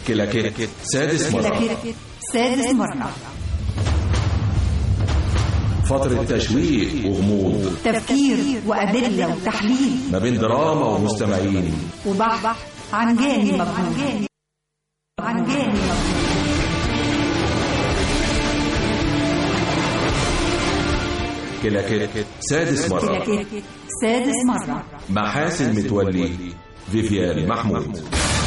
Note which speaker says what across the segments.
Speaker 1: كلاكيت سادس مرة.
Speaker 2: سادس مرة.
Speaker 1: فترة تشويق وغموض،
Speaker 2: تفكير وأدلة وتحليل،
Speaker 1: ما بين دراما ومستمعين،
Speaker 2: وبحث عن جاني مجهول.
Speaker 1: كلاكيت سادس مرة.
Speaker 2: كلاكيت سادس مرة
Speaker 1: مع حاسن متولي، فيفيان محمود.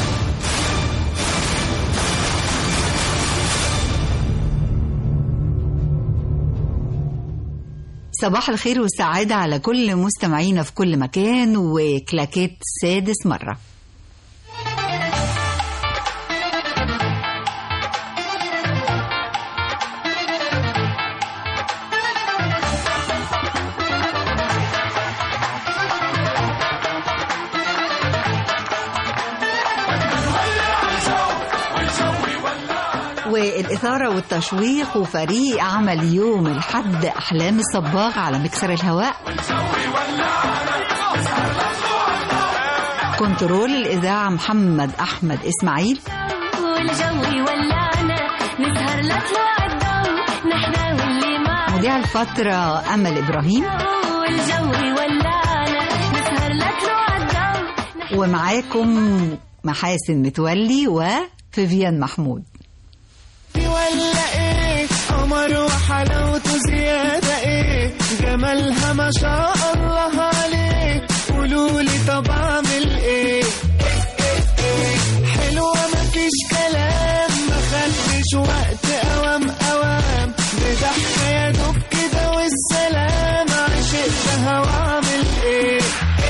Speaker 2: صباح الخير والسعادة على كل مستمعينا في كل مكان، وكلاكيت سادس مرة. والإثارة والتشويق وفريق عمل يوم الحد أحلام الصباغ على مكسر الهواء، كنترول الإذاعة محمد أحمد إسماعيل، مذيع الفترة أمل إبراهيم، ومعاكم محاسن متولي وفيفيان محمود.
Speaker 3: ولا ايه قمر وحلاوته زيادة، ايه جمالها ما شاء الله عليه، قولولي طب اعمل ايه؟ حلوة مفيش كلام، ما خدتش وقت اوام بضحكة يا دوب كده والسلام، عشقتها واعمل ايه؟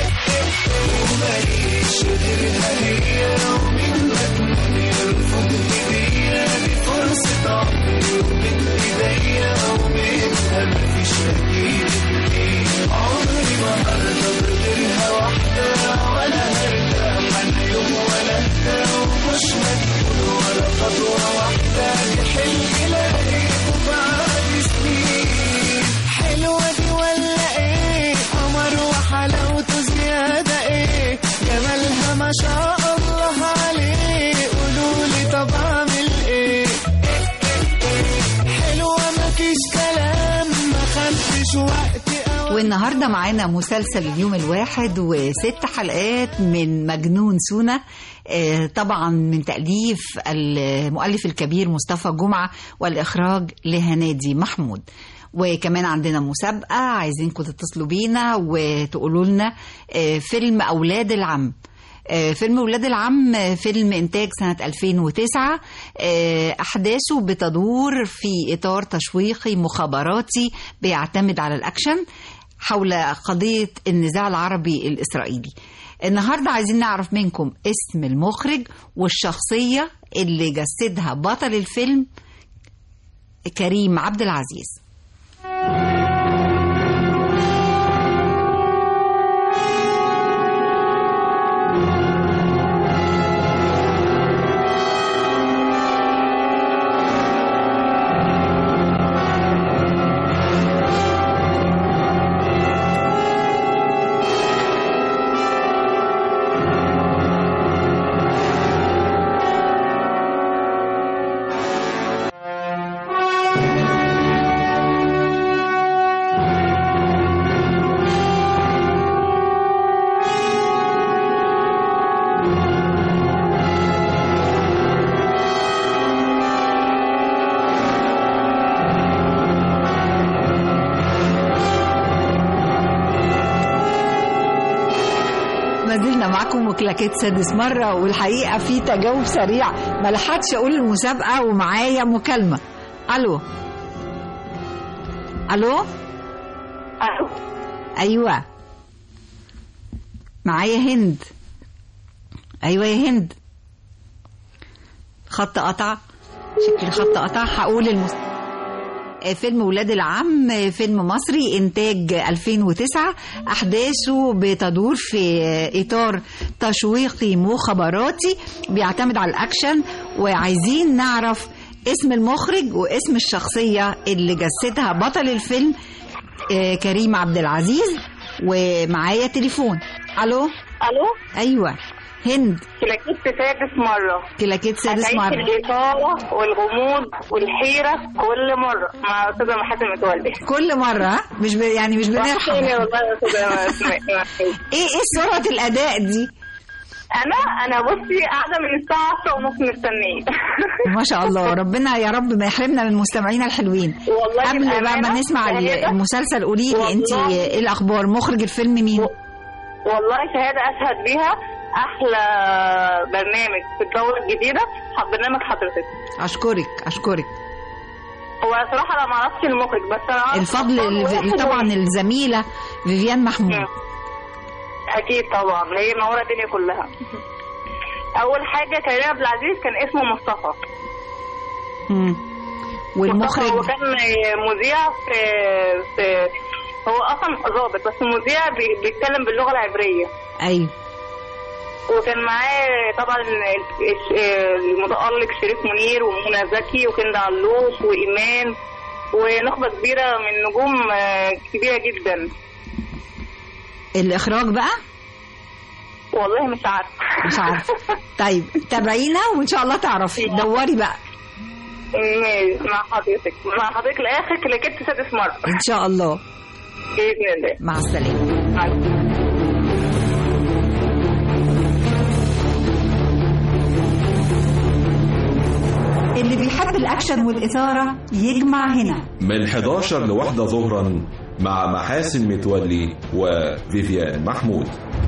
Speaker 3: وماليش غيرها هي، ومن بكمل يرفض هدية، دي فرصة عمري ومن ايديا، ومنها مفيش اكيد عمري ما هرضى بغيرها واحدة، ولا هرتاح انا يوم ولا اهدى، ومش مجنون ولا خطوة واحدة، دي حلم لقيته بعد سنين. حلوة دي ولا ايه قمر وحلاوته زيادة، ايه جمالها ما شاء الله عليه، قولولي طب اعمل ايه؟ حلوة مفيش كلام، ما خدتش وقت.
Speaker 2: والنهاردة معانا مسلسل اليوم الواحد و6 حلقات من مجنون سونا، طبعا من تأليف المؤلف الكبير مصطفى جمعة، والإخراج لهنادي محمود. وكمان عندنا مسابقة عايزينكم تتصلوا بينا وتقولوا لنا فيلم أولاد العم. فيلم أولاد العم فيلم إنتاج سنة 2009، أحداثه بتدور في إطار تشويقي مخابراتي بيعتمد على الأكشن حول قضية النزاع العربي الإسرائيلي. النهاردة عايزين نعرف منكم اسم المخرج والشخصية اللي جسدها بطل الفيلم كريم عبد العزيز. معكم وكلاكيت سادس مرة، والحقيقة في تجاوب سريع، ما لحقتش أقول المسابقة ومعايا مكالمة. ألو ألو
Speaker 4: ألو
Speaker 2: أيوة معايا هند. أيوة يا هند، خط قطع، شكل الخط قطع. هقول فيلم ولاد العم فيلم مصري إنتاج 2009، أحداثه بتدور في إطار تشويقي مخابراتي بيعتمد على الأكشن، وعايزين نعرف اسم المخرج واسم الشخصية اللي جسدها بطل الفيلم كريم عبد العزيز. ومعايا تليفون. ألو
Speaker 4: ألو
Speaker 2: أيوة هند.
Speaker 4: كلاكيت سادس مرة.
Speaker 2: كلاكيت سادس مرة.
Speaker 4: الإثارة والغموض والحيرة كل مرة مع أستاذة محاسن متولي.
Speaker 2: كل مرة مش يعني مش بنرحم.
Speaker 4: والله يا أستاذة
Speaker 2: إيه سرعة الأداء دي؟
Speaker 4: أنا بصي قاعدة من الساعة 10:30 مستنية.
Speaker 2: ما شاء الله، ربنا يا رب ما يحرمنا من المستمعين الحلوين.
Speaker 4: والله
Speaker 2: قبل بقى ما نسمع المسلسل قولي لي انت ايه الاخبار؟ مخرج الفيلم مين؟
Speaker 4: والله شهادة أشهد بيها، أحلى برنامج في الدورة الجديدة برنامج حضرتك.
Speaker 2: أشكرك.
Speaker 4: هو صراحة أنا ما أعرفش المخرج، بس أنا
Speaker 2: الفضل طبعا الزميلة فيفيان محمود.
Speaker 4: أكيد طبعا، هي منورة الدنيا كلها. أول حاجة كريم عبد العزيز كان اسمه مصطفى.
Speaker 2: والمخرج
Speaker 4: هو كان مذيع في هو أصلا ضابط بس مذيع بيتكلم باللغة العبرية.
Speaker 2: أيوه.
Speaker 4: وكان معاه طبعا المتألق شريف منير ومنى زكي وكندا علوش وإيمان ونخبة كبيرة من نجوم كبيرة جدا.
Speaker 2: الإخراج بقى؟
Speaker 4: والله مش عارفة.
Speaker 2: طيب تابعينا وإن شاء الله تعرفي. دوري بقى.
Speaker 4: مع حضرتك الآخر كلاكيت سادس مرة
Speaker 2: إن شاء الله
Speaker 4: بإذن الله.
Speaker 2: مع السلامة. اللي بيحب الأكشن والإثارة يجمع هنا
Speaker 1: من 11 ل1 ظهرا مع محاسن متولي وفيفيان محمود.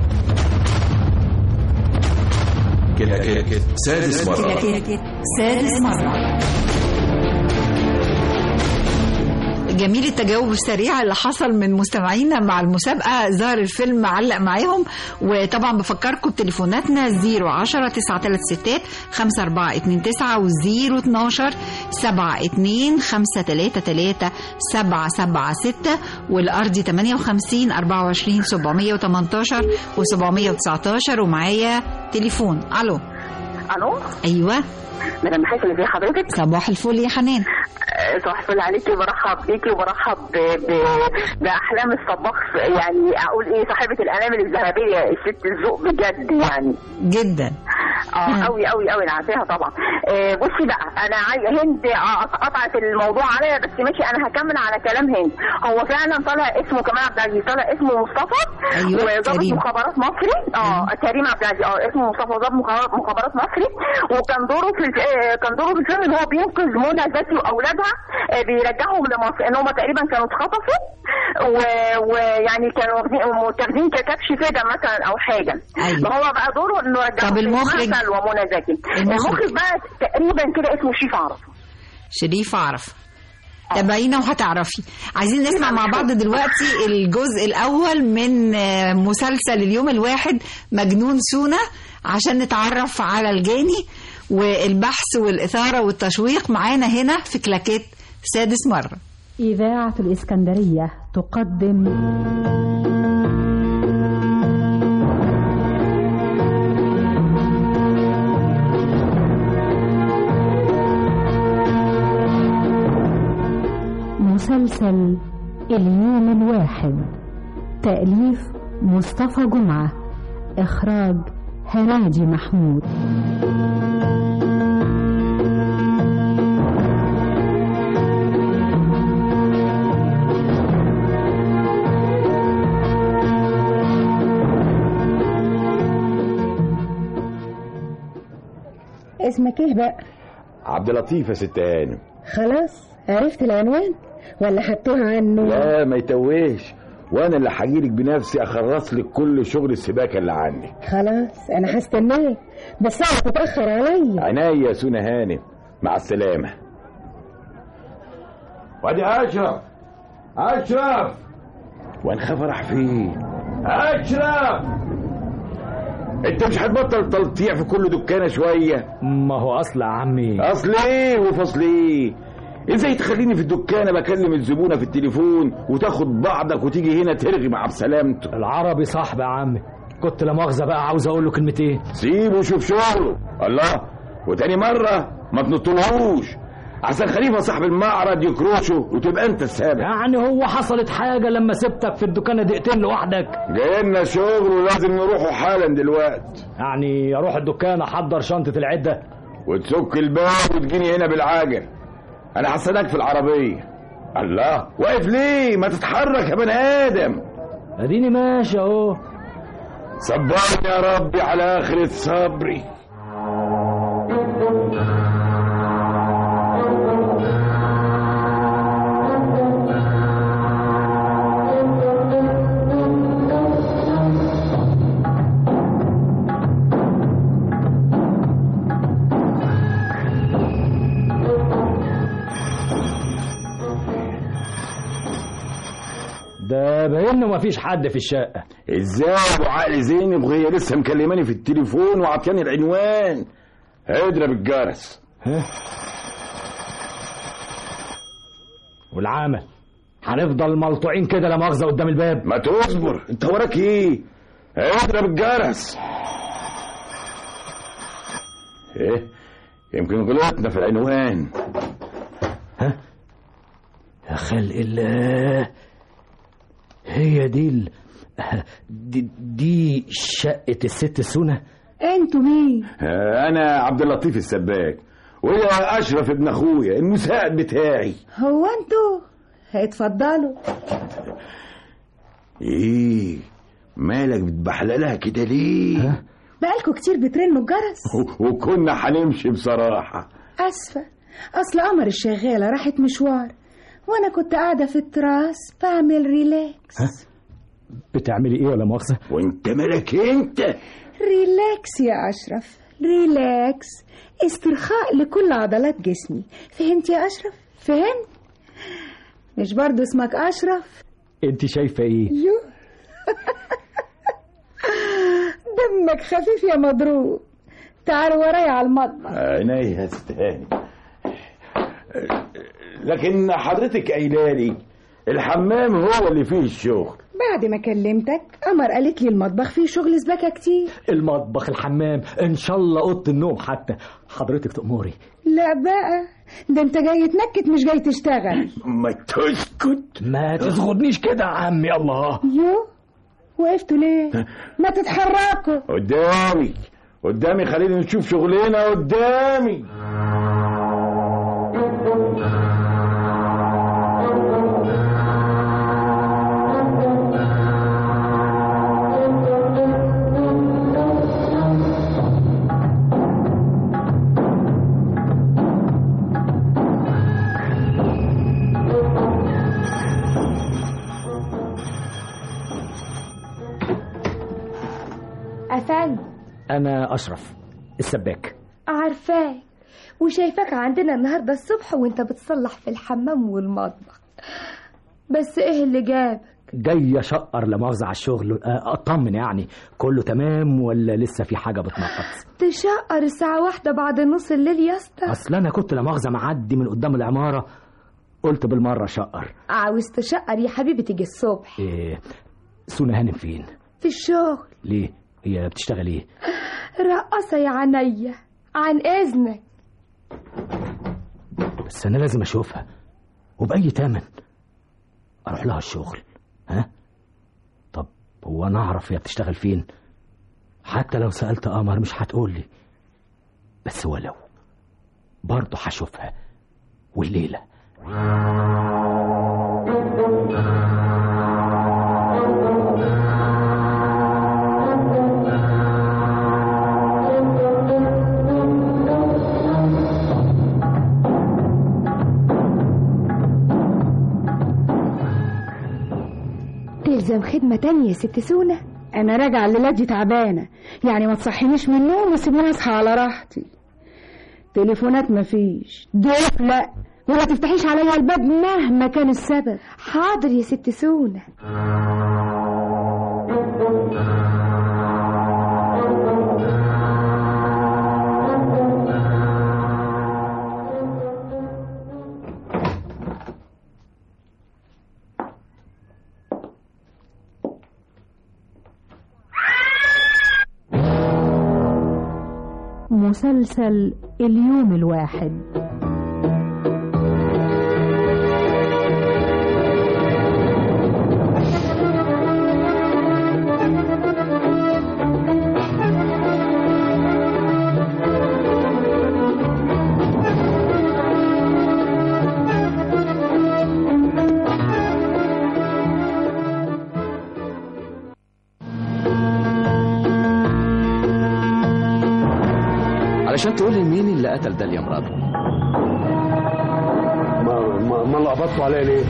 Speaker 1: كلاكيت سادس مرة.
Speaker 2: جميل التجاوب السريع اللي حصل من مستمعينا مع المسابقة. ظهر الفيلم علق معاهم. وطبعا بفكركم بتليفوناتنا 010 936 5429 و 012 72 533 776 والأرضي 58 24 718 و 719. ومعايا تليفون. ألو. أيوة
Speaker 4: مدام محاسن، ازي حضرتك؟
Speaker 2: صباح الفل يا حنان.
Speaker 4: صباح الفل عليكي، برحب بيكي وبرحب باحلام الطباخ، يعني اقول ايه، صاحبه الانامل الذهبيه، الست الذوق بجد يعني
Speaker 2: جدا.
Speaker 4: قوي قوي قوي، انا عارفاها طبعا. بصي بقى، انا هند قطعت الموضوع عليا، بس ماشي انا هكمل على كلام هند. هو فعلا طلع اسمه كمان عبد العزيز، طلع اسمه مصطفى.
Speaker 2: ايوه.
Speaker 4: وضابط مخابرات مصري. كريم عبد العزيز. اسمه مصطفى، ضابط مخابرات مصري. وكان دوره في الفيلم ان هو بينقذ منى زكي واولادها، بيرجعهم لمصر، ان هم تقريبا كانوا اتخطفوا ويعني كانوا متاخدين ككبش فدا مثلا او حاجه.
Speaker 2: أيوة.
Speaker 4: فهو بقى دوره انه يرجعهم.
Speaker 2: طب المخرج
Speaker 4: ومنى زكي. المخرج بقى تقريبا كده اسمه شريف عرف.
Speaker 2: تابعينا وهتعرفي. عايزين نسمع مع بعض دلوقتي الجزء الأول من مسلسل اليوم الواحد مجنون سونا، عشان نتعرف على الجاني والبحث والإثارة والتشويق. معانا هنا في كلاكيت سادس مرة.
Speaker 5: إذاعة الإسكندرية تقدم مسلسل اليوم الواحد، تأليف مصطفى جمعة، إخراج هناجي محمود.
Speaker 6: اسمك ايه بقى؟
Speaker 7: عبد اللطيف يا ست هانم.
Speaker 6: خلاص عرفت العنوان ولا حطوها عنه؟
Speaker 7: لا ما يتوهش، وانا اللي هجيلك بنفسي اخلص لك كل شغل السباكه اللي عندي.
Speaker 6: خلاص انا هستناك، بس اوعى تتاخر عليا.
Speaker 7: عينيا يا سونا هانم، مع السلامه. وادي اشرف وانخاف راح فين؟ اشرف انت مش هتبطل تلطيع في كل دكانه شويه؟
Speaker 8: ما هو اصل يا عمي.
Speaker 7: اصل ايه وفصل ايه؟ ازاي تخليني في الدكانه بكلم الزبونه في التليفون وتاخد بعضك وتيجي هنا ترغي مع بسلامته؟
Speaker 8: العربي صاحب يا عمي، كنت لا مؤاخذه بقى عاوز اقول له كلمتين.
Speaker 7: سيبه وشوف شغله. الله، وتاني مره ما تنطلهوش، عشان خليفه صاحب المعرض يكروشه وتبقى انت السابق.
Speaker 8: يعني هو حصلت حاجه لما سبتك في الدكان دقيقتين لوحدك؟
Speaker 7: جاي لنا شغل ولازم نروحوا حالا دلوقتي.
Speaker 8: يعني اروح الدكان احضر شنطه العده
Speaker 7: وتسك الباب وتجيني هنا بالعجل. انا هستناك في العربيه. الله، واقف ليه؟ ما تتحرك يا بني ادم.
Speaker 8: اديني ماشي اهو.
Speaker 7: صبرني يا ربي على اخرة صبري.
Speaker 8: ده باين مفيش حد في الشقه.
Speaker 7: ازاي ابو عقل زينب وهي لسه مكلماني في التليفون وعطياني العنوان؟ اضرب الجرس.
Speaker 8: والعمل هنفضل ملطوعين كده لا مؤاخذه قدام الباب؟
Speaker 7: ما تصبر، انت وراك ايه؟ اضرب الجرس. ايه يمكن غلطنا في العنوان.
Speaker 8: ها يا خلق الله، هي دي شقة الست سونة؟
Speaker 6: انتوا مين؟
Speaker 7: انا عبد اللطيف السباك، وهي اشرف ابن اخويا المساعد بتاعي.
Speaker 6: هو انتوا؟ اتفضلوا.
Speaker 7: ايه مالك بتبحلقلها كده ليه؟
Speaker 6: بقالكوا كتير بترنوا الجرس.
Speaker 7: وكنا هنمشي بصراحة.
Speaker 6: اسفة، اصل قمر الشغالة راحت مشوار وانا كنت قاعدة في التراس بعمل ريلاكس.
Speaker 8: بتعملي ايه ولا مؤاخذة؟
Speaker 7: وانت مالك انت؟
Speaker 6: ريلاكس يا اشرف، ريلاكس، استرخاء لكل عضلات جسمي. فهمت يا اشرف؟ فهمت؟ مش برضو اسمك اشرف؟
Speaker 8: انت شايفة ايه؟
Speaker 6: يو دمك خفيف يا مضروب. تعال ورايا على المطبخ.
Speaker 7: عينيا استهاني. لكن حضرتك قايلالي الحمام هو اللي فيه الشغل.
Speaker 6: بعد ما كلمتك قمر قالت لي المطبخ فيه شغل سباكة كتير.
Speaker 8: المطبخ، الحمام، ان شاء الله اوضه النوم حتى. حضرتك تأمري.
Speaker 6: لا بقى، ده انت جاي تنكت مش جاي تشتغل.
Speaker 7: ما تسكت،
Speaker 8: ما تزغدنيش كده يا عمي. الله،
Speaker 6: يو وقفتوا ليه؟ ما تتحركوا.
Speaker 7: قدامي خلينا نشوف شغلنا قدامي.
Speaker 9: أفندم،
Speaker 8: أنا أشرف السباك.
Speaker 9: عارفاك وشايفاك عندنا النهاردة الصبح وانت بتصلح في الحمام والمطبخ. بس ايه اللي جابك؟
Speaker 8: جاي أشقر لا مؤاخذة على الشغل، أطمن يعني كله تمام ولا لسه في حاجة بتنقص.
Speaker 9: تشقر الساعة 1 بعد نص الليل يا اسطى؟
Speaker 8: أصل أنا كنت لا مؤاخذة معدي من قدام العمارة، قلت بالمرة شقر.
Speaker 9: عاوز تشقر يا حبيبي تيجي الصبح.
Speaker 8: إيه سونة هانم فين؟
Speaker 9: في الشغل.
Speaker 8: ليه؟ هي بتشتغل ايه؟
Speaker 9: رقصة يا عينيا، عن اذنك.
Speaker 8: بس انا لازم اشوفها وبأي تمن. اروح لها الشغل. ها؟ طب هو انا اعرف هي بتشتغل فين؟ حتى لو سألت قمر مش هتقولي، بس ولو برضه هشوفها والليلة.
Speaker 9: تلزم خدمة تانية يا ست سونة؟
Speaker 6: انا راجعة الليلة دي تعبانة، يعني ما تصحينيش من النوم وسيبوني اصحى على راحتي. تليفونات مفيش، ضيف لا، ولا تفتحيش عليا الباب مهما كان السبب.
Speaker 9: حاضر يا ست سونة.
Speaker 5: مسلسل اليوم الواحد.
Speaker 10: ما تقولي مين اللي قتل داليا مراته؟
Speaker 7: ما لخبطتوا عليا ليه؟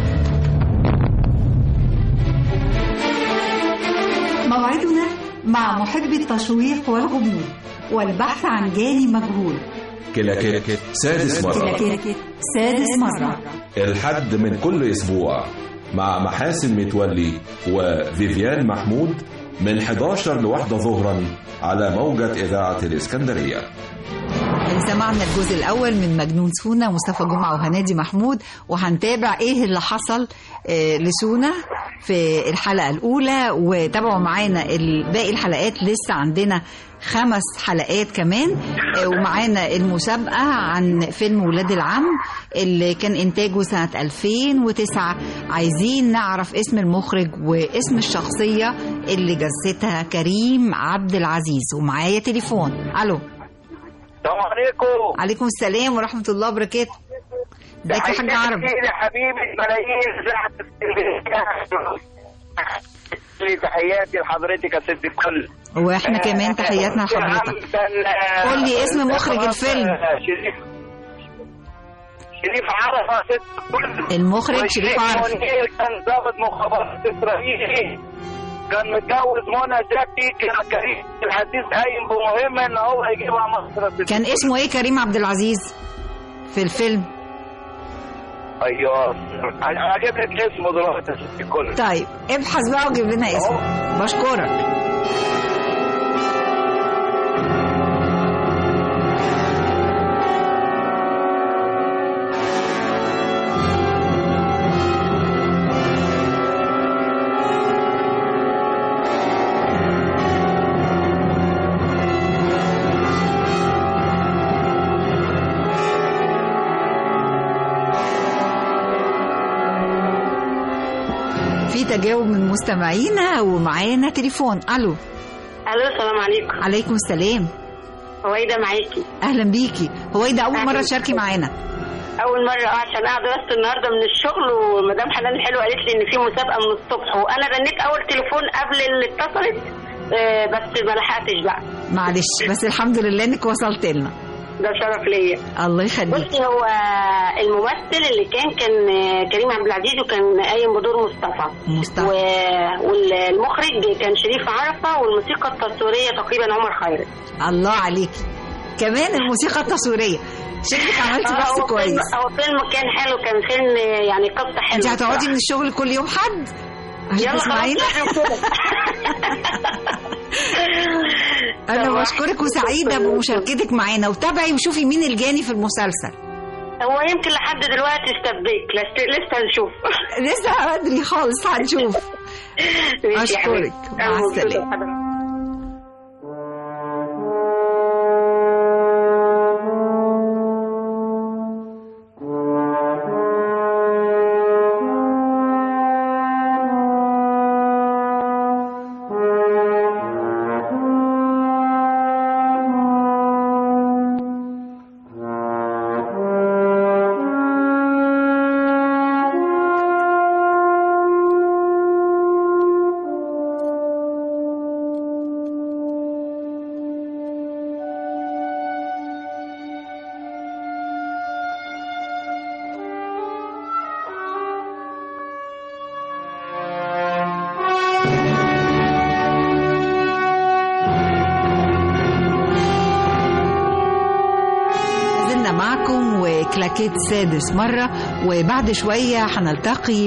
Speaker 2: موعدنا مع محب التشويق والغموض والبحث عن جاني مجهول.
Speaker 1: كلاكيت سادس مرة.
Speaker 2: كلاكيت سادس مرة.
Speaker 1: الحد من كل أسبوع مع محاسن متولي وفيفيان محمود من 11 لواحدة ظهرا على موجة إذاعة الإسكندرية.
Speaker 2: سمعنا الجزء الأول من مجنون سونا مصطفى جمعة وهنادي محمود، وهنتابع إيه اللي حصل لسونا في الحلقة الأولى، وتابعوا معانا باقي الحلقات. لسه عندنا 5 حلقات كمان، ومعانا المسابقة عن فيلم ولاد العم اللي كان إنتاجه سنة 2009. عايزين نعرف اسم المخرج واسم الشخصية اللي جسدها كريم عبد العزيز. ومعايا تليفون. ألو.
Speaker 11: السلام عليكم.
Speaker 2: عليكم السلام ورحمة الله وبركاته. ازيك يا حاج عربي؟
Speaker 11: يا حبيبي ملايين ساعة تحياتي لحضرتك يا ست الكل.
Speaker 2: واحنا كمان تحياتنا لحضرتك. قول لي اسم مخرج الفيلم.
Speaker 11: شريف عرفة ست الكل.
Speaker 2: المخرج شريف عرفة
Speaker 11: كان ضابط مخابرات إسرائيلي، كان متجوز منى زكي. كان كريم العزيز قايم بمهمة ان هو يجيبها مصر.
Speaker 2: كان اسمه ايه كريم عبد العزيز في الفيلم؟
Speaker 11: ايوه هجيب لك اسمه دلوقتي يا ست الكل.
Speaker 2: طيب ابحث بقى وجيب لنا اسمه. بشكرك. تجاوب من مستمعينا ومعانا تليفون. الو.
Speaker 12: السلام عليكم.
Speaker 2: عليكم السلام.
Speaker 12: هويدا معاكي.
Speaker 2: اهلا بيكي هويدا. اول مره تشاركي معانا؟
Speaker 12: اول مره عشان قاعده بس النهارده من الشغل، ومدام حنان الحلوه قالت لي ان في مسابقه من الصبح، وانا رنيت اول تليفون قبل اللي اتصلت بس ما لحقتش بقى.
Speaker 2: معلش بس الحمد لله انك وصلت لنا.
Speaker 12: ده شرف ليا.
Speaker 2: الله يخليك.
Speaker 12: بصي هو الممثل اللي كان كريم عبد العزيز، وكان قايم بدور مصطفى. والمخرج كان شريف عرفة، والموسيقى التصويرية تقريبا عمر خيرت.
Speaker 2: الله عليكي. كمان الموسيقى التصويرية شكلك عملتي بحث كويس.
Speaker 12: هو فيلم كان حلو، كان فيلم يعني قصة حلوة.
Speaker 2: انت هتقعدي من الشغل كل يوم حد عشان تسمعينا؟ أنا بشكرك وسعيدة بمشاركتك معانا، وتابعي وشوفي مين الجاني في المسلسل.
Speaker 12: هو يمكن لحد دلوقتي استبديك، لسه هنشوف.
Speaker 2: لسه بدري خالص، هنشوف. أشكرك. مع السلامة. كلاكيت سادس مرة، وبعد شوية هنلتقي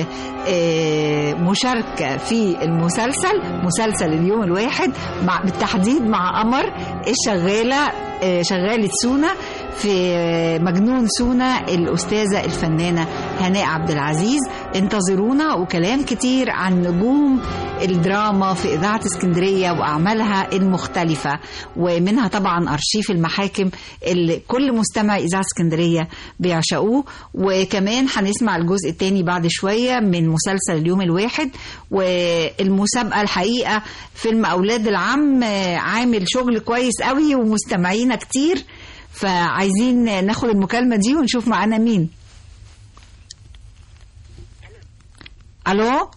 Speaker 2: بمشاركة في مسلسل اليوم الواحد بالتحديد مع قمر الشغالة، شغالة سونا في مجنون سونا الأستاذة الفنانة هناء عبد العزيز. انتظرونا وكلام كتير عن نجوم الدراما في إذاعة اسكندرية وأعمالها المختلفة، ومنها طبعا أرشيف المحاكم اللي كل مستمع إذاعة اسكندرية بيعشقوه. وكمان هنسمع الجزء الثاني بعد شوية من مسلسل اليوم الواحد. والمسابقة الحقيقة فيلم أولاد العم عامل شغل كويس قوي ومستمعينا كتير، فعايزين ناخد المكالمة دي ونشوف معانا مين. ألو.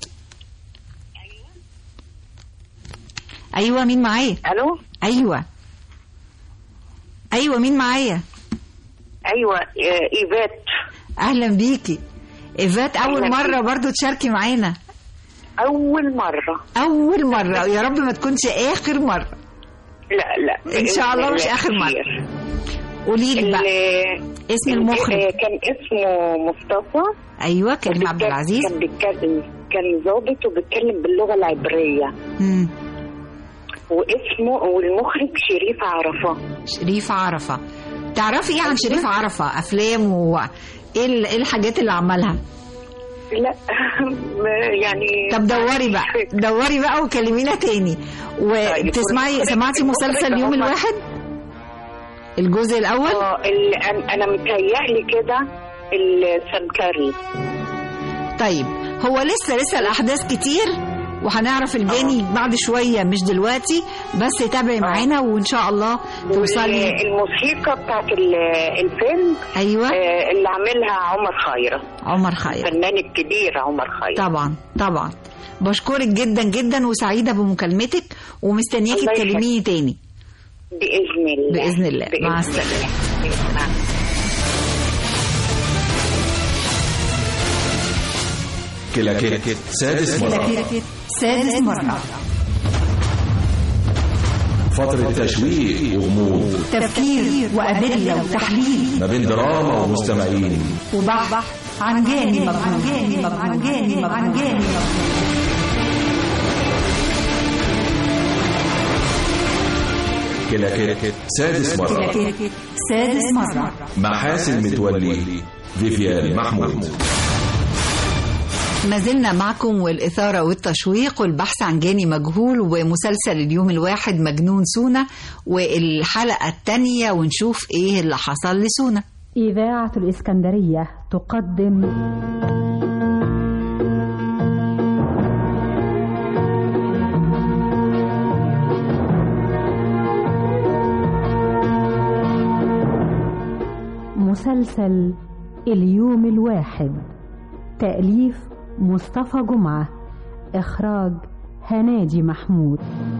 Speaker 2: أيوة مين معايا؟
Speaker 12: ألو.
Speaker 2: أيوة ايوه مين معايا؟
Speaker 13: ايوه ايفات.
Speaker 2: اهلا بيكي ايفات، اول مرة برضو تشاركي معانا.
Speaker 13: اول مرة
Speaker 2: يا رب ما تكونش اخر مرة.
Speaker 13: لا
Speaker 2: ان شاء الله مش اخر مرة. قولي لي بقى اسم المخرج.
Speaker 13: كان اسمه مصطفى.
Speaker 2: ايوه كريم عبد العزيز.
Speaker 13: كان ضابط وبيتكلم باللغة العبرية. والمخرج شريف عرفة. تعرفي ايه عن شريف عرفة؟ افلام ايه الحاجات اللي عملها؟ لا يعني.
Speaker 2: طب دوري بقى وكلمينا تاني. سمعتي مسلسل اليوم الواحد الجزء الاول؟
Speaker 13: انا متهيألي كده السمكري.
Speaker 2: طيب هو لسه الاحداث كتير وهنعرف الجاني بعد شويه مش دلوقتي، بس تابعي معانا وان شاء الله توصلي.
Speaker 13: الموسيقى بتاعت الفيلم
Speaker 2: ايوه
Speaker 13: اللي عاملها عمر خيرت الفنان الكبير عمر خيرت.
Speaker 2: طبعا بشكرك جدا جدا وسعيده بمكالمتك ومستنياكي تكلميني تاني باذن الله. مع السلامه.
Speaker 1: كلاكيت سادس مرة. فترة تشويق وغموض،
Speaker 2: تفكير وأدلة وتحليل،
Speaker 1: ما بين دراما ومستمعين،
Speaker 2: وبحث عن جاني مجهول.
Speaker 1: كلاكيت سادس مرة مع حاسن متولي فيفيان محمود.
Speaker 2: ما زلنا معكم والإثارة والتشويق والبحث عن جاني مجهول ومسلسل اليوم الواحد مجنون سونا والحلقة الثانية ونشوف إيه اللي حصل لسونا.
Speaker 5: إذاعة الإسكندرية تقدم مسلسل اليوم الواحد، تأليف مصطفى جمعة، إخراج هناجي محمود.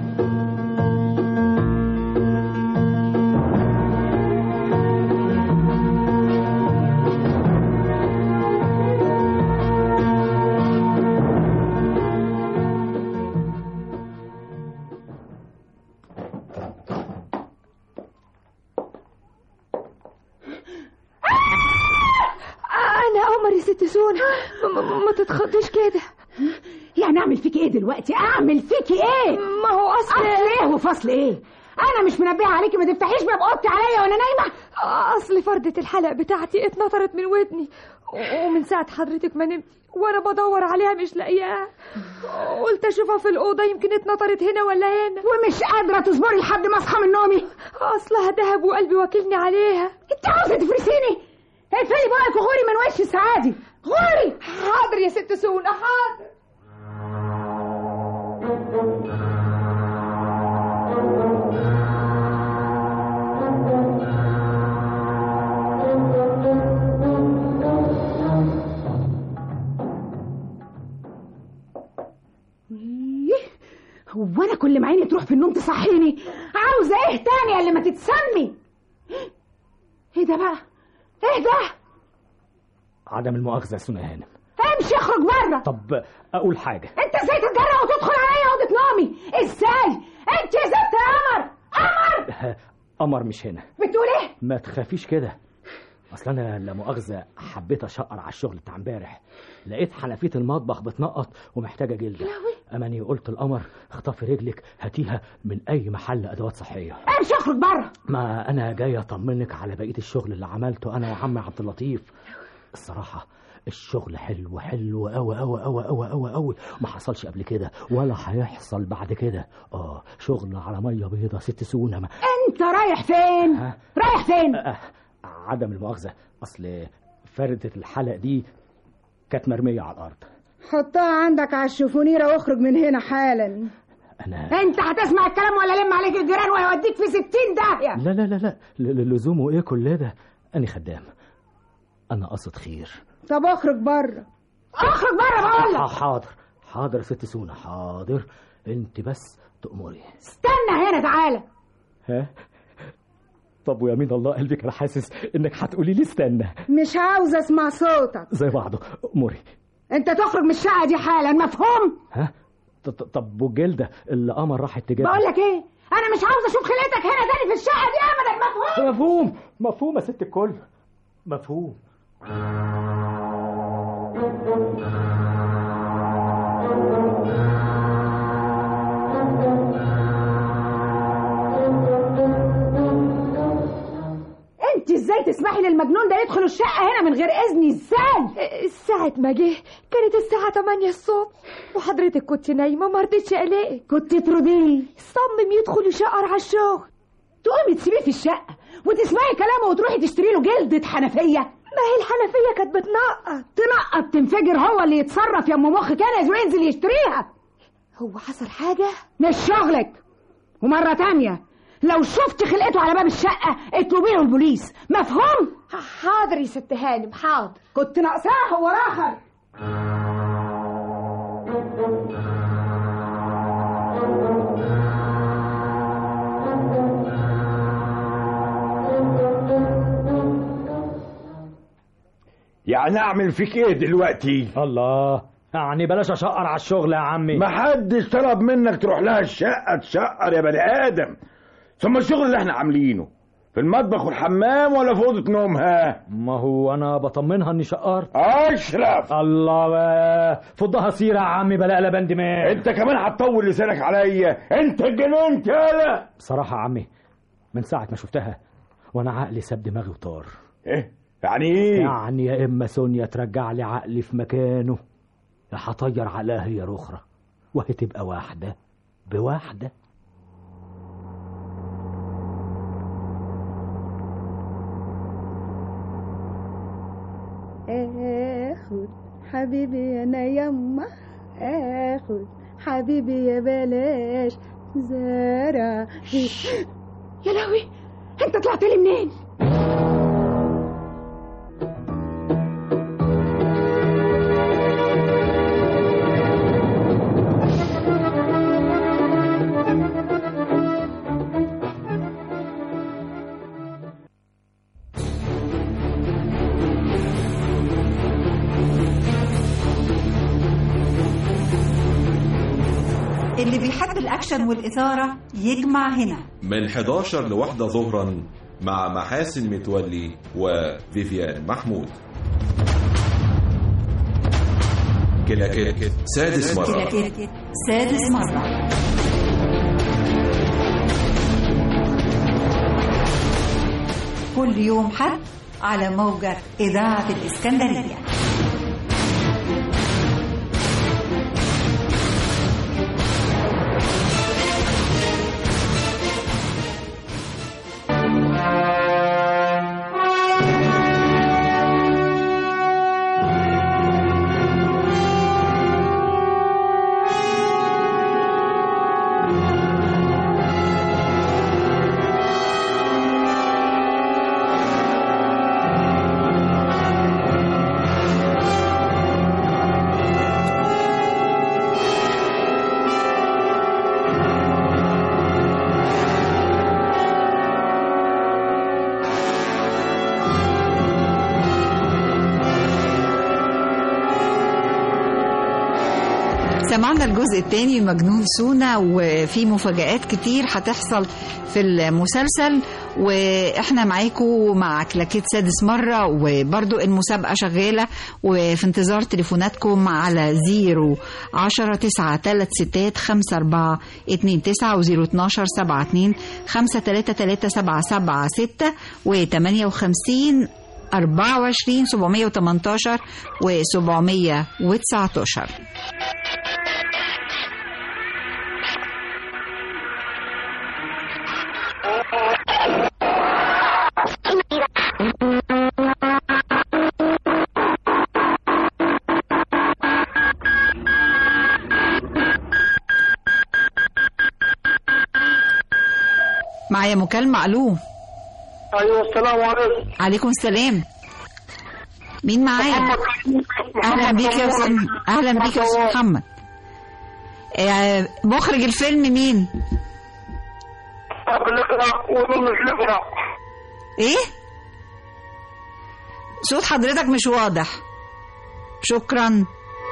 Speaker 9: ما تتخضيش كده.
Speaker 6: يعني اعمل فيكي ايه دلوقتي؟
Speaker 9: ما هو اصل
Speaker 6: ايه وفصل ايه؟ انا مش منبهه عليكي ما تفتحيش باب اوضتي عليا وانا نايمه.
Speaker 9: اصل فردة الحلق بتاعتي اتنطرت من ودني ومن ساعه حضرتك ما نمت وانا بدور عليها مش لاقياها. قلت اشوفها في الاوضه يمكن اتنطرت هنا ولا هنا،
Speaker 6: ومش قادره تصبري لحد ما اصحى من نومي.
Speaker 9: اصلها دهب وقلبي واكلني عليها.
Speaker 6: انت عاوزه تفرسيني؟ اقفلي بقك وغوري من وش السعادي، غوري.
Speaker 9: حاضر يا ست سونا حاضر.
Speaker 6: هو انا كل ما عيني تروح في النوم تصحيني؟ عاوزه ايه تاني اللي ما تتسمي؟ ايه ده بقى؟ ايه ده؟
Speaker 8: عدم المؤاخذة يا سونا هانم.
Speaker 6: امشي اخرج بره.
Speaker 8: طب اقول حاجة.
Speaker 6: انت ازاي تتجرأ وتدخل عليا اوضة نومي؟ ازاي؟ انت يا ست قمر.
Speaker 8: قمر مش هنا.
Speaker 6: بتقول ايه؟
Speaker 8: ما تخافيش كده. اصل انا لا مؤاخذة حبيت اشقر على الشغل بتاع امبارح، لقيت حنفية المطبخ بتنقط ومحتاجة جلدة. اماني قلت القمر اخطفي رجلك هاتيها من اي محل ادوات صحية.
Speaker 6: امشي اخرج بره.
Speaker 8: ما انا جاي اطمنك على بقية الشغل اللي عملته انا وعم عبد اللطيف. الصراحة الشغل حلو قوي قوي قوي قوي قوي قوي، ما حصلش قبل كده ولا هيحصل بعد كده. شغل على ميه بيضه ست سونا.
Speaker 6: انت رايح فين؟ رايح فين؟
Speaker 8: عدم المؤاخذه، اصل فردة الحلق دي كانت مرميه على الارض.
Speaker 6: حطها عندك على الشوفونيره واخرج من هنا حالا. انت هتسمع الكلام ولا لم عليك الجيران ويوديك في 60 داهيه؟
Speaker 8: لا لا لا لا، لزومه ايه كل ده؟ انا خدام، انا قصد خير.
Speaker 6: طب اخرج بره، اخرج بره بقول لك.
Speaker 8: حاضر يا ست سونا، حاضر. انت بس تأمري.
Speaker 6: استنى هنا تعالى.
Speaker 8: طب ويمين الله قلبي كان حاسس انك هتقولي لي استنى.
Speaker 6: مش عاوزه اسمع صوتك
Speaker 8: زي بعضه. اموري
Speaker 6: انت تخرج من الشقه دي حالا، مفهوم؟
Speaker 8: ها؟ طب والجلده اللي قمر راحت تجيبها؟
Speaker 6: بقول لك ايه، انا مش عاوزه اشوف خلقتك هنا تاني في الشقه دي ابدا، مفهوم؟
Speaker 8: مفهوم يا ست الكل، مفهوم.
Speaker 6: انت ازاي تسمحي للمجنون ده يدخل الشقه هنا من غير اذني؟ ازاي؟
Speaker 9: ساعة ما جه كانت الساعة 8 الصبح وحضرتك كنت نايمة، ما رضيتش الاقيك.
Speaker 6: كنت ترضيه؟
Speaker 9: صمم يدخل يشقر على الشغل،
Speaker 6: تقومي تسيبيه في الشقه وتسمعي كلامه وتروحي تشتري له جلدة حنفيه؟
Speaker 9: ما هي الحنفية كانت
Speaker 6: تنقط تنفجر، هو اللي يتصرف يا ام مخ كان وينزل يشتريها.
Speaker 9: هو حصل حاجة؟
Speaker 6: مش شغلك. ومرة تانية لو شفت خلقته على باب الشقة اطلبيه البوليس، مفهوم؟
Speaker 9: حاضر يا ست هانم، حاضر.
Speaker 6: كنت ناقصاه هو الاخر.
Speaker 7: يعني اعمل فيك ايه دلوقتي؟
Speaker 8: الله، يعني بلاش اشقر على الشغل يا عمي.
Speaker 7: محدش طلب منك تروح لها الشقة تشقر يا بني ادم. ثم الشغل اللي احنا عاملينه في المطبخ والحمام ولا في اوضه نومها؟
Speaker 8: ما هو انا بطمنها اني شقرت.
Speaker 7: اشرف،
Speaker 8: الله بقى فضها سيره يا عمي، بلا قلبان دماغ.
Speaker 7: انت كمان هتطول لسانك عليا، انت اتجننت يالا.
Speaker 8: بصراحه يا عمي من ساعه ما شفتها وانا عقلي ساب دماغي وطار.
Speaker 7: ايه يعني ايه؟
Speaker 8: يعني يا اما سونيا ترجع لي عقلي في مكانه، يا هطير عقلها هي الاخرى وهتبقى واحده بواحده.
Speaker 6: اخد حبيبي انا يما، اخد حبيبي يا بلاش زرع. يا لهوي، انت طلعت لي منين؟
Speaker 2: اللي بيحب الأكشن والإثارة يجمع هنا
Speaker 1: من 11 لواحدة ظهرا مع محاسن متولي وفيفيان محمود. كلاكيت سادس مرة.
Speaker 2: كلاكيت سادس مرة. كل يوم حد على موجة إذاعة الإسكندرية. سمعنا الجزء الثاني من مجنون سونا، وفي مفاجآت كتير هتحصل في المسلسل، واحنا معاكم مع كلاكيت سادس مرة، وبرضو المسابقة شغالة وفي انتظار تليفوناتكم على 010-363-5429 و012-72-533-776 و58 24 718 و719. معايا مكالمة. الو.
Speaker 11: ايوه السلام عليكم.
Speaker 2: عليكم السلام. مين معايا؟ اهلا بيك يا استاذ. اهلا بيك يا استاذ محمد. مخرج الفيلم مين؟ ايه؟ صوت حضرتك مش واضح. شكرا.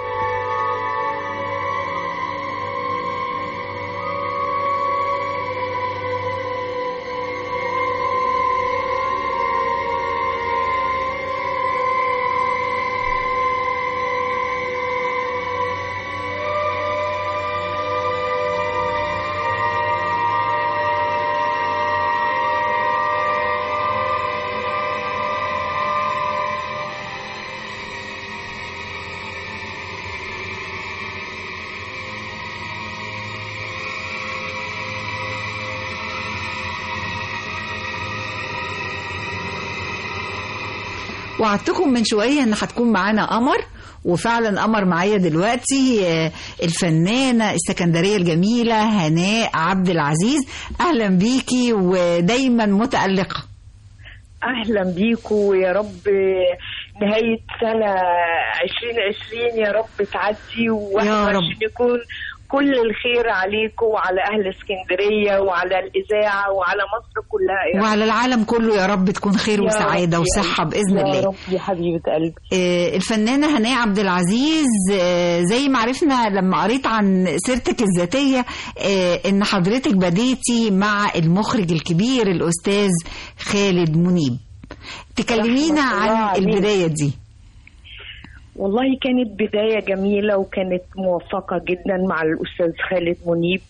Speaker 2: وعدتكم من شوية ان هتكون معانا قمر، وفعلا قمر معايا دلوقتي، الفنانة السكندرية الجميلة هناء عبد العزيز. اهلا بيكي ودايما متألقة.
Speaker 14: اهلا بيكوا، يا رب نهاية سنة 2020 يا رب تعدي وعشان يكون كل الخير عليكم وعلى أهل اسكندرية وعلى الإذاعة وعلى مصر كلها يا
Speaker 2: وعلى العالم كله يا رب تكون خير وسعادة وصحة بإذن الله.
Speaker 14: يا رب يا حبيبة قلبي.
Speaker 2: الفنانة هناء عبد العزيز، زي ما عرفنا لما قريت عن سيرتك الذاتية إن حضرتك بديتي مع المخرج الكبير الأستاذ خالد منيب. تكلمينا عن البداية دي.
Speaker 14: والله كانت بداية جميلة وكانت موفقة جدا مع الأستاذ خالد منيب،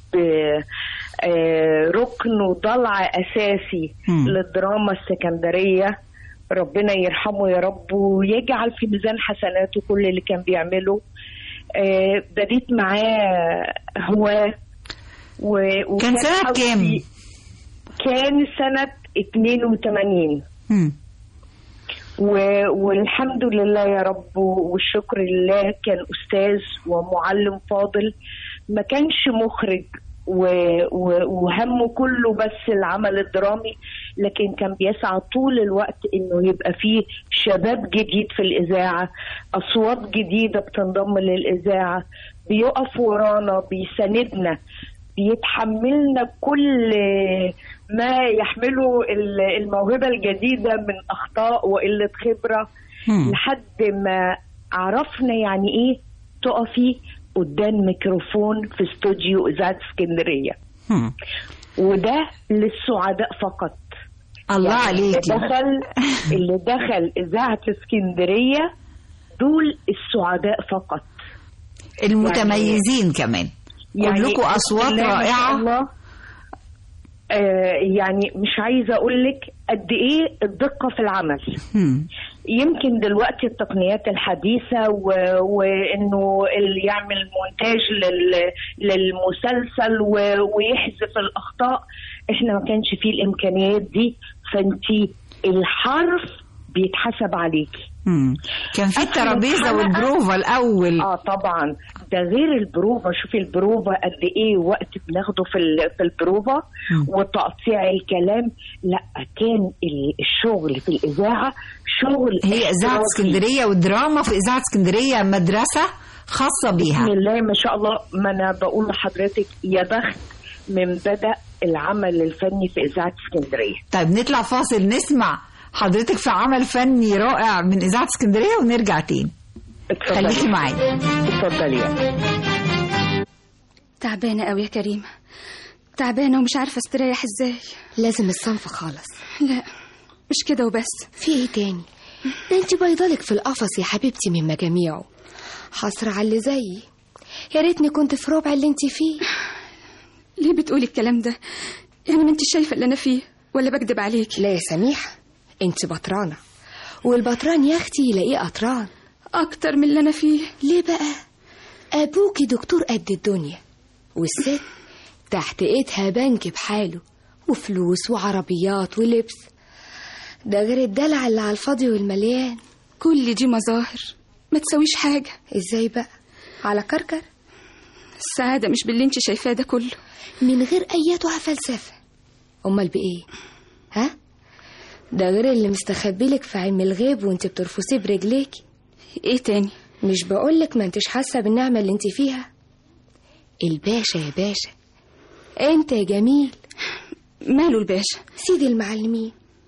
Speaker 14: ركن وضلع أساسي للدراما السكندرية. ربنا يرحمه يا رب ويجعل في ميزان حسناته كل اللي كان بيعمله. بديت معاه هو
Speaker 2: كان سنة كام؟
Speaker 14: كان سنة 82. والحمد لله يا رب والشكر لله. كان أستاذ ومعلم فاضل، ما كانش مخرج وهمه كله بس العمل الدرامي، لكن كان بيسعى طول الوقت إنه يبقى فيه شباب جديد في الإذاعة، أصوات جديدة بتنضم للإذاعة، بيقف ورانا، بيساندنا، بيتحملنا كل ما يحمله الموهبة الجديدة من أخطاء وقلة خبرة، لحد ما عرفنا يعني إيه تقفي قدام ميكروفون في استوديو إذاعة اسكندرية. وده للسعداء فقط.
Speaker 2: الله يعني عليك.
Speaker 14: اللي دخل إذاعة اسكندرية دول السعداء فقط،
Speaker 2: المتميزين يعني كمان كلكم أصوات رائعة.
Speaker 14: الله. يعني مش عايزة أقولك قد إيه الدقة في العمل. يمكن دلوقتي التقنيات الحديثة وإنه اللي يعمل مونتاج للمسلسل ويحذف الأخطاء، إحنا ما كانش فيه الإمكانيات دي، فأنتي الحرف بيتحسب عليكي.
Speaker 2: كان في الترابيزه والبروفا الاول.
Speaker 14: طبعا ده غير البروفا. شوفي البروفا قد ايه وقت بناخده في البروفا وتقطيع الكلام. لا كان الشغل في الاذاعه شغل.
Speaker 2: هي اذاعه اسكندريه والدراما في اذاعه اسكندريه مدرسه خاصه بيها.
Speaker 14: بسم الله ما شاء الله. ما انا بقول لحضرتك يا بخت من بدأ العمل الفني في اذاعه اسكندريه.
Speaker 2: طيب نطلع فاصل نسمع حضرتك في عمل فني رائع من إذاعة اسكندرية ونرجع تاني. خليكي معايا.
Speaker 14: اتفضلي.
Speaker 15: تعبانة قوي يا كريمة، تعبانة ومش عارفة استريح ازاي.
Speaker 16: لازم الصنف خالص.
Speaker 15: لا مش كده وبس.
Speaker 16: في ايه تاني؟ ده انت بيضلك في القفص يا حبيبتي من مجاميعه. حسرة على اللي زيي، يا ريتني كنت في ربع اللي انت فيه.
Speaker 15: ليه بتقولي الكلام ده؟ يعني ما انت شايفة اللي انا فيه ولا بكدب عليكي؟
Speaker 16: لا يا سميحة، انت بطرانة، والبطران يا اختي يلاقيه قطران
Speaker 15: اكتر من اللي انا فيه.
Speaker 16: ليه بقى؟ ابوكي دكتور قد الدنيا، والست تحت ايدها بنك بحاله وفلوس وعربيات ولبس، ده غير الدلع اللي على الفاضي والمليان.
Speaker 15: كل دي مظاهر ما تسويش حاجة.
Speaker 16: ازاي بقى؟ على كركر.
Speaker 15: السعادة مش باللي انت شايفاه ده كله،
Speaker 16: من غير اياتها فلسفة. امال بايه؟ ها؟ ده غير اللي مستخبيلك في علم الغيب وانت بترفسيه برجليكي.
Speaker 15: ايه تاني؟
Speaker 16: مش بقولك ما انتش حاسة بالنعمة اللي انت فيها؟ الباشا يا باشا، انت يا جميل.
Speaker 15: ماله الباشا؟
Speaker 16: سيدي المعلمين.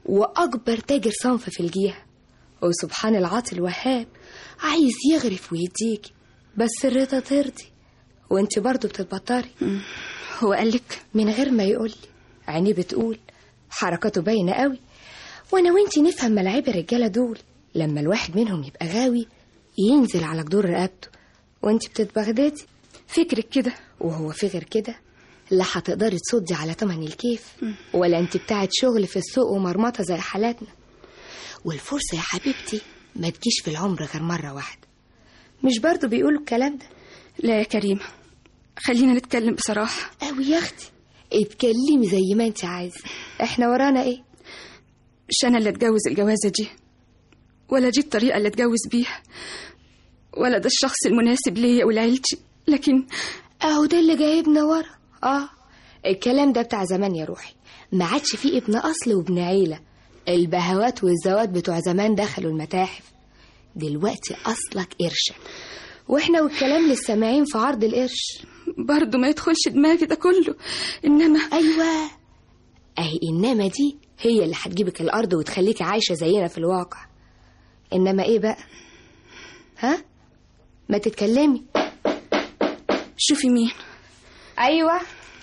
Speaker 16: وأكبر تاجر صنف في الجهة، وسبحان العاطي الوهاب عايز يغرف ويديكي، بس الرضا ترضي وانت برضو بتتبطري.
Speaker 15: هو قالك؟
Speaker 16: من غير ما يقولي، عينيه بتقول، حركاته باينة قوي. وانا وانتي نفهم ملاعب الرجالة دول، لما الواحد منهم يبقى غاوي ينزل على جدور رقبته وانتي بتتبغدادي.
Speaker 15: فكرك كده.
Speaker 16: وهو في غير كده لا هتقدري تصدي على تمن الكيف، ولا انت بتاعت شغل في السوق ومرمطة زي حالاتنا. والفرصة يا حبيبتي ما تجيش في العمر غير مرة واحدة، مش برضو بيقولوا الكلام ده؟
Speaker 15: لا يا كريمة، خلينا نتكلم بصراحة.
Speaker 16: أوي يا أختي، اتكلمي زي ما انت عايزة، احنا ورانا ايه؟
Speaker 15: مش أنا اللي اتجوز الجوازة دي، ولا دي الطريقة اللي اتجوز بيها، ولا ده الشخص المناسب ليا ولعيلتي، لكن
Speaker 16: اهو ده اللي جايبنا ورا. الكلام ده بتاع زمان يا روحي، ما عادش فيه ابن أصل وابن عيلة. البهوات والزوات بتوع زمان دخلوا المتاحف، دلوقتي أصلك قرشة، واحنا والكلام للسامعين في عرض القرش.
Speaker 15: برضو ما يدخلش دماغي ده كله، إنما
Speaker 16: أيوة، أهي إنما دي هي اللي هتجيبك الأرض وتخليك عايشة زينا في الواقع. إنما إيه بقى؟ ها؟ ما تتكلمي.
Speaker 15: شوفي مين.
Speaker 16: أيوة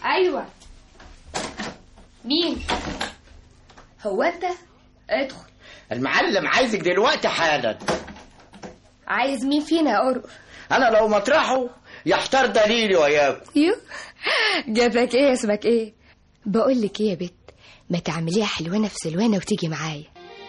Speaker 16: مين؟ هو أنت؟ ادخل.
Speaker 17: المعلم عايزك دلوقتي حالا.
Speaker 16: عايز مين فينا يا قرقر؟
Speaker 17: أنا لو مطرحه يحتار دليلي وياكم.
Speaker 16: جابك إيه؟ اسمك إيه؟ بقولك إيه يا بت، ما تعمليها حلوانة في سلوانة وتيجي معايا.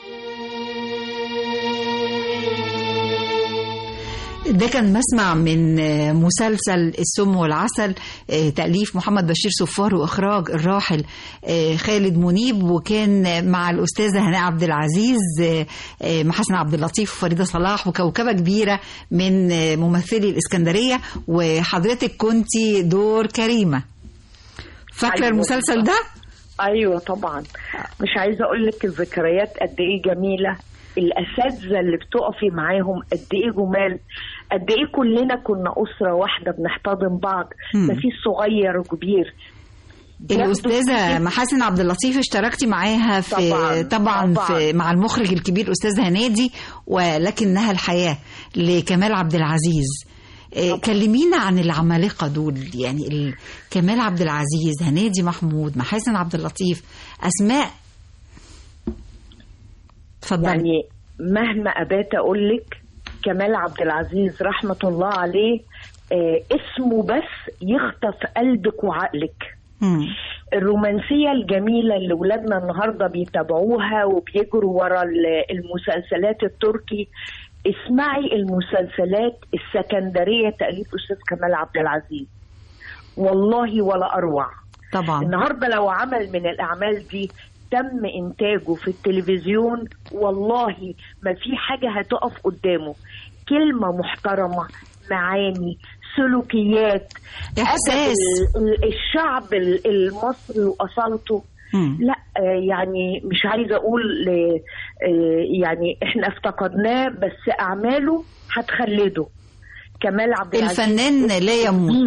Speaker 2: ده كان مسمع من مسلسل السم والعسل، تأليف محمد بشير صفار وإخراج الراحل خالد منيب، وكان مع الأستاذة هناء عبد العزيز، محسن عبد اللطيف وفريدة صلاح وكوكبة كبيرة من ممثلي الإسكندرية، وحضرتك كنتي دور كريمة. فاكرة
Speaker 14: أيوة
Speaker 2: المسلسل ده؟
Speaker 14: أيوة طبعا، مش عايزة أقول لك الذكريات قد إيه جميلة، الأساتذة اللي بتقفي معاهم قد إيه جمال، قد إيه كلنا كنا أسرة واحدة بنحتضن بعض، مفيش صغير وكبير.
Speaker 2: الأستاذة محسن عبد اللطيف اشتركتي معاها في طبعا في مع المخرج الكبير الأستاذ هنادي، ولكنها الحياة لكمال عبد العزيز. كلمينا عن العمالقة دول، يعني كمال عبد العزيز، هنادي محمود، محسن عبد اللطيف، أسماء.
Speaker 14: تفضل. يعني مهما أبات أقول لك كمال عبد العزيز رحمة الله عليه، اسمه بس يخطف قلبك وعقلك. الرومانسية الجميلة اللي ولادنا النهاردة بيتابعوها وبيجروا ورا المسلسلات التركي، اسمعي المسلسلات السكندرية تأليف أستاذ كمال عبد العزيز، والله ولا أروع.
Speaker 2: طبعا
Speaker 14: النهاردة لو عمل من الأعمال دي تم إنتاجه في التلفزيون، والله ما في حاجة هتقف قدامه. كلمة محترمة، معاني، سلوكيات،
Speaker 2: إحساس
Speaker 14: الشعب المصري وأصالته. لا يعني مش عايزة أقول يعني إحنا افتقدناه، بس أعماله هتخلده. كمال عبد العزيز
Speaker 2: الفنان لا يموت،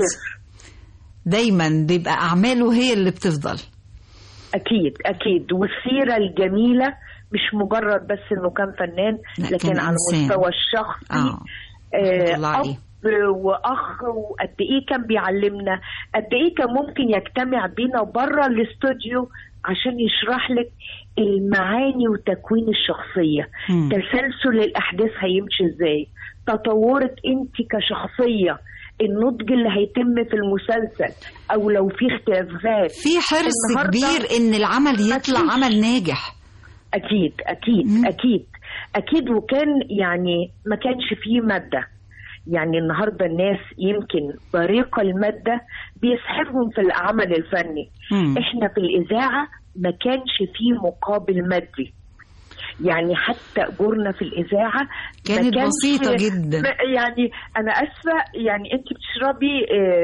Speaker 2: دايما بيبقى أعماله هي اللي بتفضل.
Speaker 14: أكيد أكيد، والسيرة الجميلة مش مجرد بس إنه كان فنان، لكن على المستوى الشخصي أب وأخ، وقد إيه كان بيعلمنا، قد إيه كان ممكن يجتمع بينا بره الاستوديو عشان يشرح لك المعاني وتكوين الشخصية، تسلسل الأحداث هيمشي إزاي، تطورك أنت كشخصية، النضج اللي هيتم في المسلسل، او لو في اختلافات،
Speaker 2: في حرص كبير ان العمل يطلع عمل ناجح.
Speaker 14: اكيد اكيد اكيد اكيد. وكان يعني ما كانش فيه مادة، يعني النهاردة الناس يمكن بريق المادة بيسحبهم في العمل الفني. احنا في الإذاعة ما كانش فيه مقابل مادي، يعني حتى أجورنا في الإذاعة
Speaker 2: كانت بسيطة جدا.
Speaker 14: يعني أنا أسفة، يعني أنت بتشربي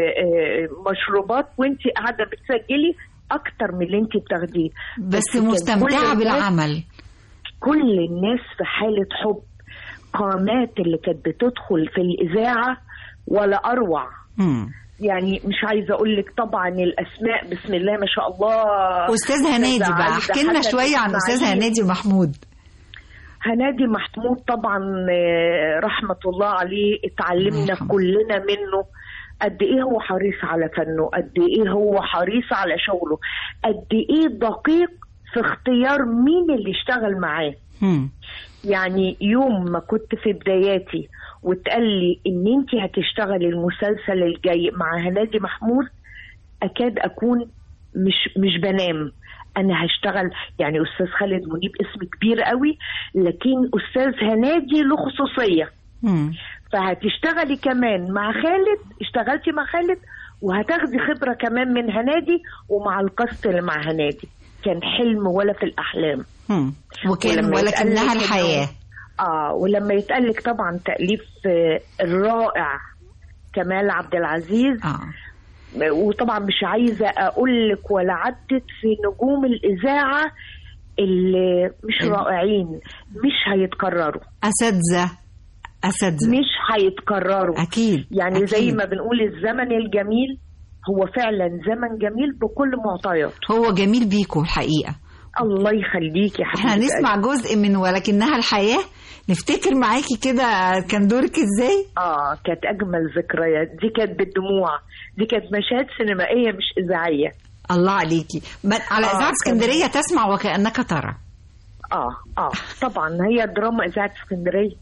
Speaker 14: مشروبات وأنت قاعدة بتسجلي أكتر من اللي أنت بتاخديه،
Speaker 2: بس مستمتعة بالعمل.
Speaker 14: كل الناس في حالة حب، قامات اللي كانت بتدخل في الإذاعة ولا أروع. يعني مش عايزه اقول لك طبعا الاسماء بسم الله ما شاء الله.
Speaker 2: استاذ هنادي بقى، احكي لنا شويه عن استاذ هنادي محمود.
Speaker 14: هنادي محمود طبعا رحمه الله عليه، اتعلمنا كلنا منه قد ايه هو حريص على فنه، قد ايه هو حريص على شغله، قد ايه دقيق في اختيار مين اللي يشتغل معاه. يعني يوم ما كنت في بداياتي واتقال لي ان انت هتشتغلي المسلسل الجاي مع هنادي محمود، اكاد اكون مش بنام. انا هشتغل، يعني استاذ خالد منيب اسم كبير قوي، لكن استاذ هنادي له خصوصيه. فهتشتغلي كمان مع خالد، اشتغلتي مع خالد وهتاخدي خبره كمان من هنادي ومع القصة اللي مع هنادي. كان حلم ولا في الاحلام.
Speaker 2: ولكنها الحياه.
Speaker 14: ولما يتقالك طبعا تأليف الرائع كمال عبد العزيز. وطبعا مش عايزة أقول لك ولا عدت في نجوم الإذاعة اللي مش رائعين، مش هيتكرروا.
Speaker 2: أساتذة
Speaker 14: مش هيتكرروا
Speaker 2: أكيد.
Speaker 14: يعني أكيد. زي ما بنقول الزمن الجميل هو فعلا زمن جميل بكل معطياته.
Speaker 2: هو جميل بيكو الحقيقة.
Speaker 14: الله يخليكي يا حبيبتي.
Speaker 2: احنا هنسمع جزء من ولكنها الحياة، نفتكر معاكي كده كان دورك ازاي؟
Speaker 14: كانت اجمل ذكريات، دي كانت بالدموع، دي كانت مشاهد سينمائية مش اذاعية.
Speaker 2: الله عليكي. على اذاعة اسكندرية تسمع وكأنك ترى.
Speaker 14: طبعا هي دراما اذاعة اسكندرية.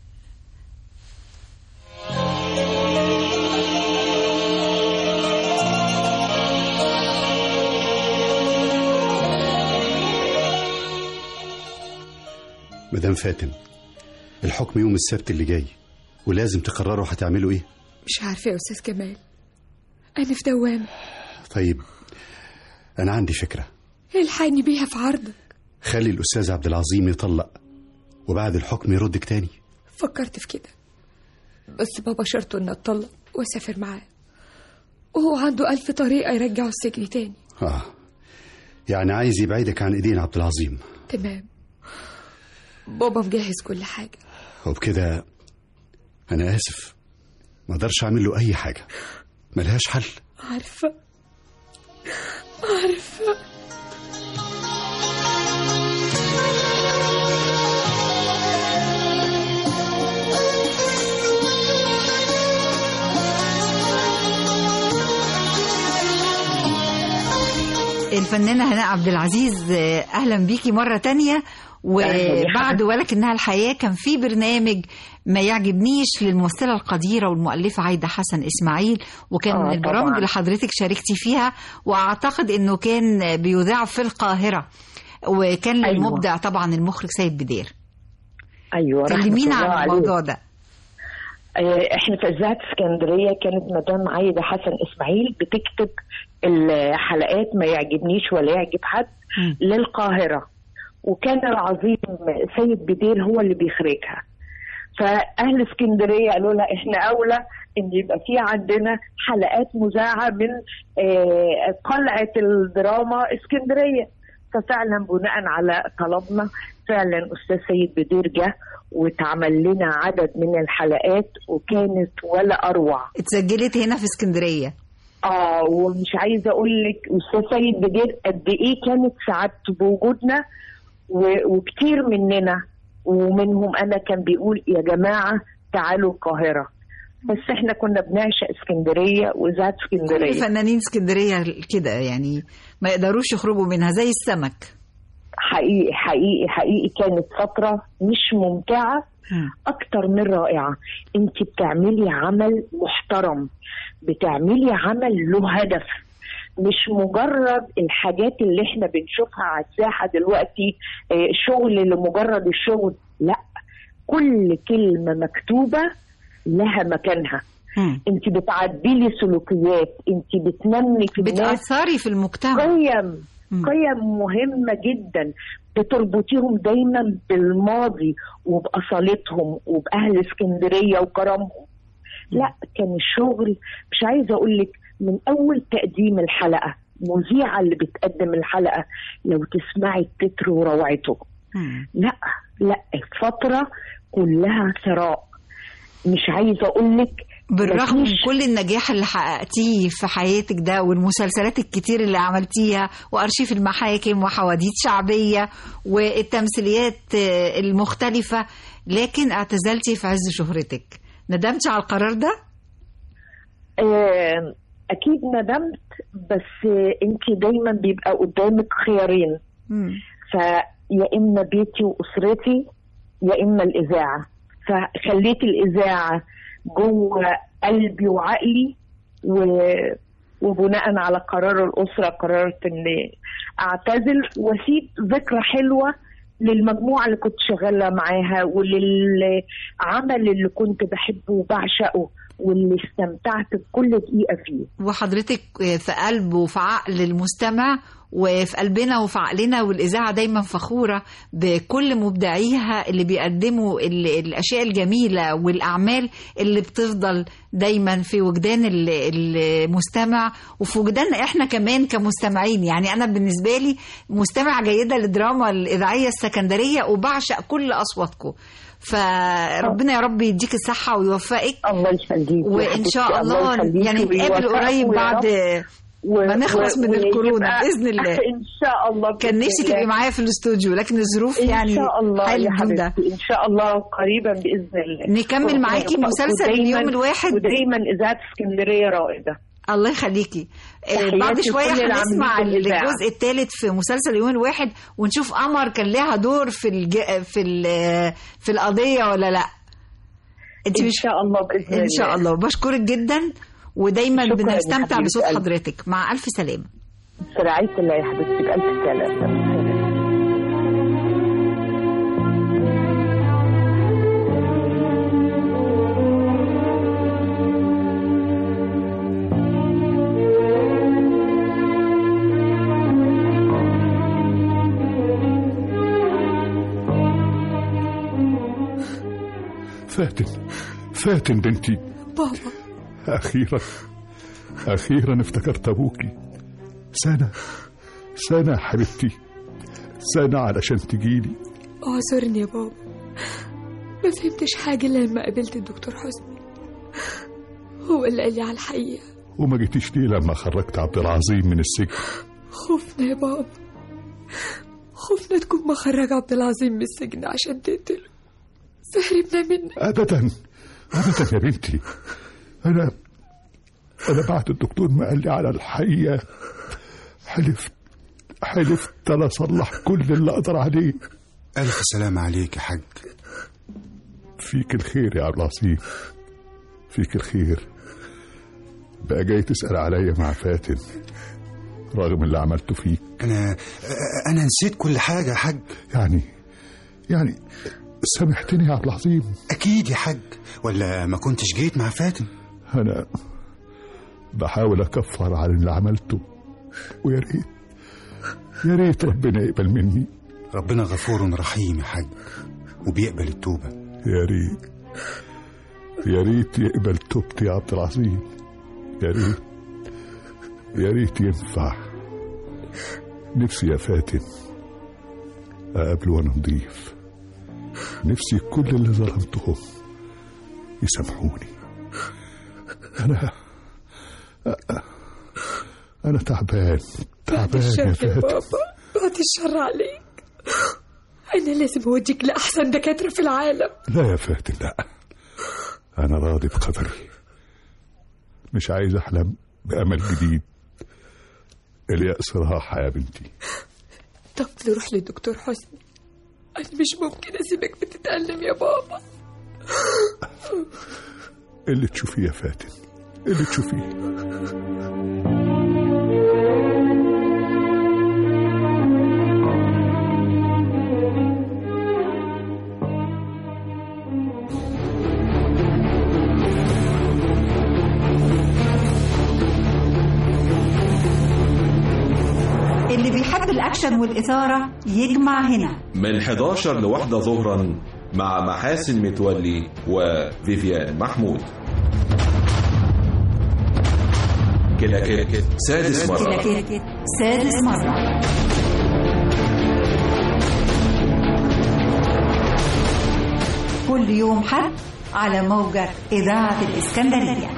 Speaker 18: مدام فاتن، الحكم يوم السبت اللي جاي ولازم تقرروا هتعملوا ايه.
Speaker 15: مش عارفه يا استاذ كمال، انا في دوامه.
Speaker 18: طيب انا عندي فكره.
Speaker 15: الحقني بيها في عرضك.
Speaker 18: خلي الاستاذ عبد العظيم يطلق وبعد الحكم يردك تاني.
Speaker 15: فكرت في كده، بس بابا شرطه ان اتطلق واسافر معاه، وهو عنده 1000 طريقه يرجعه السجن تاني.
Speaker 18: يعني عايز يبعدك عن ايدين عبد العظيم.
Speaker 15: تمام، بابا مجهز كل حاجة.
Speaker 18: وبكده أنا آسف، ما اقدرش أعمل له أي حاجة، ملهاش حل.
Speaker 15: عارفة.
Speaker 2: الفنانة هناء عبد العزيز، أهلا بيكي مرة تانية. وبعد ولكنها الحياة كان في برنامج ما يعجبنيش للممثلة القديرة والمؤلفة عايدة حسن إسماعيل، وكان من البرامج اللي حضرتك شاركتي فيها، وأعتقد أنه كان بيذاع في القاهرة، وكان للمبدع طبعا المخرج سيد بدير. كلمينا عن الموضوع ده.
Speaker 14: احنا في إذاعة اسكندرية كانت مدام عايدة حسن إسماعيل بتكتب الحلقات ما يعجبنيش ولا يعجب حد للقاهرة، وكان العظيم سيد بدير هو اللي بيخرجها. فأهل اسكندرية قالوا لها احنا أولى ان يبقى في عندنا حلقات مذاعة من قلعة الدراما اسكندرية. ففعلا بناء على طلبنا فعلا أستاذ سيد بدير جه واتعمل لنا عدد من الحلقات، وكانت ولا أروع.
Speaker 2: اتسجلت هنا في اسكندرية.
Speaker 14: ومش عايزة أقول لك أستاذ سيد بدير قد إيه كانت سعادته بوجودنا، وكتير مننا ومنهم أنا كان بيقول يا جماعة تعالوا القاهرة، بس احنا كنا بنعشق اسكندرية وذات اسكندرية.
Speaker 2: كل فنانين اسكندرية كده يعني ما يقدروش يخرجوا منها زي السمك.
Speaker 14: حقيقي حقيقي حقيقي كانت فترة مش ممتعة أكتر من رائعة. انت بتعملي عمل محترم، بتعملي عمل له هدف، مش مجرد الحاجات اللي احنا بنشوفها على الساحة دلوقتي شغل لمجرد الشغل. لا، كل كلمة مكتوبة لها مكانها. انت بتعدلي سلوكيات، انت بتنمي في الناس،
Speaker 2: بتأثري في المجتمع
Speaker 14: قيم مهمة جدا، بتربطيهم دايما بالماضي وبأصالتهم وبأهل اسكندرية وكرمهم. لا، كان الشغل مش عايزة أقولك من أول تقديم الحلقة، مذيعة اللي بتقدم الحلقة لو تسمعي التتر وروعته. لا فترة كلها ثراء. مش عايزة أقولك
Speaker 2: بالرغم من كل النجاح اللي حققتيه في حياتك ده والمسلسلات الكتير اللي عملتيها وأرشيف المحاكم وحواديت شعبية والتمثيليات المختلفة، لكن اعتزلتي في عز شهرتك. ندمتي على القرار ده؟
Speaker 14: أكيد ندمت، بس أنت دايما بيبقى قدامك خيارين، فيا إما بيتي وأسرتي يا إما الإذاعة. فخليت الإذاعة جوه قلبي وعقلي، وبناء على قرار الأسرة قررت إن أعتزل وأسيب ذكرى حلوة للمجموعة اللي كنت شغالة معاها وللعمل اللي كنت بحبه وبعشقه واللي استمتعت بكل دقيقة فيه.
Speaker 2: وحضرتك في قلب وفي عقل المستمع وفي قلبنا وفي عقلنا، والإذاعة دايما فخورة بكل مبدعيها اللي بيقدموا الأشياء الجميلة والأعمال اللي بتفضل دايما في وجدان المستمع وفي وجداننا إحنا كمان كمستمعين. يعني أنا بالنسبة لي مستمع جيدة للدراما الإذاعية السكندرية وبعشق كل أصواتكم، فربنا يا رب يديك الصحة ويوفقك.
Speaker 14: الله يخليك،
Speaker 2: وإن شاء الله يعني نتقابل قريب بعد ما نخلص من الكورونا بإذن الله.
Speaker 14: إن شاء الله.
Speaker 2: كان نفسي تبقي معايا في الاستوديو لكن الظروف يعني
Speaker 14: إن شاء الله يا حبيبتي، إن شاء الله قريبا بإذن الله
Speaker 2: نكمل معاكي مسلسل اليوم الواحد.
Speaker 14: ودايما إذاعة اسكندرية رائدة.
Speaker 2: الله يخليكي. بعد شوية هنسمع الجزء الثالث في مسلسل اليوم الواحد ونشوف قمر كان لها دور في القضية ولا لا.
Speaker 14: إن شاء الله بإذن الله.
Speaker 2: إن شاء الله. بشكرك جدا ودايما بنستمتع بصوت حضرتك. مع ألف سلامة.
Speaker 14: رعاية الله يا حبيبتي، بألف سلامة.
Speaker 19: فاتن بنتي.
Speaker 9: بابا،
Speaker 19: أخيرا افتكرت أبوكي. سنة حبيبتي، سنة علشان تجيلي.
Speaker 9: اعذرني يا بابا، ما فهمتش حاجة إلا لما قابلت الدكتور حسني، هو اللي قال لي على الحقيقة.
Speaker 19: وما جيتيش ليه لما خرجت عبد العظيم من السجن؟
Speaker 9: خفنا يا بابا، خفنا تكون مخرج عبد العظيم من السجن عشان تقتله، فهربنا منه.
Speaker 19: أبدا يا بنتي، أنا بعد الدكتور ما قال لي على الحقيقة حلفت أنا أصلح كل اللي أقدر عليه.
Speaker 18: ألف سلام عليك يا حاج.
Speaker 19: فيك الخير يا عبد العظيم، فيك الخير. بقى جاي تسأل عليا مع فاتن رغم اللي عملته فيك.
Speaker 18: أنا نسيت كل حاجة يا حاج.
Speaker 19: يعني سامحتني يا عبد العظيم؟
Speaker 18: أكيد يا حاج، ولا ما كنتش جيت مع فاتن؟
Speaker 19: أنا بحاول أكفر على اللي عملته، ويا ريت ربنا يقبل مني.
Speaker 18: ربنا غفور رحيم يا حاج وبيقبل التوبة.
Speaker 19: يا ريت يقبل توبتي يا عبد العظيم، يا ريت ينفع. نفسي يا فاتن أقابله وأنا نضيف، نفسي كل اللي ظلمتهم يسامحوني. أنا تعبان
Speaker 9: بعد الشر
Speaker 19: يا
Speaker 9: يا
Speaker 19: فاتن.
Speaker 9: بابا، بعد الشر عليك. أنا لازم أوديك لأحسن دكاترة في العالم.
Speaker 19: لا يا فاتن، لا، أنا راضي بقدري، مش عايز أحلم بأمل جديد. اليأس راحة يا بنتي.
Speaker 9: طب نروح للدكتور حسني، أنا مش ممكن أسيبك بتتألم يا بابا.
Speaker 19: اللي تشوفيه يا فاتن، اللي تشوفيه.
Speaker 2: اللي بيحب الأكشن والإثارة يجمع هنا
Speaker 1: من 11 لواحدة ظهرا مع محاسن متولي وفيفيان محمود. كلاكيت سادس مرة.
Speaker 2: كل يوم حد على موجة إذاعة الإسكندرية.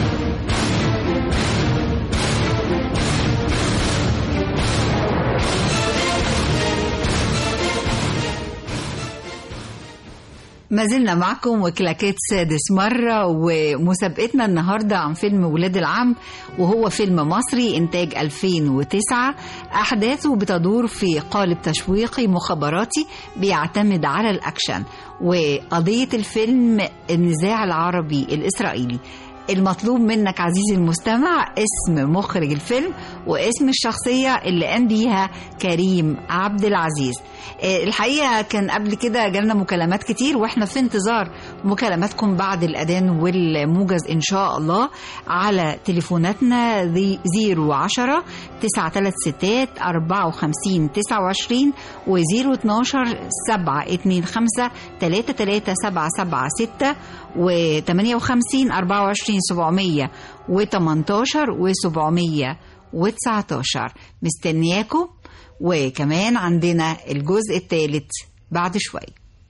Speaker 2: ما زلنا معكم وكلاكيت سادس مرة، ومسابقتنا النهاردة عن فيلم ولاد العم، وهو فيلم مصري إنتاج 2009. أحداثه بتدور في قالب تشويقي مخابراتي بيعتمد على الأكشن، وقضية الفيلم النزاع العربي الإسرائيلي. المطلوب منك عزيزي المستمع اسم مخرج الفيلم واسم الشخصية اللي قام بيها كريم عبد العزيز. الحقيقة كان قبل كده جالنا مكالمات كتير، واحنا في انتظار مكالماتكم بعد الأذان والموجز إن شاء الله على تليفوناتنا 010 936 54 29 و012 725 33776 و58 24 718 و719. مستنياكم. وكمان عندنا الجزء الثالث بعد شوي.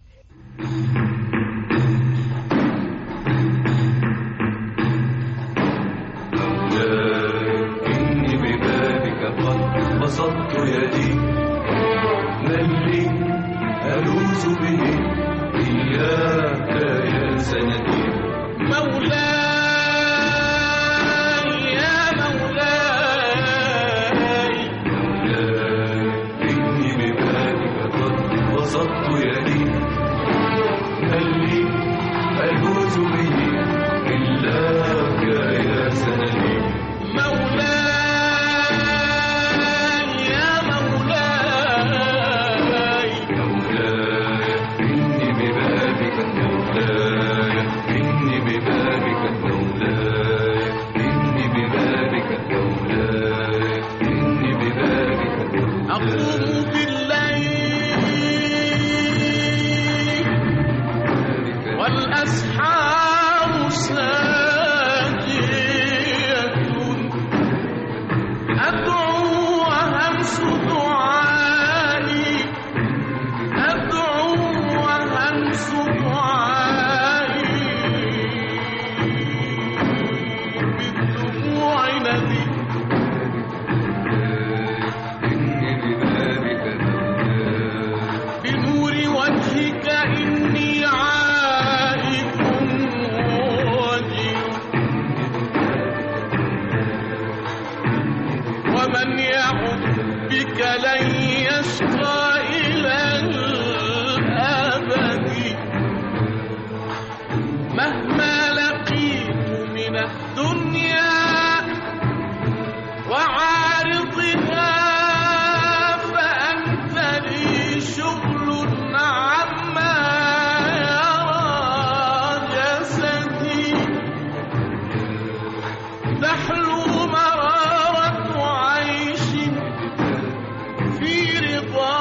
Speaker 3: إني ببابك قد بسطت يدي، من لي ألوذ به إياك يا سندي. مولاي يا مولاي، إني ببابك قد بسطت يدي، من لي ألوذ به إلاك يا سندي. مولاي يا مولاي، مولاي إني ببابك مولاي، إني ببابك مولاي، إني ببابك مولاي، إني ببابك مولاي. أقوم بالليل والأسحار ساجية، أدعو وهمس دعائي، أدعو وهمس دعائي، بالدموع ندي. بنور وجهك إني عائد وجه، ومن يعد بك لن يشقى إلى الأبد، مهما لقيت من الدنيا وعارضها، فأنت لي شغل عما يرى جسدي، تحلو مرارة عيش في رضا،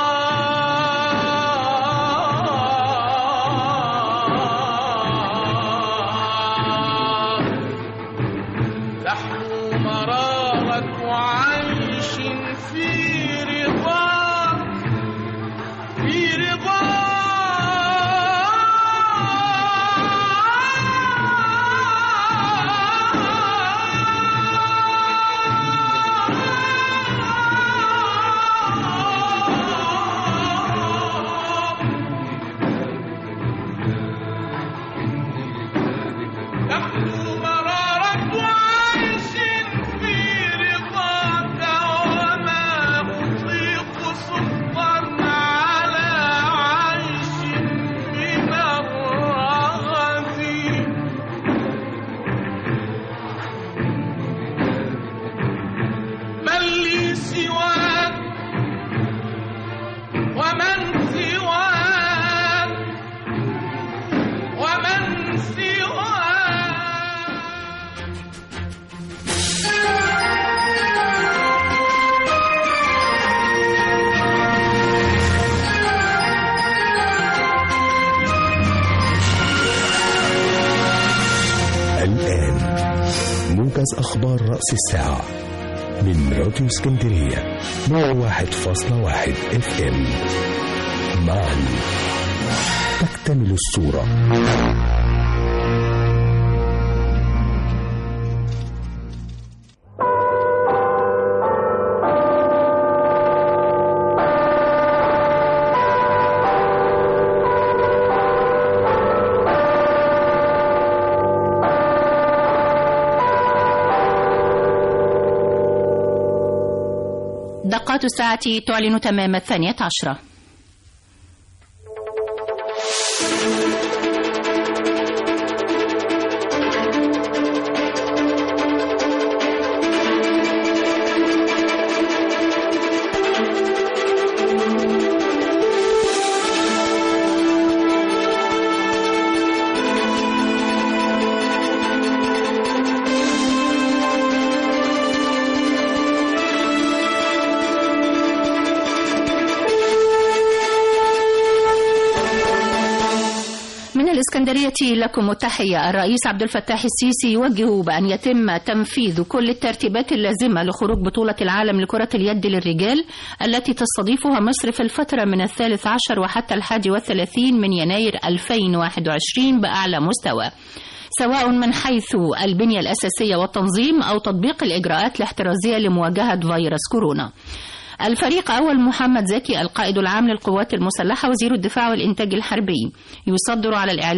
Speaker 3: تحلو مرارة عيش في رضا، في رضا. تحلو مرارة عيش في رضاك، وما أطيق سلطا على عيش من الرغد. من لي سواك ومن سواك ومن سواك.
Speaker 20: الآن موجز أخبار رأس الساعة من راديو اسكندرية 101.1 FM. معا تكتمل الصورة.
Speaker 21: توقعات الساعة تعلن تمام 12. الإسكندرية لكم التحية. الرئيس عبد الفتاح السيسي يوجه بأن يتم تنفيذ كل الترتيبات اللازمة لخروج بطولة العالم لكرة اليد للرجال التي تستضيفها مصر في الفترة من 13 وحتى 31 من يناير 2021 بأعلى مستوى، سواء من حيث البنية الأساسية والتنظيم أو تطبيق الإجراءات الاحترازية لمواجهة فيروس كورونا. الفريق أول محمد زكي القائد العام للقوات المسلحة وزير الدفاع والإنتاج الحربي يصدق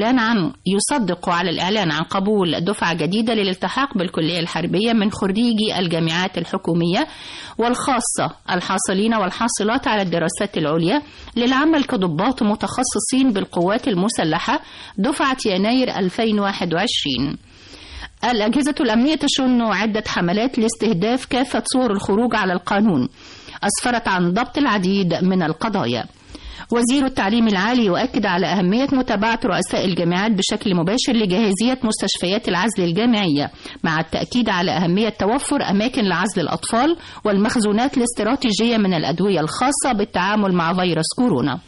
Speaker 21: على الإعلان عن قبول دفعة جديدة للالتحاق بالكلية الحربية من خريجي الجامعات الحكومية والخاصة الحاصلين والحاصلات على الدراسات العليا للعمل كضباط متخصصين بالقوات المسلحة دفعة يناير 2021. الأجهزة الأمنية تشن عدة حملات لاستهداف كافة صور الخروج على القانون أسفرت عن ضبط العديد من القضايا. وزير التعليم العالي يؤكد على أهمية متابعة رؤساء الجامعات بشكل مباشر لجاهزية مستشفيات العزل الجامعية، مع التأكيد على أهمية توفر أماكن لعزل الأطفال والمخزونات الاستراتيجية من الأدوية الخاصة بالتعامل مع فيروس كورونا.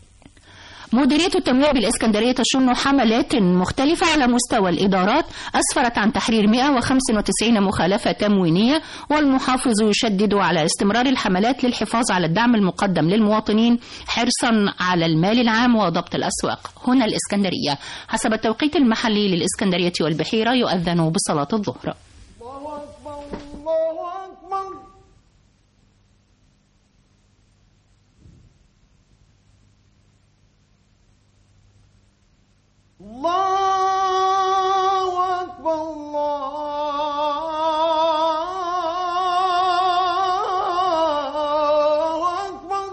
Speaker 21: مديرية التموين بالإسكندرية تشن حملات مختلفة على مستوى الإدارات أسفرت عن تحرير 195 مخالفة تموينية، والمحافظ يشدد على استمرار الحملات للحفاظ على الدعم المقدم للمواطنين حرصا على المال العام وضبط الأسواق. هنا الإسكندرية حسب التوقيت المحلي للإسكندرية والبحيرة يؤذن بصلاة الظهر.
Speaker 3: الله أكبر الله أكبر.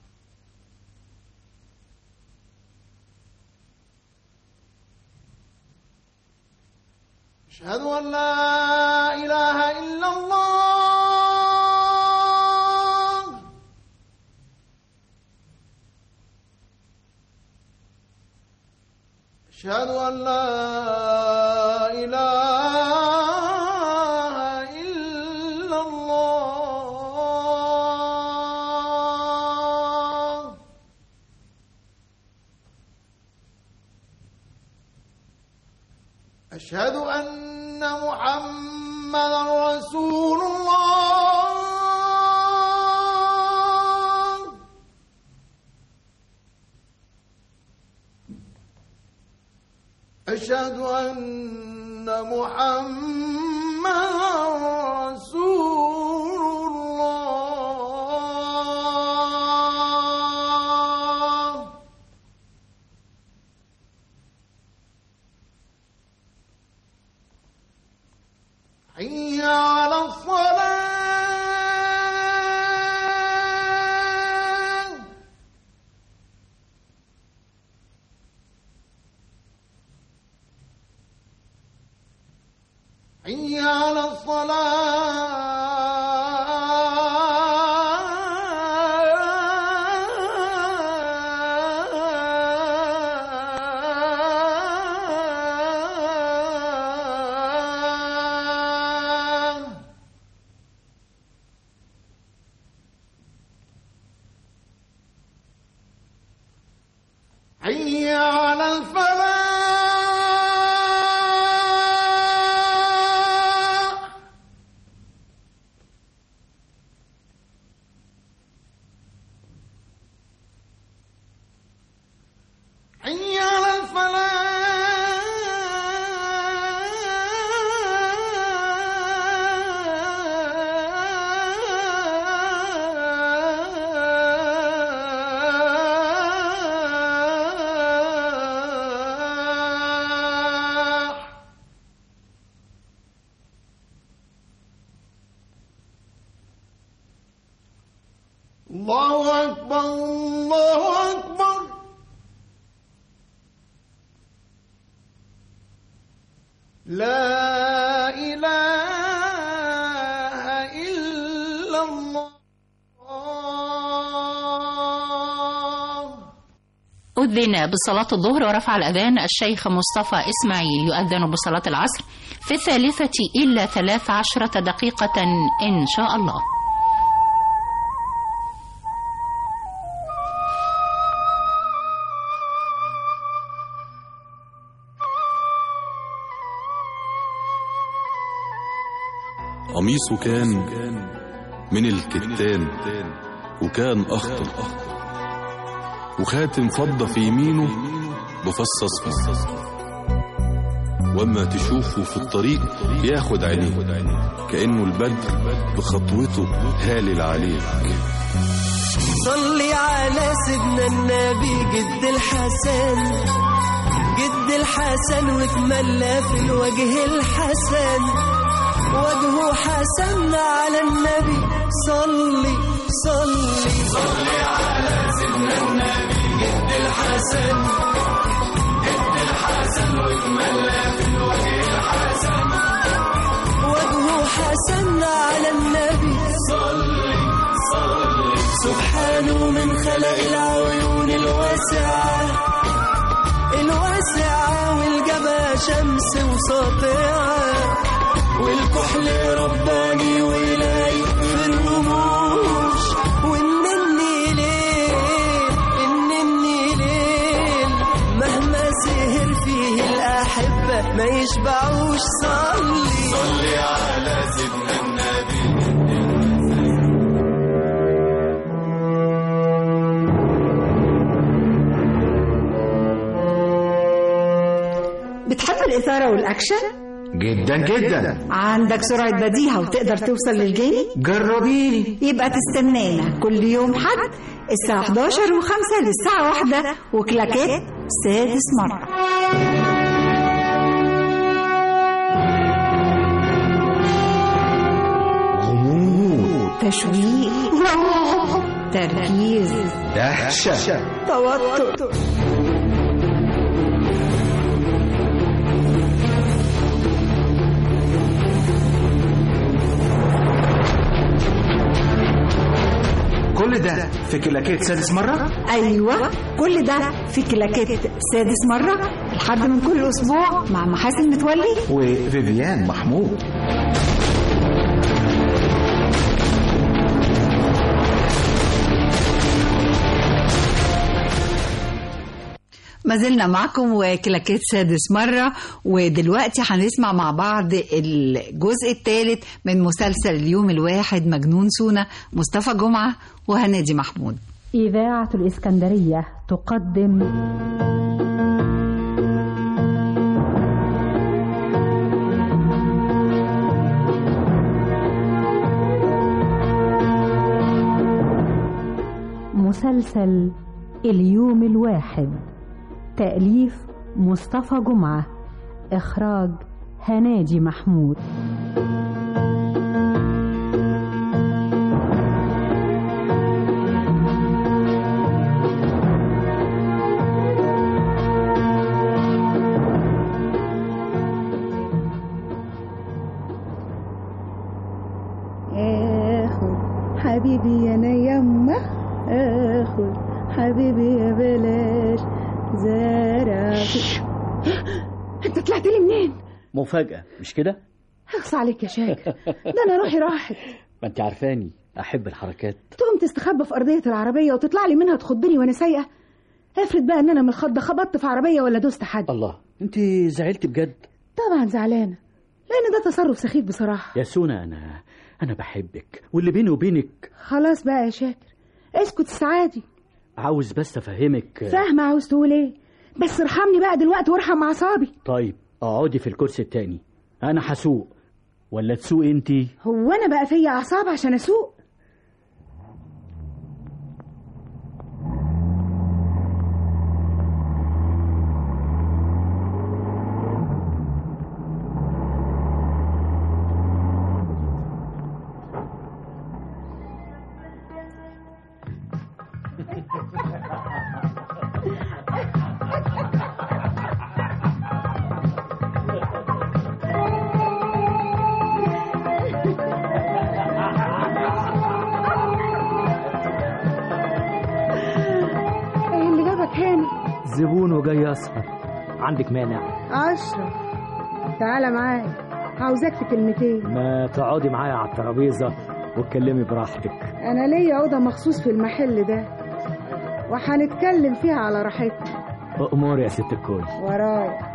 Speaker 3: أشهد أن لا إله إلا الله. أشهد أن لا إله إلا الله. أشهد أن محمدا رسول الله. أشهد أن محمدا رسول الله. حي على الصلاة. حي على الصلاة. حي على الفلاح. أكبر الله أكبر. لا إله إلا الله.
Speaker 21: أذن بصلاة الظهر ورفع الأذان الشيخ مصطفى إسماعيل. يؤذن بصلاة العصر في 13 دقيقة إن شاء الله.
Speaker 4: قميصه كان من الكتان وكان أخضر، وخاتم فضة في يمينه بفص أصفر، وأما تشوفه في الطريق ياخد عينيه كأنه البدر بخطوته هالل عليك.
Speaker 3: صلي على سيدنا النبي جد الحسن، جد الحسن وتملى في الوجه الحسن، وجهه حسن على النبي. صلي صلي صلي على سيدنا النبي جد الحسن، جد الحسن وتملى في الوجه الحسن، وجهه حسن على النبي. صلي صلي سبحانه من خلق العيون الواسعة، الواسعة والجبهة شمس وساطعة، والكحل رباني ولايق في الرموش، والنني ليل النني ليل مهما سهر فيه الأحبة ما يشبعوش. صلي صلي على سيدنا النبي.
Speaker 2: بتحب الإثارة والأكشن؟
Speaker 7: جدا جدا.
Speaker 2: عندك سرعة بديهة وتقدر توصل للجاني؟
Speaker 7: جربيني.
Speaker 2: يبقى تستنانا كل يوم حد الساعة 11:05 للساعة 1 وكلاكيت سادس مرة.
Speaker 7: غموض،
Speaker 2: تشويق، تركيز،
Speaker 7: دهشة،
Speaker 2: توتر.
Speaker 7: كل ده في كلاكيت سادس مرة؟
Speaker 2: أيوة، كل ده في كلاكيت سادس مرة لحد من كل أسبوع مع محاسن متولي
Speaker 7: وفيفيان محمود.
Speaker 2: ما زلنا معكم وكلاكيت سادس مرة، ودلوقتي هنسمع مع بعض الجزء الثالث من مسلسل اليوم الواحد مجنون سونا، مصطفى جمعة وهنادي محمود.
Speaker 5: إذاعة الإسكندرية تقدم مسلسل اليوم الواحد، تأليف مصطفى جمعة، إخراج هنادي محمود.
Speaker 6: آخد حبيبي أنا يما، آخد حبيبي يا بلاش زرع. انت طلعت لي منين؟
Speaker 8: مفاجأة مش كده؟
Speaker 6: اخص عليك يا شاكر، ده انا روحي راحت.
Speaker 8: ما انت عارفاني احب الحركات.
Speaker 6: تقوم تستخبى في ارضية العربية وتطلع لي منها تخضني وانا سايقة. افرض بقى ان انا من الخضة خبطت في عربية ولا دوست حد.
Speaker 8: الله، انت زعلت بجد؟
Speaker 6: طبعا زعلانة، لان ده تصرف سخيف بصراحة.
Speaker 8: يا سونا انا بحبك، واللي بيني وبينك.
Speaker 6: خلاص بقى يا شاكر، اسكت السعادي.
Speaker 8: عاوز بس افهمك.
Speaker 6: فاهمة عاوز تقول ايه، بس ارحمني بقى دلوقتي وارحم اعصابي.
Speaker 8: طيب اقعدي في الكرسي التاني، انا هسوق ولا تسوقي انتي؟
Speaker 6: هو انا بقى فيا اعصاب عشان اسوق؟
Speaker 8: يا اسمر، عندك مانع؟
Speaker 6: أشرف تعالى معايا، عاوزاك في كلمتين.
Speaker 8: ما تقعدي معايا على الترابيزة واتكلمي براحتك.
Speaker 6: أنا ليا أوضة مخصوص في المحل ده وهنتكلم فيها على راحتنا.
Speaker 8: أمور يا ست الكل.
Speaker 6: ورايا.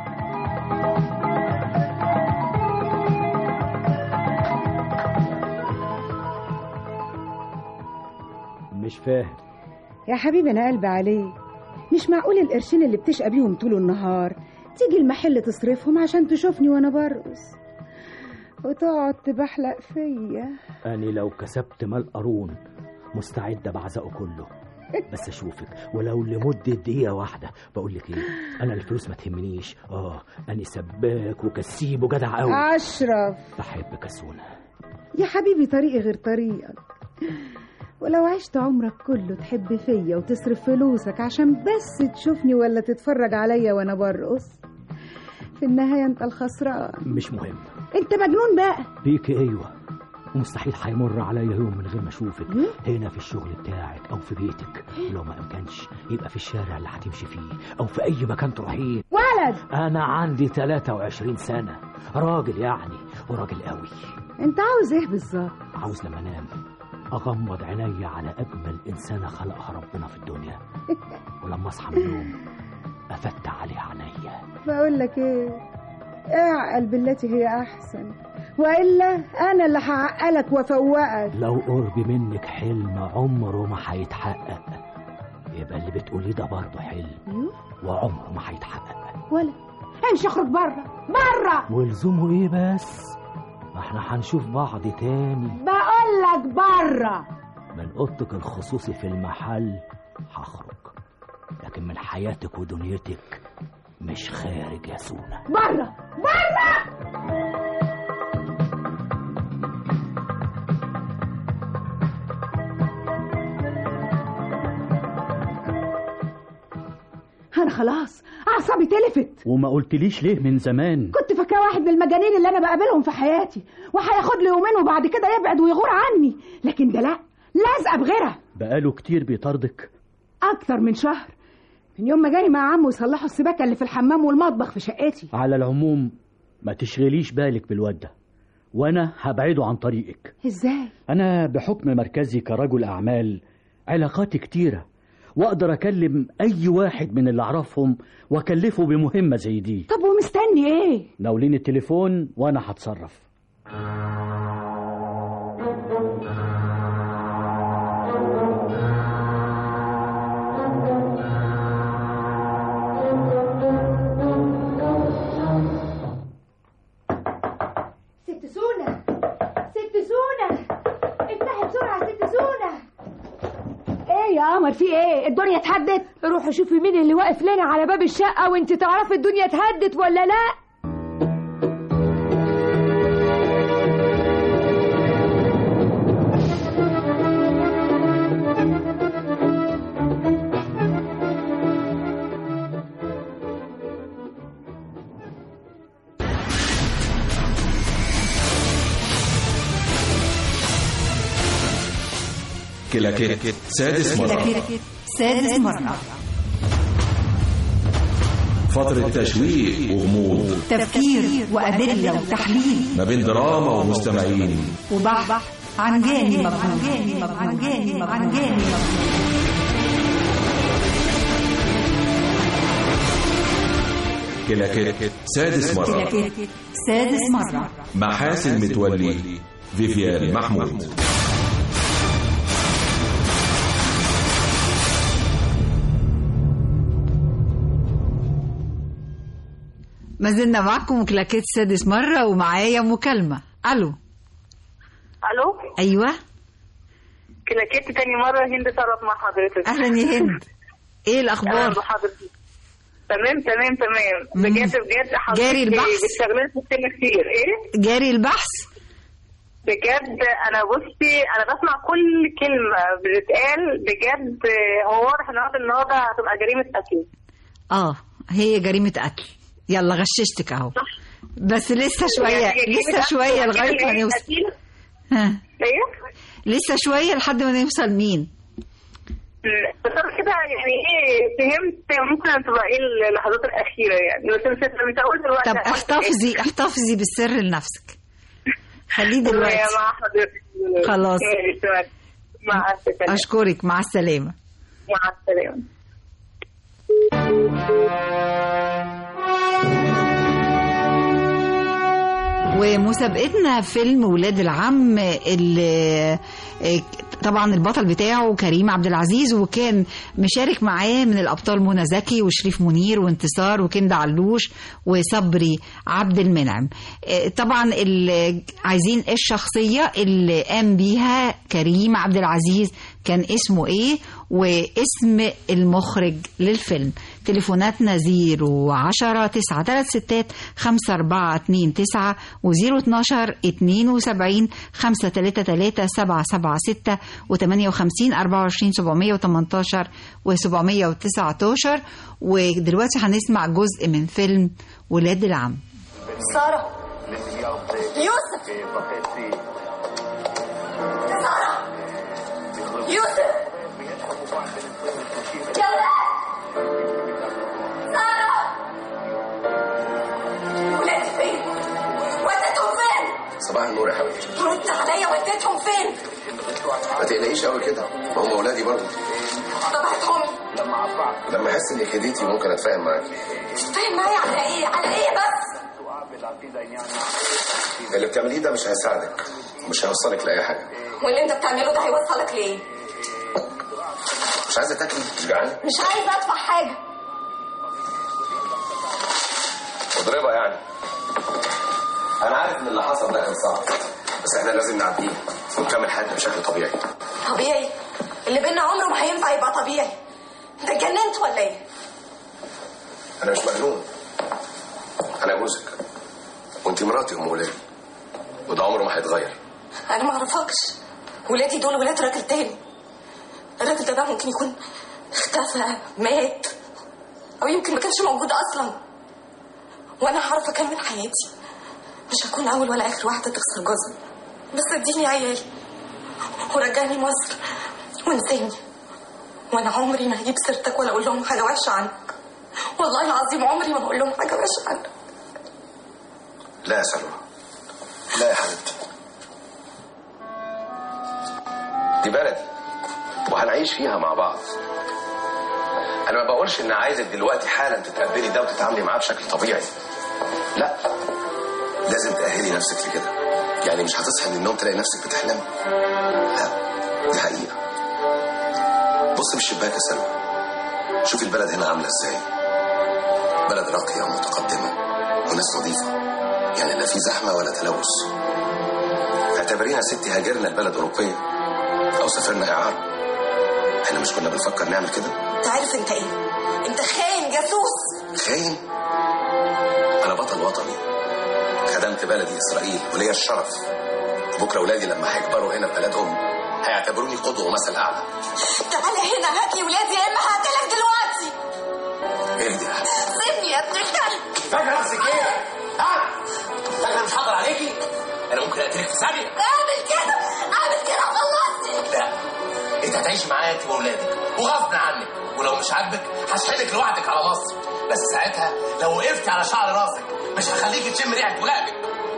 Speaker 8: مش فاهم
Speaker 6: يا حبيبي، أنا قلبي عليك. مش معقول القرشين اللي بتشقى بيهم طول النهار تيجي المحل تصرفهم عشان تشوفني وأنا برقص وتقعد تبحلق فيا.
Speaker 8: أنا لو كسبت مال قارون مستعدة بعزقه كله، بس أشوفك ولو لمدة دقيقة واحدة. بقول لك إيه، أنا الفلوس ما تهمنيش. أنا سباك وكسيب وجدع قوي.
Speaker 6: أشرف
Speaker 8: بحبك يا سونا
Speaker 6: يا حبيبي، طريقي غير طريقك، ولو عشت عمرك كله تحب فيا وتصرف فلوسك عشان بس تشوفني ولا تتفرج عليا وانا برقص، في النهاية انت الخسران.
Speaker 8: مش مهم.
Speaker 6: انت مجنون بقى.
Speaker 8: بيك ايوه، ومستحيل هيمر عليا يوم من غير ما اشوفك هنا في الشغل بتاعك او في بيتك، ولو ما امكنش يبقى في الشارع اللي هتمشي فيه او في اي مكان تروحيه.
Speaker 6: ولد
Speaker 8: انا عندي 23 سنة، راجل يعني، وراجل قوي.
Speaker 6: انت عاوز ايه بالظبط؟
Speaker 8: عاوز لما انام اغمض عيني على اجمل انسانة خلقها ربنا في الدنيا، ولما اصحى من النوم افتح عليها عينيا.
Speaker 6: بقول لك ايه، اعقل بالتي هي احسن، والا انا اللي هعقلك وافوقك.
Speaker 8: لو قرب منك حلم عمره ما هيتحقق، يبقى اللي بتقوليه ده برضه حلم وعمره ما هيتحقق.
Speaker 6: ولا امشي، اخرج بره بره.
Speaker 8: ولزومه ايه بس؟ ما احنا هنشوف بعض تاني.
Speaker 6: بقول لك بره.
Speaker 8: من اوضتك الخصوصي في المحل هخرج، لكن من حياتك ودنيتك مش خارج يا سونا.
Speaker 6: بره بره. انا خلاص اعصابي تلفت.
Speaker 8: وما قلتليش ليه من زمان؟
Speaker 6: كنت فاكره واحد من المجانين اللي انا بقابلهم في حياتي وهياخد لي يومين وبعد كده يبعد ويغور عني، لكن ده لا، لازقه بغيرها.
Speaker 8: بقاله كتير بيطاردك؟
Speaker 6: اكتر من شهر، من يوم ما جاني مع عمه يصلحوا السباكه اللي في الحمام والمطبخ في شقتي.
Speaker 8: على العموم ما تشغليش بالك بالواد ده، وانا هبعده عن طريقك.
Speaker 6: ازاي؟
Speaker 8: انا بحكم مركزي كرجل اعمال علاقاتي كتيره، واقدر اكلم اي واحد من اللي اعرفهم واكلفه بمهمه زي دي.
Speaker 6: طب ومستني ايه؟
Speaker 8: ناولين التليفون وانا هتصرف.
Speaker 6: ست سونا، ست سونا، افتحي بسرعه يا ست سونا. ايه يا قمر، في ايه؟ الدنيا اتهدت؟
Speaker 9: روحي شوفي مين اللي واقف لنا على باب الشقه وانت تعرفي الدنيا اتهدت ولا لا.
Speaker 1: كلاكيت سادس مرة.
Speaker 2: سادس مرة.
Speaker 1: فترة تشويق وغموض،
Speaker 2: تفكير وأدلة وتحليل،
Speaker 1: ما بين دراما ومستمعين،
Speaker 2: وبحث عن جاني مبهوم.
Speaker 1: كلاكيت سادس مرة.
Speaker 2: كلاكيت سادس مرة.
Speaker 1: محاسن متولي، فيفيان محمود.
Speaker 2: ما زلنا معكم كلاكيت سادس مرة، ومعايا مكالمة. ألو. أيوة.
Speaker 13: كلاكيت تاني مرة، هند ثروت مع حضرتك.
Speaker 2: أهلا يا هند، إيه الأخبار؟
Speaker 13: أهلا بحضرتك. تمام. بجد حضرتك
Speaker 2: جاري البحث؟
Speaker 13: بتشغلين في السن كتير. إيه؟
Speaker 2: جاري البحث؟
Speaker 13: بجد أنا بصي، أنا بسمع كل كلمة بتتقال. بجد هو واضح النهارده هتبقى جريمة قتل.
Speaker 2: هي جريمة قتل. يلا غششتك اهو، بس لسه شوية لغاية ما نوصل.
Speaker 13: ايه؟
Speaker 2: لسه شوية لحد ما نوصل. مين؟
Speaker 13: بس انا كده يعني ايه فهمت ممكن تبقى ايه اللحظات الاخيره يعني، بس مش هقول دلوقتي.
Speaker 2: طب احتفظي بالسر لنفسك، خليه دلوقتي
Speaker 13: مع حضرتك.
Speaker 2: خلاص
Speaker 13: مع السلامه.
Speaker 2: اشكرك، مع السلامه.
Speaker 13: مع السلامه.
Speaker 2: ومسابقتنا فيلم ولاد العم اللي طبعا البطل بتاعه كريم عبد العزيز، وكان مشارك معاه من الأبطال منى زكي وشريف منير وانتصار وكندا علوش وصبري عبد المنعم. طبعا اللي عايزين الشخصية اللي قام بيها كريم عبد العزيز كان اسمه ايه واسم المخرج للفيلم. تليفوناتنا 010 936 5429 و012 72 533 776 و58 24 718 و719. ودلوقتي هنسمع جزء من فيلم ولاد العم.
Speaker 10: سارة، يوسف، سارة، يوسف، يلا سارة، ولادي فين؟ وديتهم فين؟
Speaker 22: صباح النور يا حبيبتي.
Speaker 10: رد عليا، وديتهم فين؟
Speaker 22: ما تقلقيش قوي كده، هم ولادي برضه.
Speaker 10: طبعتهم
Speaker 22: لما احس انك هديتي ممكن اتفاهم معاكي.
Speaker 10: تتفاهم معايا على ايه؟ على ايه بس؟
Speaker 22: اللي بتعمليه ده مش هيساعدك، مش هيوصلك لاي حاجه.
Speaker 10: واللي انت بتعمله ده هيوصلك ليه؟
Speaker 22: مش عايزه تاكلي؟ مش جعانه؟
Speaker 10: مش عايزه ادفع حاجه.
Speaker 22: مضربه يعني. انا عارف ان اللي حصل ده كان صعب، بس احنا لازم نعديه ونكمل حياتنا بشكل طبيعي.
Speaker 10: طبيعي؟ اللي بينا عمره ما هينفع يبقى طبيعي. انت اتجننت ولا ايه؟
Speaker 22: انا مش مجنون، انا جوزك وانت مراتي ام ولادي، وده عمره ما هيتغير.
Speaker 10: انا ما اعرفكش، ولادي دول ولاد راجل تاني. الراجل ده ممكن يكون اختفى، مات، او يمكن ما كانش موجود اصلا، وانا هعرف اكمل حياتي. مش هكون اول ولا اخر واحده تخسر جوزي، بس اديني عيالي ورجعني مصر وانساني. وانا عمري ما هجيب سيرتك ولا اقول لهم حاجه وحشه عنك، والله العظيم عمري ما هقول لهم حاجه وحشه عنك.
Speaker 22: لا يا سلوى، لا يا حبيبتي، دي بلدي وهنعيش فيها مع بعض. انا ما بقولش ان عايزك دلوقتي حالا تتقبلي ده وتتعاملي معاه بشكل طبيعي، لا، لازم تأهلي نفسك لكده. يعني مش هتصحي من النوم تلاقي نفسك بتحلمي، لا، دي حقيقة. بص بالشباك يا سلوى، شوفي البلد هنا عاملة ازاي. بلد راقية ومتقدمة وناس نظيفة، يعني لا في زحمة ولا تلوث. اعتبرينا ستي هاجرنا لبلد أوروبية أو سافرنا إعارة. احنا مش كنا بنفكر نعمل كده؟
Speaker 10: انت عارف انت ايه؟ انت خاين جاسوس.
Speaker 22: خاين؟ أنا بطل وطني، خدمت بلدي إسرائيل وليا الشرف. بكرة ولادي لما هيكبروا هنا في بلدهم هيعتبروني قدوة ومثل أعلى.
Speaker 10: تعالى هنا هات لي ولادي يا إما هقتلك دلوقتي.
Speaker 22: اهدي يا حبيبي.
Speaker 10: سيبني يا ابن الكلب.
Speaker 22: فاكرة نفسك إيه؟ ها؟ فاكرة مش هقدر عليكي؟ أنا ممكن أقتلك في ثانية.
Speaker 10: اعمل كده، اعمل كده خلصني.
Speaker 22: لا، أنت هتعيش معايا أنت وولادك وغصب عنك، ولو مش عاجبك هشحنك لوحدك على مصر. بس ساعتها لو وقفتي على شعر راسك مش هخليكي تشم ريحة ولادك.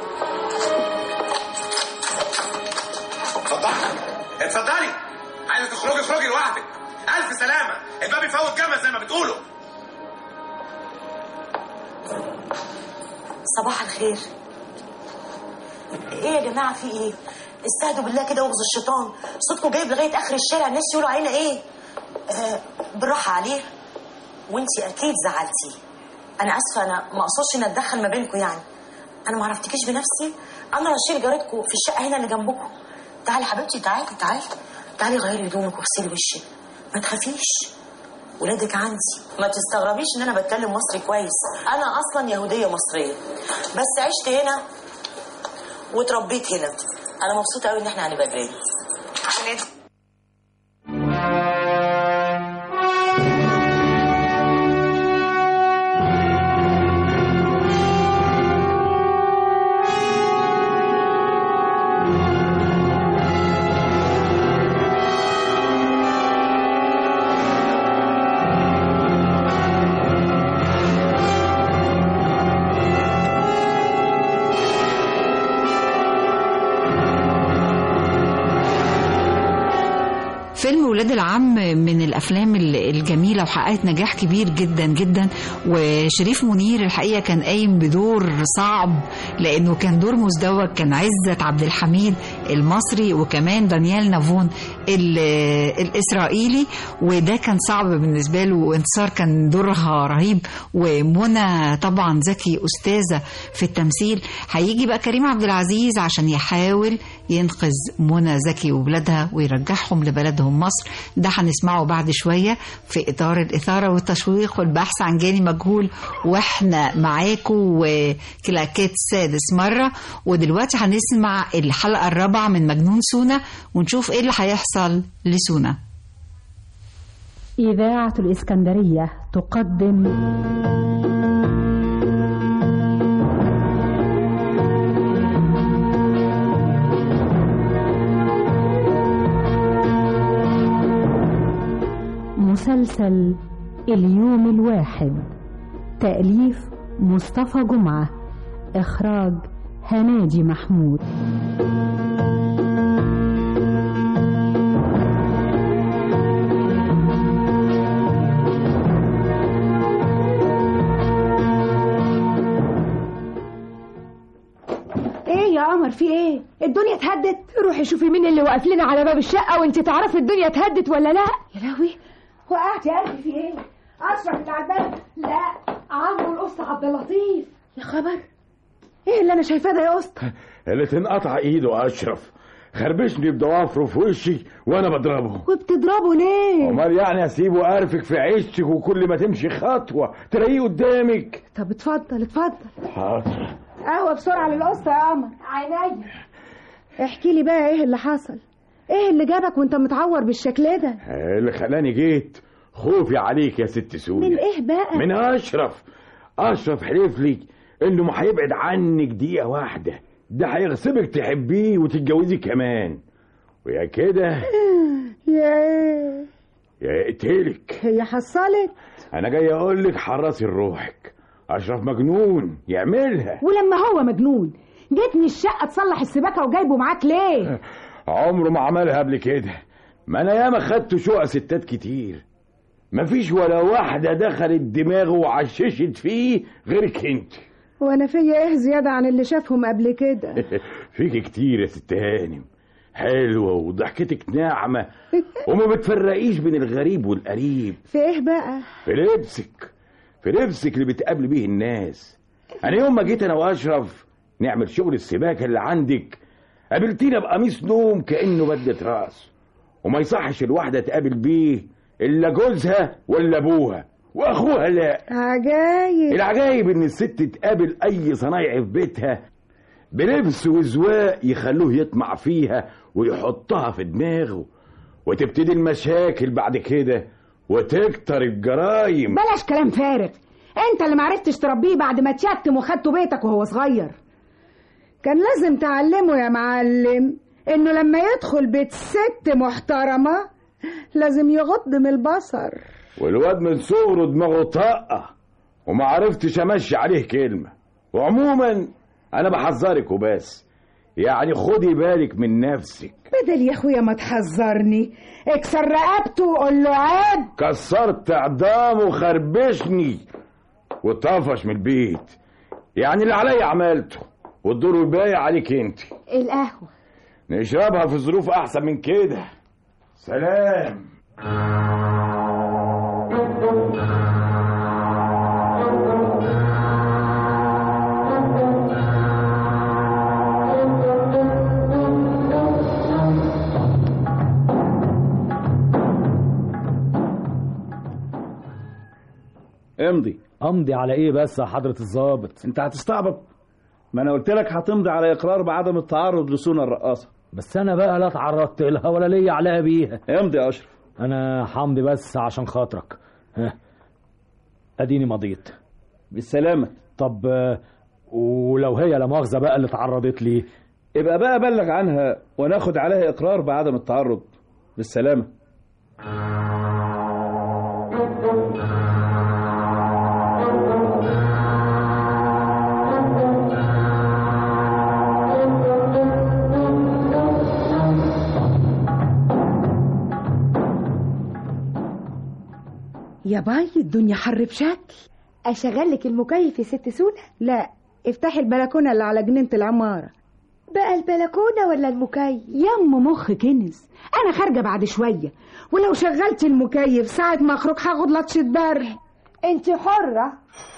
Speaker 22: اتفضلي، عايزة تخرجي اخرجي لوحدك. ألف سلامة، الباب يفوت جمل زي ما بتقولوا.
Speaker 10: صباح الخير. ايه يا جماعه في ايه؟ استهدوا بالله كده واغزوا الشيطان، صوتكم جايب لغايه اخر الشارع، الناس يقولوا علينا ايه؟ بالراحه عليه. وانتي اكيد زعلتي. انا اسفه، انا ما اقصدش ان اتدخل ما بينكم يعني. انا ما عرفتكيش بنفسي، انا رشيل جارتكم في الشقه هنا اللي جنبكم. تعالي حبيبتي، تعالي غيري هدومك واغسلي وشك، ما تخافيش، ولادك عندي. ما تستغربيش ان انا بتكلم مصري كويس، انا اصلا يهوديه مصريه بس عشت هنا وتربيت هنا. انا مبسوطه قوي ان احنا هنبقى جيران.
Speaker 2: فيلم ولاد العم من الافلام الجميله وحققت نجاح كبير جدا جدا. وشريف منير الحقيقه كان قايم بدور صعب لانه كان دور مزدوج، كان عزت عبد الحميد المصري وكمان دانيال نافون الاسرائيلي، وده كان صعب بالنسبه له. وانتصار كان دورها رهيب، ومنى طبعا زكي استاذه في التمثيل. هيجي بقى كريم عبد العزيز عشان يحاول ينقذ منى زكي وولادها ويرجعهم لبلدهم مصر. ده هنسمعه بعد شويه في اطار الاثاره والتشويق والبحث عن جاني مجهول، واحنا معاكم وكلاكيت سادس مره. ودلوقتي هنسمع الحلقه الرابعه من مجنون سونا ونشوف ايه اللي هيحصل لسونا.
Speaker 5: إذاعة الإسكندرية تقدم مسلسل اليوم الواحد، تأليف مصطفى جمعة، إخراج هناجي محمود.
Speaker 6: ايه يا قمر في ايه؟ الدنيا اتهدت؟
Speaker 9: روحي شوفي مين اللي واقف لنا على باب الشقه وانت تعرفي الدنيا اتهدت ولا لا.
Speaker 6: يا لهوي، وقعت يا قلبي في ايه؟ اشرف اللي على الباب؟ لا، عمو القسط عبد اللطيف. يا خبر، ايه اللي انا شايفاه ده يا قسط؟
Speaker 7: اللي تنقطع ايده اشرف خربشني بضوافره في وشي وانا بضربه.
Speaker 6: وبتضربه ليه؟
Speaker 7: امال يعني اسيبه ارفك في عيشتك وكل ما تمشي خطوه تلاقيه قدامك؟
Speaker 6: طب اتفضل.
Speaker 7: حاضر.
Speaker 6: قهوه بسرعه للقسط يا قمر. عينيا. احكي لي بقى ايه اللي حصل؟ ايه اللي جابك وانت متعور بالشكل ده؟
Speaker 7: اللي خلاني جيت خوفي عليك يا ست سوريا.
Speaker 6: من ايه بقى؟
Speaker 7: من اشرف حلف لي انه ما هيبعد عنك دقيقه واحده، ده هيغصبك تحبيه وتتجوزي كمان، ويا كده
Speaker 6: يا
Speaker 7: يقتلك.
Speaker 6: هي حصلت؟
Speaker 7: انا جاي اقول لك حرصي روحك، اشرف مجنون يعملها.
Speaker 6: ولما هو مجنون جيتني الشقه تصلح السباكه وجايبه معاك ليه؟
Speaker 7: عمره ما عملها قبل كده، ما انا ياما خدت شقق ستات كتير، مفيش ولا واحده دخلت دماغه وعششت فيه غيرك انت.
Speaker 6: وانا فيا ايه زياده عن اللي شافهم قبل كده؟
Speaker 7: فيك كتير يا ست هانم، حلوه وضحكتك ناعمه وما بتفرقيش بين الغريب والقريب.
Speaker 6: في ايه بقى؟
Speaker 7: في لبسك اللي بتقابل بيه الناس. انا يوم ما جيت انا واشرف نعمل شغل السباكه اللي عندك قابلتينا بقميص نوم كانه بدة راس، وما يصحش الواحده تقابل بيه الا جوزها ولا ابوها واخوها. لا،
Speaker 6: عجايب.
Speaker 7: العجايب ان الست تقابل اي صنايعي في بيتها بلبس وزواق يخلوه يطمع فيها ويحطها في دماغه، وتبتدي المشاكل بعد كده وتكتر الجرايم.
Speaker 6: بلاش كلام فارغ، انت اللي معرفتش تربيه بعد ما تيتم وخدته بيتك وهو صغير. كان لازم تعلمه يا معلم انه لما يدخل بيت ست محترمة لازم يغض من البصر.
Speaker 7: والواد من صغره دماغه طاقة وما عرفتش امشي عليه كلمة. وعموما انا بحذرك وبس، يعني خدي بالك من نفسك.
Speaker 6: بدل يا اخويا ما تحذرني، اكسر رقبته وقول له عيب.
Speaker 7: كسرت عظامه وخربشني وطفش من البيت، يعني اللي عليا عملته والدور الباقي عليك انت.
Speaker 6: القهوة
Speaker 7: نشربها في ظروف احسن من كده. سلام.
Speaker 8: امضي على ايه بس يا حضرة الضابط؟
Speaker 11: انت هتستعبط؟ ما انا قلت لك هتمضي على اقرار بعدم التعرض لسونا الرقاصه.
Speaker 8: بس انا بقى لا اتعرضت لها ولا ليا علاقه بيها.
Speaker 11: امضي يا اشرف.
Speaker 8: انا همضي بس عشان خاطرك. اديني مضيت
Speaker 11: بالسلامه.
Speaker 8: طب ولو هي لا مؤاخذه بقى اللي اتعرضت لي،
Speaker 11: يبقى بقى بلغ عنها وناخد عليها اقرار بعدم التعرض. بالسلامه.
Speaker 6: يا باي الدنيا حر بشكل.
Speaker 9: اشغل لك المكيف يا ست سونا؟
Speaker 6: لا، افتحي البلكونه اللي على جنينه العماره.
Speaker 9: بقى البلكونه ولا المكيف؟
Speaker 6: يم مخ كنز، انا خارجه بعد شويه، ولو شغلت المكيف ساعه ما اخرج هاخد لطشه برد.
Speaker 9: انت حره.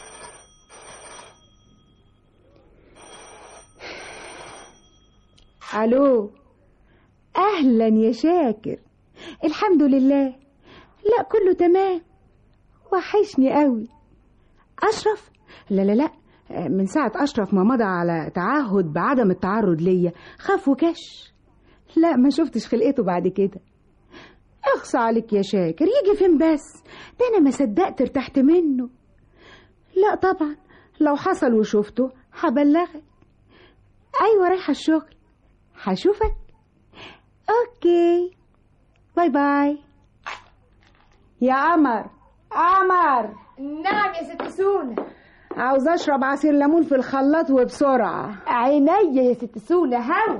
Speaker 6: الو، اهلا يا شاكر. الحمد لله، لا كله تمام. وحشني قوي. اشرف؟ لا لا لا، من ساعة أشرف ما مضى على تعهد بعدم التعرض ليا خاف وكش. لا ما شفتش خلقته بعد كده. اخصى عليك يا شاكر، يجي فين بس؟ ده أنا ما صدقت ارتحت منه. لا طبعا لو حصل وشفته هبلغك. أيوة رايحة الشغل، هشوفك. أوكي، باي باي. يا قمر. قمر.
Speaker 9: نعم يا ست سونا.
Speaker 6: عاوز اشرب عصير ليمون في الخلاط وبسرعه.
Speaker 9: عينيا يا ست سونا. هوا.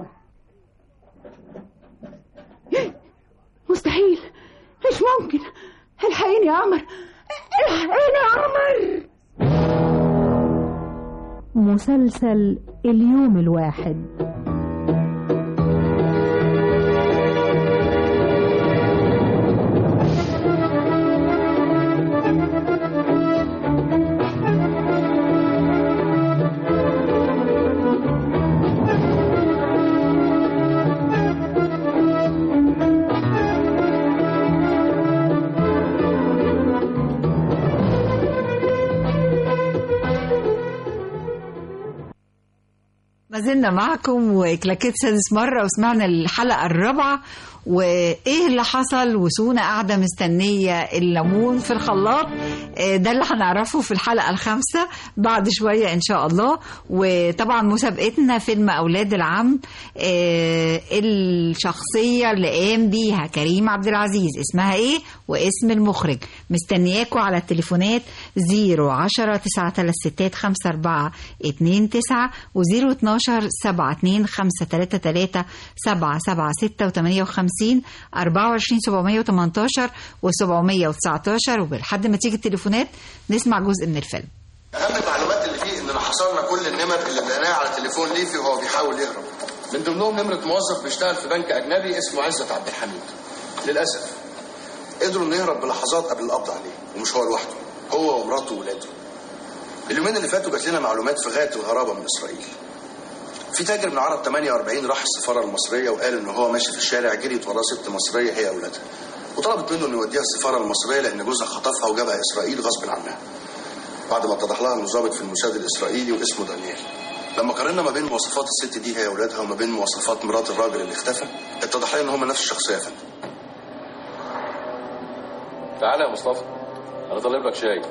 Speaker 6: مستحيل، مش ممكن. الحقيني يا قمر، الحقيني يا قمر.
Speaker 5: مسلسل اليوم الواحد.
Speaker 2: ما زلنا معكم وكلاكيت سادس مرة، وسمعنا الحلقة الرابعة وايه اللي حصل، وسونا قاعدة مستنية الليمون في الخلاط. ده اللي هنعرفه في الحلقة الخامسة بعد شوية ان شاء الله. وطبعا مسابقتنا فيلم اولاد العم، الشخصية اللي قام بيها كريم عبد العزيز اسمها ايه واسم المخرج. مستنياكوا على التليفونات 010 936 54 29 و012 72 533 776 و58 24 718 و719. ولحد ما تيجي التليفونات نسمع جزء من الفيلم.
Speaker 12: اهم المعلومات اللي فيه اننا حصرنا كل النمر اللي لقيناها على تليفون ليفي وهو بيحاول يهرب. من ضمنهم نمره موظف بيشتغل في بنك اجنبي اسمه عزت عبد الحميد. للاسف قدروا انه يهرب بلحظات قبل القبض عليه، ومش هو لوحده، هو ومراته وولاده. اليومين اللي فاتوا جات لنا معلومات في غايه الغرابه من اسرائيل. في تاجر من عرب 48 راح السفاره المصريه وقال ان هو ماشي في الشارع جريت وراه ست مصريه هي اولادها، وطلبت منه انه يوديها السفاره المصريه لان جوزها خطفها وجابها اسرائيل غصب عنها. بعد ما اتضح لها انه ضابط في الموساد الاسرائيلي واسمه دانيال. لما قارنا ما بين مواصفات الست دي هي اولادها وما بين مواصفات مرات الراجل اللي اختفى، اتضح لنا ان هم نفس الشخصيه يا فندم.
Speaker 22: تعالى يا مصطفى، انا طالب لك شاي.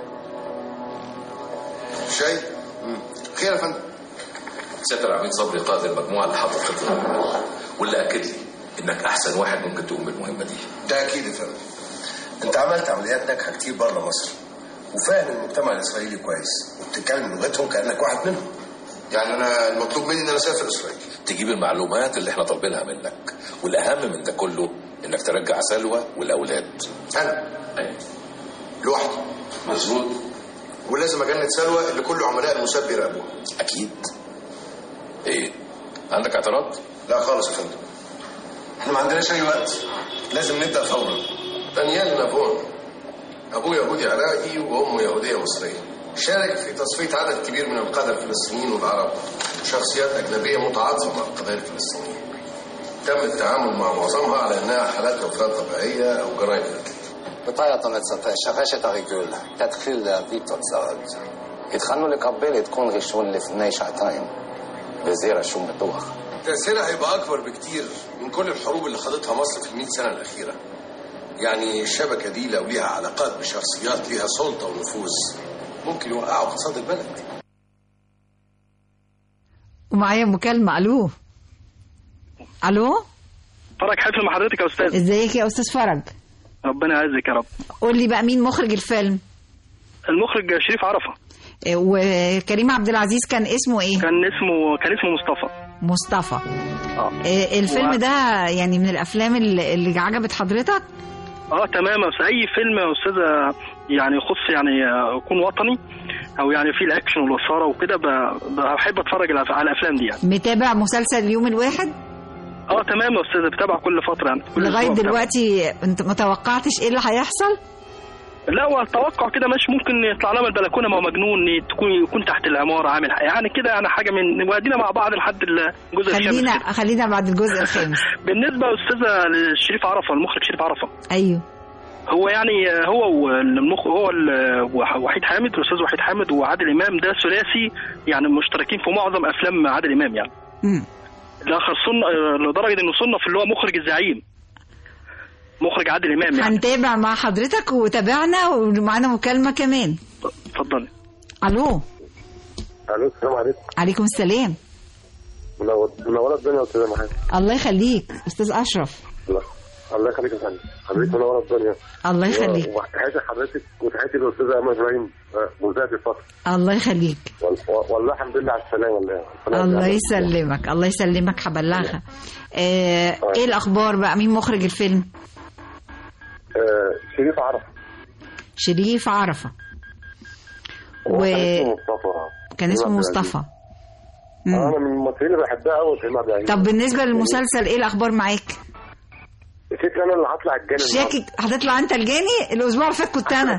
Speaker 12: شاي؟ خير يا فندم.
Speaker 22: سيادة العميد صبري قائد المجموعه اللي حاطط خطه العمل، واللي اكد لي انك احسن واحد ممكن تقوم بالمهمه دي.
Speaker 12: ده اكيد يا فندم. انت عملت عمليات ناجحه كتير بره مصر، وفاهم المجتمع الاسرائيلي كويس، وبتتكلم لغتهم كانك واحد منهم. يعني انا المطلوب مني ان انا اسافر اسرائيل،
Speaker 22: تجيب المعلومات اللي احنا طالبينها منك، والاهم من ده كله انك ترجع سلوى والاولاد.
Speaker 12: انا
Speaker 22: ايوه
Speaker 12: لوحدي؟
Speaker 22: مظبوط.
Speaker 12: ولازم اجند سلوى اللي كل عملاء الموساد بيراقبوها.
Speaker 22: اكيد. ايه عندك اعتراض؟
Speaker 12: لا خالص يا فندم، احنا ما عندناش اي وقت، لازم نبدا فورا. دانيال نابون ابوه يهودي عراقي وامه يهوديه مصريه، شارك في تصفيه عدد كبير من القاده الفلسطينيين والعرب، شخصيات اجنبيه متعاطفه مع القضايا الفلسطينيه. تم التعامل مع معظمها على انها حالات وفاه طبيعيه او جرائم قتل.
Speaker 17: בטייט המצפה, שרשת הריגול, תתחיל להביא תוצאות. התחלנו לקבל עדכון ראשון לפני שעתיים, וזה רשום בטוח.
Speaker 12: تأثيرها هيبقى أكبر بكتير من كل الحروب اللي خاضتها مصر في 100 سنة الأخيرة. يعني الشبكة دي لو ليها علاقات بشخصيات ليها سلطة ونفوذ ممكن يوقعوا اقتصاد البلد.
Speaker 2: ومعايا مكالمة. ألو ألو،
Speaker 23: فرج حفل مع حضرتك يا أستاذ.
Speaker 2: ازيك يا أستاذ فرج؟
Speaker 23: ربنا يعزك يا رب.
Speaker 2: قول لي بقى مين مخرج الفيلم؟
Speaker 23: المخرج شريف عرفة.
Speaker 2: وكريم عبد العزيز كان اسمه ايه؟
Speaker 23: كان اسمه
Speaker 2: مصطفى. الفيلم ده يعني من الافلام اللي عجبت حضرتك؟
Speaker 23: تمام. بس اي فيلم يا استاذه يعني يخص يعني يكون وطني، او يعني في الاكشن والاثاره وكده، بحب اتفرج على الافلام دي يعني.
Speaker 2: متابع مسلسل اليوم الواحد؟
Speaker 23: تمام يا استاذ، بتابع كل فتره يعني.
Speaker 2: لغايه دلوقتي انت ما توقعتش ايه اللي هيحصل؟
Speaker 23: لا، هو التوقع كده ماشي، ممكن يطلع لنا من البلكونه ما مجنون، يكون تحت العماره عامل يعني كده، يعني حاجه من وادينا مع بعض لحد الجزء الخامس.
Speaker 2: خلينا بعد الجزء الخامس.
Speaker 23: بالنسبه يا استاذه لشريف عرفه، المخرج شريف عرفه.
Speaker 2: ايوه.
Speaker 23: هو يعني هو وحيد حامد، الاستاذ وحيد حامد وعادل امام، ده ثلاثي يعني مشتركين في معظم افلام عادل امام يعني. الاخر لدرجه انه صنف اللي هو مخرج الزعيم، مخرج عادل امام يعني.
Speaker 2: هنتابع مع حضرتك وتابعنا، ومعانا مكالمه كمان.
Speaker 23: اتفضلي.
Speaker 2: الو.
Speaker 14: السلام عليكم.
Speaker 2: عليكم السلام.
Speaker 14: منوره الدنيا يا استاذه محمد.
Speaker 2: الله يخليك استاذ اشرف.
Speaker 14: الله يخليك يا فندم، حضرتك منوره الدنيا.
Speaker 2: الله يخليك.
Speaker 14: وتحياتي لحضرتك وتحياتي للاستاذه امل ابراهيم مذيعه الفتره.
Speaker 2: الله يخليك.
Speaker 14: والله الحمد لله على السلامه.
Speaker 2: الله يسلمك، الله يسلمك، هبلغها. ايه الاخبار بقى؟ مين مخرج الفيلم؟
Speaker 14: شريف عرفه.
Speaker 2: شريف عرفه. كان اسمه مصطفى.
Speaker 14: انا من الممثلين اللي بحبها قوي في المبدأ.
Speaker 2: طب بالنسبه للمسلسل ايه الاخبار معاك؟
Speaker 14: شكلي انا اللي هطلع الجاني.
Speaker 2: شاكك هتطلع انت الجاني؟ الاسبوع اللي فات كنت انا.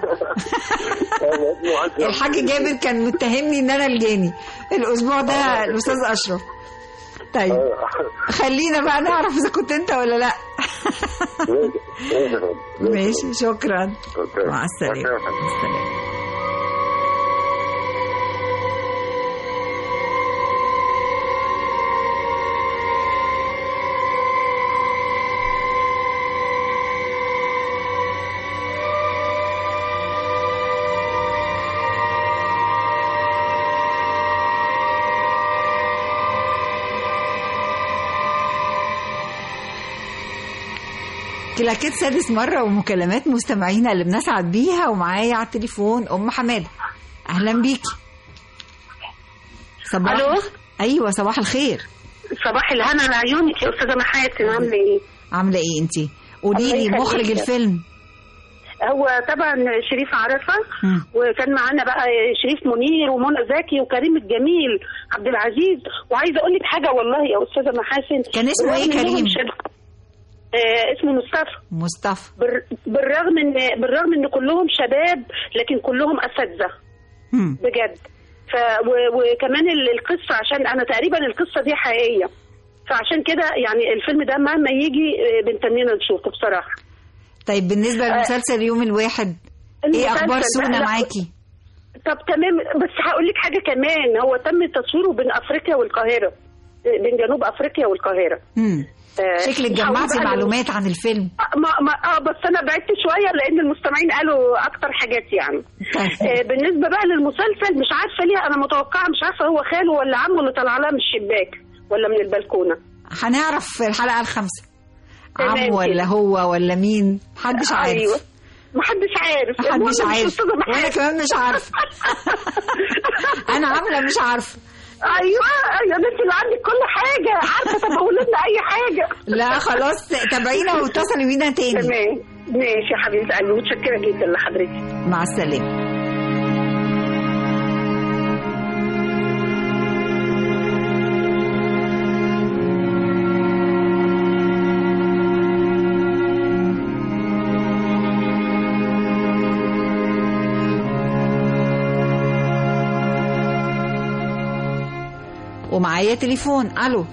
Speaker 2: الحاج جابر كان متهمني ان انا الجاني، الاسبوع ده الاستاذ اشرف. طيب خلينا بقى نعرف اذا كنت انت ولا لا. ماشي، شكرا. مع السلامه. كلاكيت سادس مرة ومكالمات مستمعينا اللي بنسعد بيها، ومعايا على التليفون أم حمادة. أهلا بيكي.
Speaker 15: ألو.
Speaker 2: أيوة، صباح الخير.
Speaker 15: صباح الهنا لعيونك يا أستاذة محاسن، عاملة إيه؟
Speaker 2: عاملة إيه أنتي؟ قولي لي مخرج الفيلم.
Speaker 15: هو طبعا شريف عرفة، وكان معانا بقى شريف منير ومنى زكي وكريم الجميل عبد العزيز. وعايزة أقول لك حاجة والله يا أستاذة محاسن.
Speaker 2: كان اسمه إيه كريم؟
Speaker 15: اسمه
Speaker 2: مصطفى.
Speaker 15: بالرغم ان كلهم شباب، لكن كلهم اساتذه بجد. وكمان القصه، عشان انا تقريبا القصه دي حقيقيه، فعشان كده يعني الفيلم ده مهما يجي بنتمنى نشوفه بصراحه.
Speaker 2: طيب بالنسبه لمسلسل اليوم الواحد، ايه اخبار سونا معاكي؟
Speaker 15: طب تمام، بس هقول لك حاجه كمان. هو تم تصويره بين افريقيا والقاهره، بين جنوب افريقيا والقاهره.
Speaker 2: شكلك جمعتي معلومات عن الفيلم.
Speaker 15: بس انا بعدت شويه لان المستمعين قالوا اكتر حاجات يعني. بالنسبه بقى للمسلسل، مش عارفه ليه انا متوقعه، مش عارفه هو خاله ولا عمه اللي طلع لها من الشباك ولا من البلكونه.
Speaker 2: هنعرف في الحلقه الخامسه عمه ولا هو ولا مين، محدش عارف.
Speaker 15: ايوه، محدش عارف.
Speaker 2: وانا كمان مش عارفه. انا عامله مش عارفه.
Speaker 15: ايوه انت اللي عندك كل حاجه عارفه. طب قولي لنا اي حاجه.
Speaker 2: لا خلاص، تابعينا واتصلي بينا تاني.
Speaker 15: تمام، ماشي يا حبيبه قلبي، متشكره جدا لحضرتك.
Speaker 2: مع السلامه. ومعايا تليفون. الو.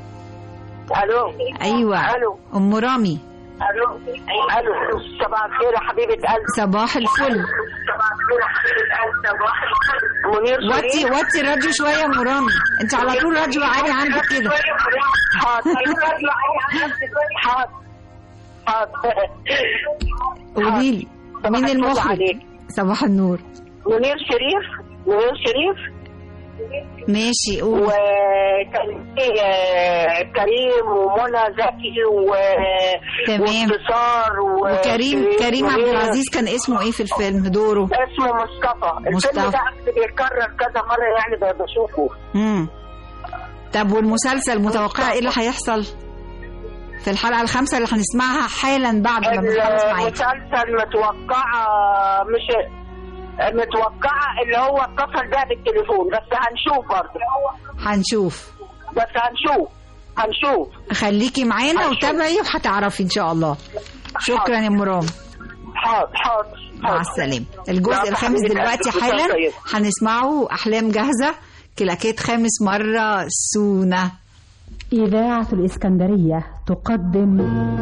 Speaker 2: ايوه. ام رامي.
Speaker 15: الو. صباح الخير يا حبيبه قلبي.
Speaker 2: صباح الفل.
Speaker 15: صباح الخير يا حبيبه قلبي. صباح الفل. منير
Speaker 2: وطي الراديو شويه يا ام رامي، انت على طول راديو عالي عندك كده.
Speaker 15: حاضر.
Speaker 2: قولي لي مين المخرج؟ صباح النور.
Speaker 15: منير شريف.
Speaker 2: ماشي.
Speaker 15: وكان كريم ومنى زكي وانتصار
Speaker 2: وكريم عبد العزيز. كان اسمه ايه في الفيلم دوره؟
Speaker 15: اسمه مصطفى. الفيلم ده بيتكرر كذا مره يعني بشوفه.
Speaker 2: طب والمسلسل متوقع ايه اللي هيحصل؟ في الحلقة الخامسة اللي هنسمعها حالا بعد ما بنخلص معاكي.
Speaker 13: المسلسل مش متوقعة اللي هو اتصل بيها بالتليفون، بس هنشوف برضه. هنشوف.
Speaker 2: خليكي معانا وتابعي وهتعرفي ان شاء الله. شكرا يا مرام.
Speaker 13: حاضر.
Speaker 2: مع السلامة. الجزء الخامس دلوقتي حالا هنسمعه. أحلام جاهزة، كلاكيت خامس مرة سونا.
Speaker 5: إذاعة الإسكندرية تقدم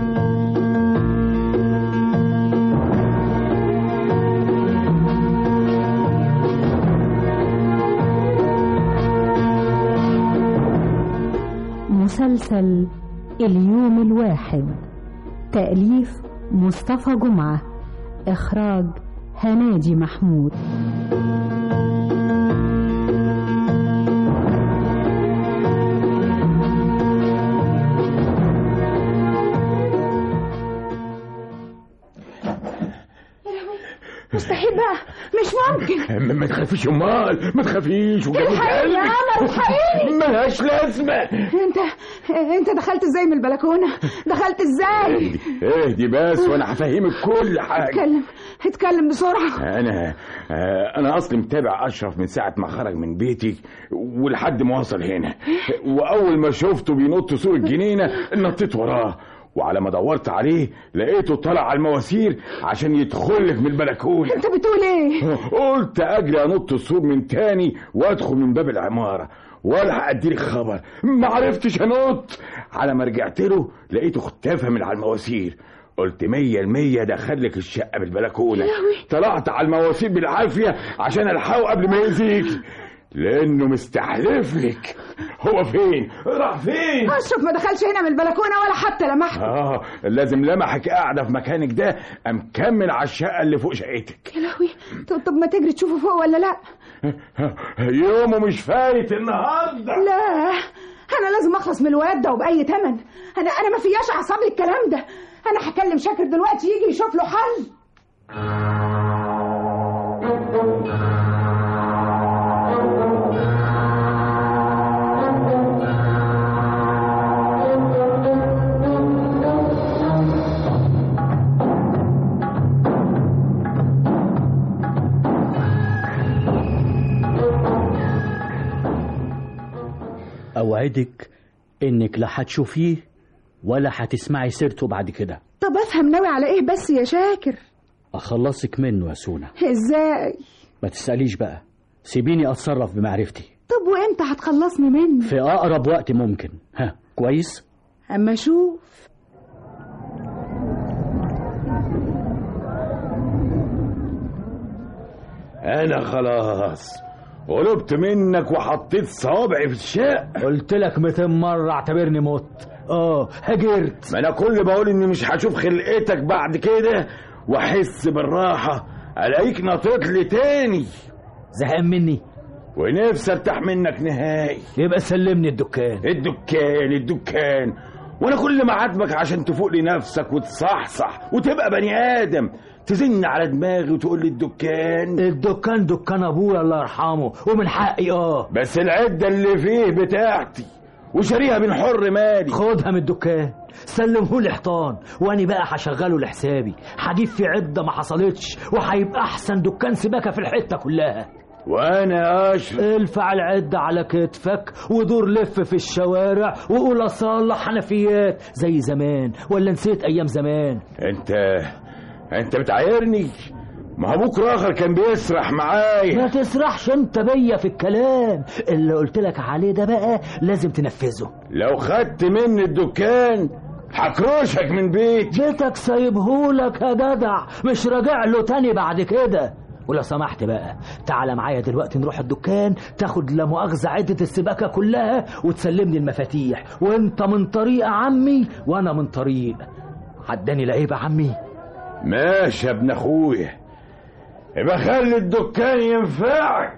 Speaker 5: مسلسل اليوم الواحد، تأليف مصطفى جمعة، إخراج هنادي محمود.
Speaker 6: مستحيل بقى، مش ممكن.
Speaker 7: ما تخافيش امال، ما تخافيش وجابت
Speaker 6: الحقيني يا قمر، الحقيني.
Speaker 7: ملهاش لازمه.
Speaker 6: انت دخلت ازاي من البلكونه؟ دخلت ازاي؟
Speaker 7: اهدي بس وانا هفهمك كل حاجه.
Speaker 6: اتكلم بسرعه.
Speaker 7: انا اصلي متابع اشرف من ساعه ما خرج من بيتي ولحد ما وصل هنا، واول ما شفته بينط سور الجنينه نطيت وراه، وعلى ما دورت عليه لقيته طلع على المواسير عشان يدخلك من البلكونه.
Speaker 6: انت بتقول ايه؟
Speaker 7: قلت اجري انط السور من تاني وادخل من باب العماره والحق اديلك خبر، ما عرفتش انط. على ما رجعت له لقيته اختفى من على المواسير. قلت 100% دخلك الشقه بالبلكونه. طلعت على المواسير بالعافيه عشان الحقه قبل ما يأذيك، لانه مستحلف لك. هو فين؟ راح فين؟
Speaker 6: اشرف ما دخلش هنا من البلكونه ولا حتى لمحك.
Speaker 7: لازم لمحك قاعده في مكانك ده، مكمل على الشقه اللي فوق شقتك.
Speaker 6: يا لهوي، طب ما تجري تشوفه فوق ولا لا؟
Speaker 7: يومه مش فايت النهارده.
Speaker 6: لا، انا لازم اخلص من الواد ده وباي ثمن. انا ما فياش اعصاب للكلام ده. انا هكلم شاكر دلوقتي يجي يشوف له حل.
Speaker 8: أوعدك إنك لا هتشوفيه ولا هتسمعي سيرته بعد كده.
Speaker 6: طب أفهم ناوي على إيه بس يا شاكر؟
Speaker 8: أخلصك منه يا سونا.
Speaker 6: إزاي؟
Speaker 8: ما تسأليش بقى، سيبيني أتصرف بمعرفتي.
Speaker 6: طب وإمتى هتخلصني منه؟
Speaker 8: في أقرب وقت ممكن. كويس؟
Speaker 6: أما شوف.
Speaker 7: أنا خلاص قلبت منك وحطيت صوابعي في الشقة.
Speaker 8: قلت لك 200 مرة اعتبرني مت. هجرت.
Speaker 7: ما أنا كل بقول إني مش هشوف خلقتك بعد كده وأحس بالراحة ألاقيك نطيت لي تاني.
Speaker 8: زهقان مني
Speaker 7: ونفسي ارتاح منك نهائي.
Speaker 8: يبقى سلمني الدكان.
Speaker 7: الدكان وانا كل ما عاتبك عشان تفوق لنفسك وتصحصح وتبقى بني ادم تزن على دماغي وتقول لي
Speaker 8: الدكان دكان ابويا الله يرحمه ومن حقي.
Speaker 7: بس العده اللي فيه بتاعتي وشاريها من حر مالي.
Speaker 8: خدها من الدكان سلمهولي حيطان وانا بقى هشغله لحسابي. هجيب في عده ما حصلتش وهيبقى احسن دكان سباكه في الحته كلها.
Speaker 7: وانا اشرف
Speaker 8: الفع العده على كتفك ودور لف في الشوارع وقول اصلح حنفيات زي زمان. ولا نسيت ايام زمان؟
Speaker 7: انت بتعايرني؟ ما هو بكره اخر كان بيسرح معايا.
Speaker 8: ما تسرحش انت بيا في الكلام. اللي قلت لك عليه ده بقى لازم تنفذه.
Speaker 7: لو خدت مني الدكان هكروشك من
Speaker 8: بيتك سايبهولك يا جدع، مش راجع له تاني بعد كده. ولو سمحت بقى تعالى معايا دلوقتي نروح الدكان تاخد لا مؤاخذة عدة السباكة كلها وتسلمني المفاتيح، وانت من طريق عمي وانا من طريق. عداني لعيبة عمي.
Speaker 7: ماشي يا ابن اخويا، يبقى خلي الدكان ينفعك.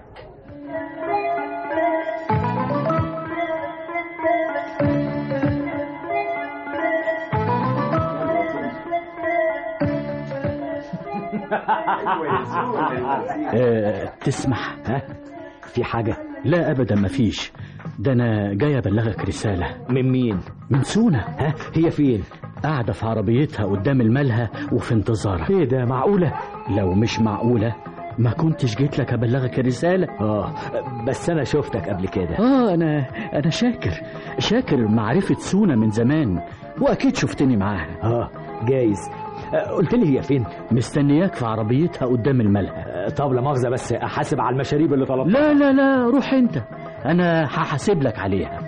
Speaker 8: تسمح في حاجة لا ابدا مفيش. ده انا جاي ابلغك رساله. من مين؟ من سونا. ها هي فين؟ قاعده في عربيتها قدام الملهى وفي انتظارك. ايه ده معقوله؟ لو مش معقوله ما كنتش جيت لك ابلغك الرساله. بس انا شفتك قبل كده. انا شاكر معرفه سونا من زمان، واكيد شفتني معاها. جايز. قلت لي هي فين؟ مستنياك في عربيتها قدام الملهى. طب لا مؤاخذه، بس احاسب على المشاريب اللي طلبتها. لا روح انت، انا هحاسب لك عليها.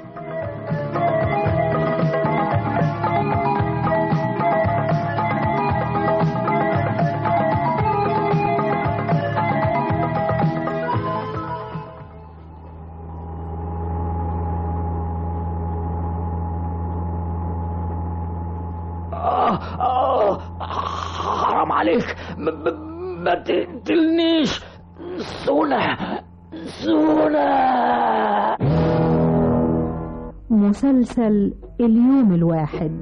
Speaker 8: حرام عليك، ما تقتلنيش. سونا.
Speaker 5: مسلسل اليوم الواحد.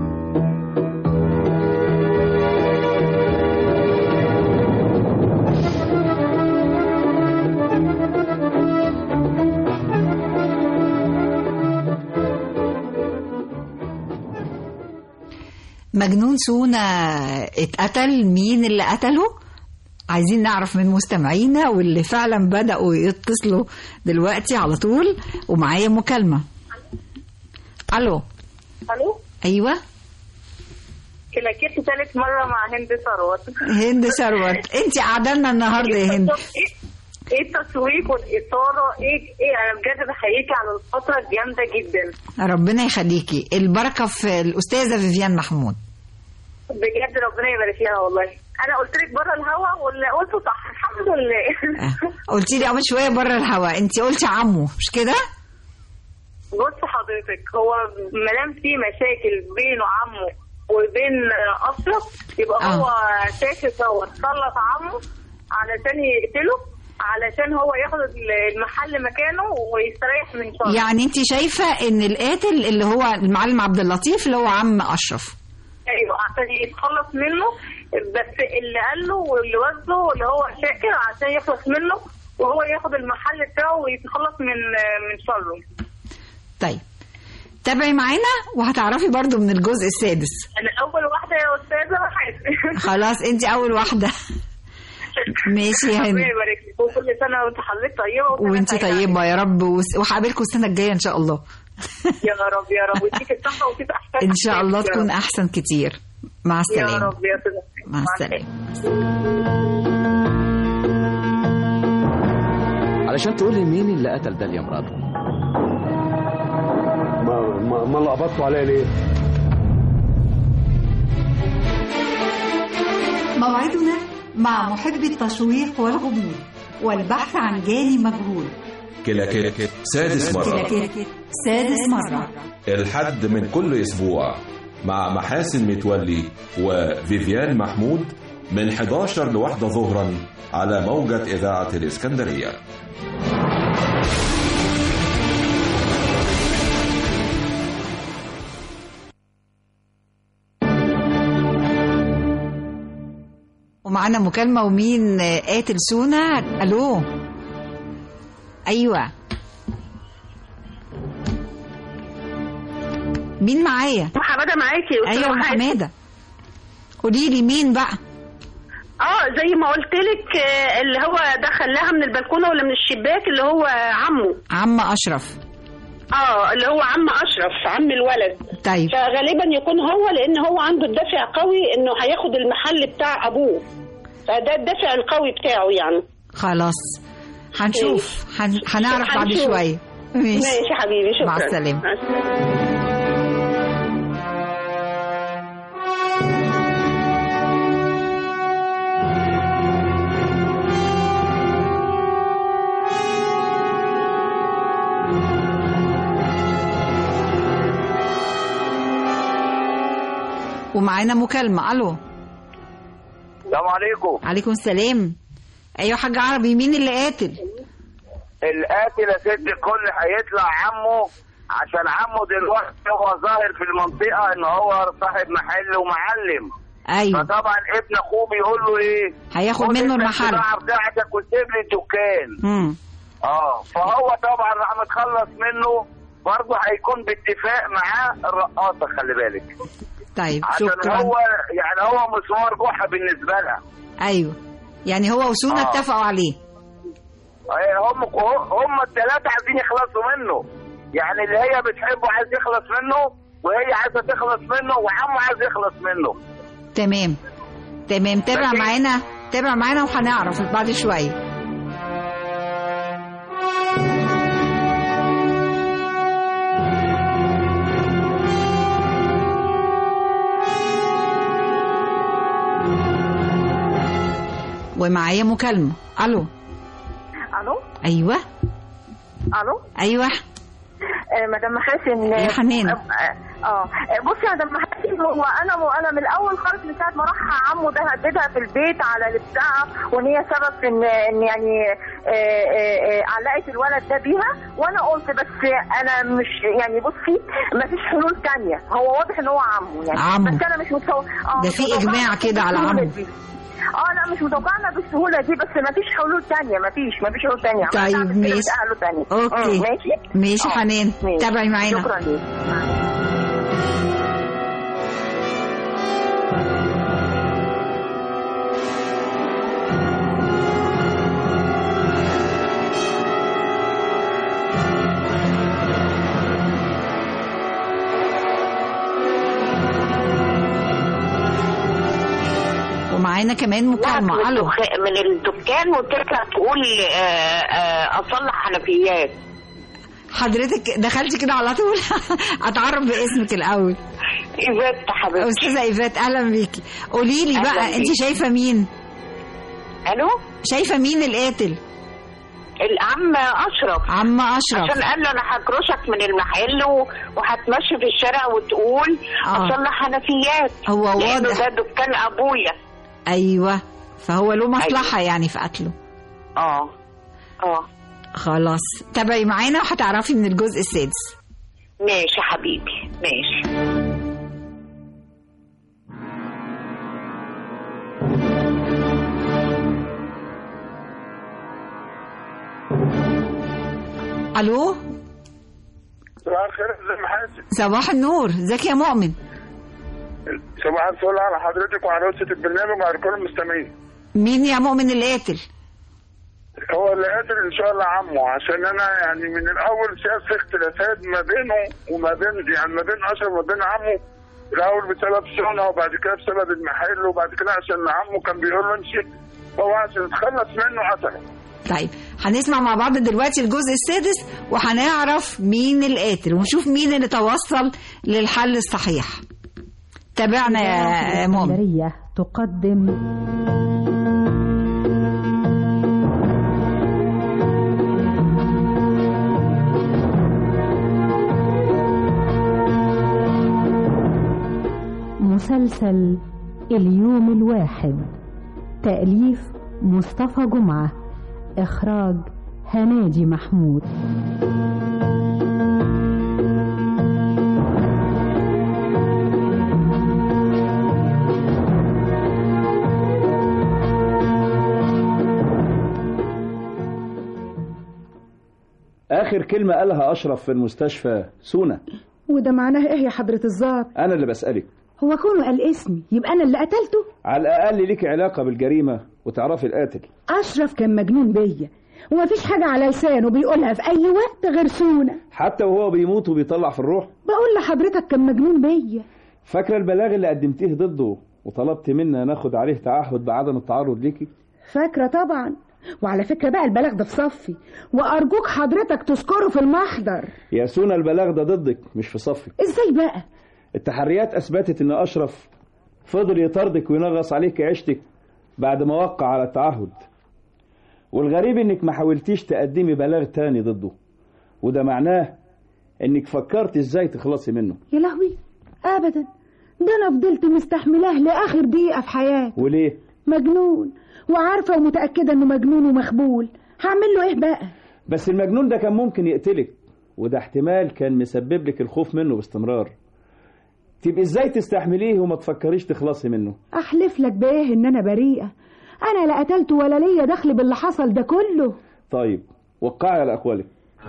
Speaker 2: مجنون سونا اتقتل. مين اللي قتله؟ عايزين نعرف من مستمعينا واللي فعلا بدأوا يتصلوا دلوقتي على طول. ومعايا مكالمة. الو. ايوه.
Speaker 13: كلاكيت ثالث مرة مع هند ثروت. انت قاعدة لنا النهارده يا هند. ايه التسويق والاثاره، ايه انا بجد بحييكي على الفتره الجامده جدا.
Speaker 2: ربنا يخليكي. البركه في الاستاذه فيفيان محمود.
Speaker 13: بجد ربنا يبارك فيها والله. انا قلت لك بره الهوا ولا قلته صح؟ الحمد لله.
Speaker 2: قلتي لي اول شويه بره الهوا، انت قلتي عمو مش كده؟
Speaker 13: بص حضرتك، هو ما دام في مشاكل بينه عمه وبين اشرف يبقى هو شاكر سلط عمه علشان يقتله، علشان هو ياخد المحل مكانه ويستريح من شره.
Speaker 2: يعني انت شايفه ان القاتل اللي هو المعلم عبد اللطيف اللي هو عم اشرف؟
Speaker 13: ايوه، عشان يتخلص منه، بس اللي قال له واللي وزه اللي هو شاكر عشان يخلص منه وهو ياخد المحل بتاعه ويتخلص من شره.
Speaker 2: طيب تابعي معانا وهتعرفي برضو من الجزء السادس.
Speaker 13: انا اول واحده يا استاذه وحاسب.
Speaker 2: خلاص انت اول واحده. ماشي يا هند.
Speaker 13: ربنا يبارك فيك، وكل سنه وانت حضرتك طيبه.
Speaker 2: وانت طيبه يا رب، وهقابلكم السنه الجايه ان شاء الله.
Speaker 13: يا رب يا رب، ويديك الصحه وتبقى احسن
Speaker 2: ان شاء الله، تكون احسن كتير. مع السلامه.
Speaker 13: يا رب يا سيدي.
Speaker 2: مع السلامه.
Speaker 16: علشان تقولي مين اللي قتل ده يا مراته.
Speaker 11: ما لقبطتوا عليا ليه؟
Speaker 2: موعدنا مع محب التشويق والغموض والبحث عن جاني مجهول.
Speaker 1: كلاكيت سادس مرة. الحد من كل أسبوع مع محاسن متولي وفيفيان محمود من 11 ل1 ظهرا على موجة إذاعة الإسكندرية.
Speaker 2: ومعنا مكالمة. ومين قاتل سونا؟ ألو. أيوة، مين معايا؟
Speaker 15: حمادة معاكي.
Speaker 2: أيوة حمادة، قولي لي مين بقى؟
Speaker 15: زي ما قلت لك، اللي هو دخل لها من البلكونة ولا من الشباك، اللي هو عم
Speaker 2: أشرف.
Speaker 15: اللي هو عم أشرف، عم الولد.
Speaker 2: طيب،
Speaker 15: فغالبا يكون هو، لأن هو عنده الدافع قوي إنه هياخد المحل بتاع أبوه، فده الدافع القوي بتاعه يعني.
Speaker 2: خلاص هنشوف، هنعرف بعد شوية.
Speaker 15: ماشي حبيبي، شكرا.
Speaker 2: مع السلامة. ومعانا مكالمة. ألو.
Speaker 18: السلام عليكم.
Speaker 2: عليكم السلام. أيوة حاج عربي، مين اللي قاتل؟
Speaker 18: القاتل يا ست الكل هيطلع عمه، عشان عمه دلوقتي هو ظاهر في المنطقة إن هو صاحب محل ومعلم.
Speaker 2: أيوة.
Speaker 18: فطبعا ابن أخوه بيقول له إيه؟
Speaker 2: هياخد منه المحل
Speaker 18: بتاعتك وسيب لي الدكان. فهو طبعا راح متخلص منه، برضه هيكون باتفاق معاه الرقاصه، خلي بالك.
Speaker 2: طيب
Speaker 18: عشان
Speaker 2: شكرا.
Speaker 18: هو يعني هو مسمار جحا بالنسبه لها.
Speaker 2: ايوه يعني هو وسونا اتفقوا عليه.
Speaker 18: هم الثلاثه عايزين يخلصوا منه، يعني اللي هي بتحبه عايز يخلص منه، وهي عايزه تخلص منه، وعمه عايز يخلص منه.
Speaker 2: تمام تابع معانا وهنعرف بعد شويه. ومعايا مكالمة. الو. ايوه
Speaker 19: مدام محاسن.
Speaker 2: يا حنان.
Speaker 19: بصي يا مدام محاسن، هو انا من الاول خالص من ساعه ما راح عمه ده هددها في البيت على لبسها، وان هي سبب في ان يعني علقت الولد ده بيها، وانا قلت بس انا مش يعني بصي ما فيش حلول تانية، هو واضح ان هو عمه يعني
Speaker 2: عمه.
Speaker 19: بس انا مش متصور
Speaker 2: ده في اجماع كده على عمه.
Speaker 19: لا مش متوقعنا بالسهوله دي، بس ما فيش حلول تانية، ما فيش حلول تانية.
Speaker 2: طيب ماشي. اوكي ماشي حنان، تابعي معانا.
Speaker 19: شكرا ليك.
Speaker 2: ومعانا كمان مكالمة. الو.
Speaker 19: من الدكان وترجع تقول اصلح حنفيات.
Speaker 2: حضرتك دخلتي كده على طول. اتعرف باسمك الاول.
Speaker 19: ايفات حبيبتي.
Speaker 2: استاذه ايفات اهلا بيكي. قولي لي بقى انت شايفه مين؟
Speaker 19: الو.
Speaker 2: شايفه مين القاتل؟
Speaker 19: العم اشرف.
Speaker 2: عم اشرف
Speaker 19: عشان قال له انا هكرشك من المحل وهتمشي في الشارع وتقول اصلح حنفيات.
Speaker 2: هو واضح
Speaker 19: ده دكان ابويا.
Speaker 2: ايوه فهو له مصلحه يعني في قتله. خلاص تابعي معانا وهتعرفي من الجزء السادس.
Speaker 19: ماشي حبيبي ماشي.
Speaker 2: الو.
Speaker 20: صباح الخير يا استاذ محاسن.
Speaker 2: صباح النور، ازيك يا مؤمن؟
Speaker 20: صباح الفل على حضرتك وعلى وسط البرنامج وعلى كل المستمعين.
Speaker 2: مين يا مؤمن اللي قاتل؟
Speaker 20: هو اللي قاتل ان شاء الله عمه، عشان انا يعني من الاول شايف في اختلافات ما بينه وما بين يعني ما بين اشرف وما بين عمه. الاول بسبب سنه، وبعد كده بسبب المحل، وبعد كده عشان عمه كان بيقول له امشي، هو عشان يتخلص منه قتله.
Speaker 2: طيب هنسمع مع بعض دلوقتي الجزء السادس وهنعرف مين القاتل ونشوف مين اللي توصل للحل الصحيح. تابعنا يا مؤمن.
Speaker 5: تقدم مسلسل اليوم الواحد، تأليف مصطفى جمعة، إخراج هنادي محمود.
Speaker 11: آخر كلمة قالها أشرف في المستشفى سونا.
Speaker 6: وده معناه إيه يا حضرة الضابط؟
Speaker 11: أنا اللي بسألك.
Speaker 6: هو كونه قال اسمي يبقى أنا اللي قتلته؟
Speaker 11: على الأقل ليك علاقة بالجريمة وتعرفي القاتل.
Speaker 6: أشرف كان مجنون بيا ومفيش حاجة على لسانه بيقولها في أي وقت غير سونا.
Speaker 11: حتى وهو بيموت وبيطلع في الروح.
Speaker 6: بقول لحضرتك كان مجنون بيا.
Speaker 11: فاكرة البلاغ اللي قدمتيه ضده وطلبت منا ناخد عليه تعهد بعدم التعرض ليكي؟
Speaker 6: فاكرة طبعا. وعلى فكرة بقى البلاغ ده في صفي، وأرجوك حضرتك تذكره في المحضر.
Speaker 11: يا سونا البلاغ ده ضدك مش في صفي.
Speaker 6: ازاي بقى؟
Speaker 11: التحريات أثبتت إن أشرف فضل يطاردك وينغص عليك عيشتك بعد ما وقع على التعهد، والغريب إنك ما حاولتيش تقدمي بلاغ تاني ضده، وده معناه إنك فكرت إزاي تخلصي منه.
Speaker 6: يا لهوي أبدا، ده أنا فضلت مستحملاه لآخر دقيقة في حياتي.
Speaker 11: وليه؟
Speaker 6: مجنون، وعارفة ومتأكدة إنه مجنون ومخبول، هعمل له إيه بقى؟
Speaker 11: بس المجنون ده كان ممكن يقتلك، وده احتمال كان مسبب لك الخوف منه باستمرار. تبقى ازاي تستحمليه وما تفكريش تخلصي منه؟
Speaker 6: احلف لك بايه ان انا بريئة، انا لا قتلت ولا ليا دخل باللي حصل ده كله.
Speaker 11: طيب وقعي على أقوالك.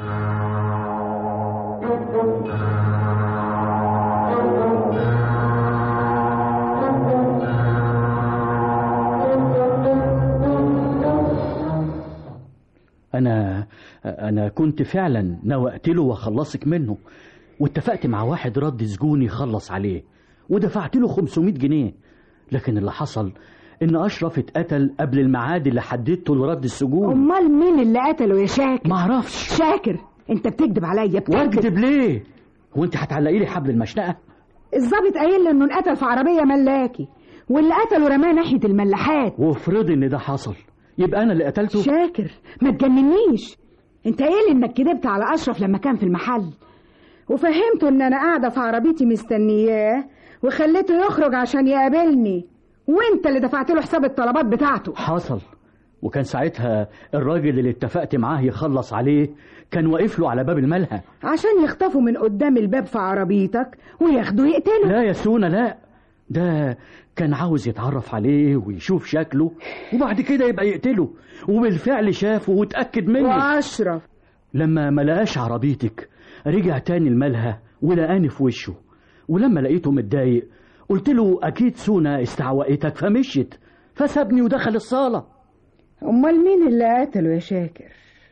Speaker 8: أنا كنت فعلا ناوي أقتله وأخلصك منه، واتفقت مع واحد رد سجون يخلص عليه، ودفعت له 500 جنيه. لكن اللي حصل إن أشرف اتقتل قبل الميعاد اللي حددته لرد السجون.
Speaker 6: أمال مين اللي قتله يا شاكر؟
Speaker 8: معرفش.
Speaker 6: شاكر أنت بتكذب عليا.
Speaker 8: واكذب ليه؟ هو أنت هتعلقي لي حبل المشنقة؟
Speaker 6: الضابط قايل له إنه انقتل في عربية ملاكي، واللي قتله رماه ناحية الملاحات.
Speaker 8: وافرضي إن ده حصل، يبقى أنا اللي قتلته؟
Speaker 6: شاكر ما تجننيش، انت قايل انك كدبت على اشرف لما كان في المحل، وفهمته ان انا قاعده في عربيتي مستنياه، وخليته يخرج عشان يقابلني، وانت اللي دفعت له حساب الطلبات بتاعته.
Speaker 8: حصل. وكان ساعتها الراجل اللي اتفقت معاه يخلص عليه كان واقف له على باب الملهى
Speaker 6: عشان يخطفوا من قدام الباب في عربيتك وياخدوا يقتله.
Speaker 8: لا يا سونا، لا، ده كان عاوز يتعرف عليه ويشوف شكله وبعد كده يبقى يقتله، وبالفعل شافه واتأكد منه.
Speaker 6: وأشرف
Speaker 8: لما ما لقاش عربيتك رجع تاني الملهى ولقاني في وشه، ولما لقيته متضايق قلت له أكيد سونا استعوقتك فمشيت، فسابني ودخل الصالة.
Speaker 6: أمال مين اللي قتله يا شاكر؟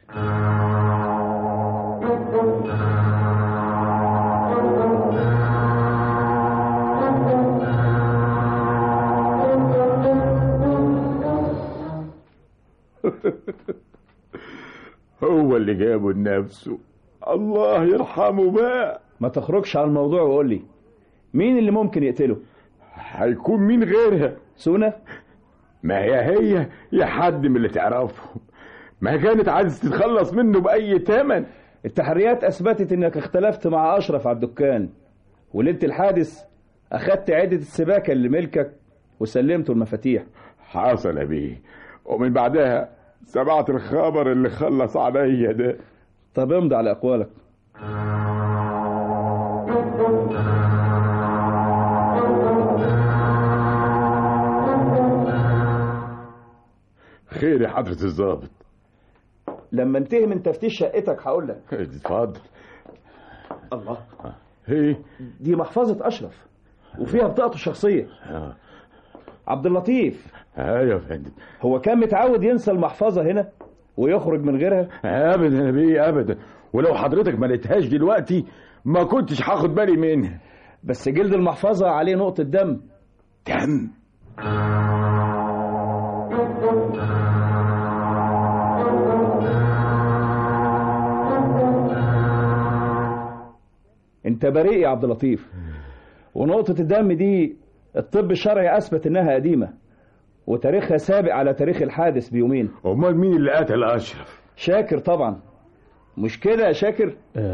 Speaker 7: هو اللي جابه لنفسه، الله يرحمه بقى.
Speaker 11: ما تخرجش على الموضوع وقول لي مين اللي ممكن يقتله؟
Speaker 7: هيكون مين غيرها؟
Speaker 11: سونا؟
Speaker 7: ما هي يا حد من اللي تعرفهم، ما كانت عايز تتخلص منه بأي تمن.
Speaker 11: التحريات أثبتت إنك اختلفت مع أشرف على الدكان، وليلة الحادث أخدت عدة السباكة اللي ملكك وسلمته المفاتيح.
Speaker 7: حصل يا بيه، ومن بعدها سمعت الخبر اللي خلص عليا ده.
Speaker 11: طب امضي على أقوالك.
Speaker 7: خير يا حضرة الضابط؟
Speaker 11: لما انتهي من تفتيش شقتك هقول لك.
Speaker 7: اتفضل.
Speaker 11: الله،
Speaker 7: هي
Speaker 11: دي محفظة أشرف وفيها بطاقته الشخصية. عبد اللطيف.
Speaker 7: ايوه يا فندم.
Speaker 11: هو كان متعود ينسى المحفظة هنا ويخرج من غيرها؟
Speaker 7: ابدا يا بيه ابدا، ولو حضرتك ما لقيتهاش دلوقتي ما كنتش هاخد بالي منها.
Speaker 11: بس جلد المحفظة عليه نقطة دم.
Speaker 7: دم؟
Speaker 11: انت بريء يا عبد اللطيف، ونقطة الدم دي الطب الشرعي اثبت انها قديمة وتاريخها سابق على تاريخ الحادث بيومين.
Speaker 7: امال مين اللي قتل اشرف؟
Speaker 11: شاكر طبعا، مش كده يا شاكر؟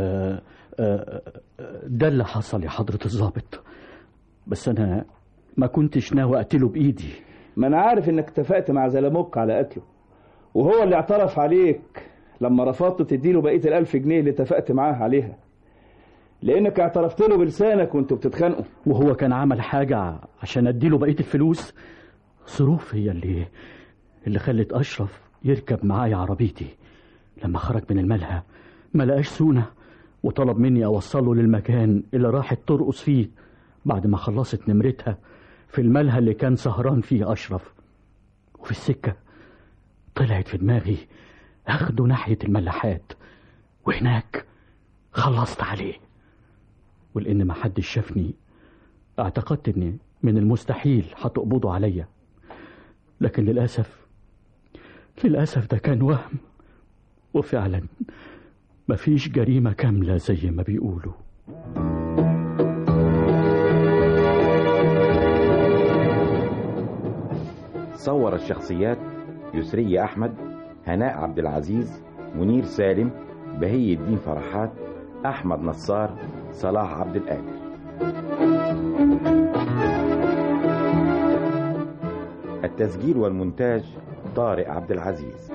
Speaker 8: ده اللي حصل يا حضرة الضابط، بس انا ما كنتش ناوي اقتله بايدي.
Speaker 11: ما انا عارف انك اتفقت مع زلموك على قتله، وهو اللي اعترف عليك لما رفضت تديله بقية ال1000 جنيه اللي اتفقت معاه عليها، لانك اعترفت له بلسانك وانتوا بتتخانقوا.
Speaker 8: وهو كان عمل حاجة عشان اديله بقية الفلوس؟ ظروف هي اللي خلت اشرف يركب معايا عربيتي. لما خرج من الملهى ما لقاش سونا، وطلب مني اوصله للمكان اللي راحت ترقص فيه بعد ما خلصت نمرتها في الملهى اللي كان سهران فيه اشرف. وفي السكة طلعت في دماغي اخده ناحية الملاحات، وهناك خلصت عليه. ولان ما حدش شافني اعتقدت ان من المستحيل هتقبضوا عليا، لكن للأسف ده كان وهم، وفعلا مفيش جريمة كاملة زي ما بيقولوا.
Speaker 3: صور الشخصيات يسرية أحمد، هناء عبد العزيز، منير سالم، بهي الدين فرحات، أحمد نصار، صلاح عبد القادر. التسجيل والمونتاج طارق عبد العزيز،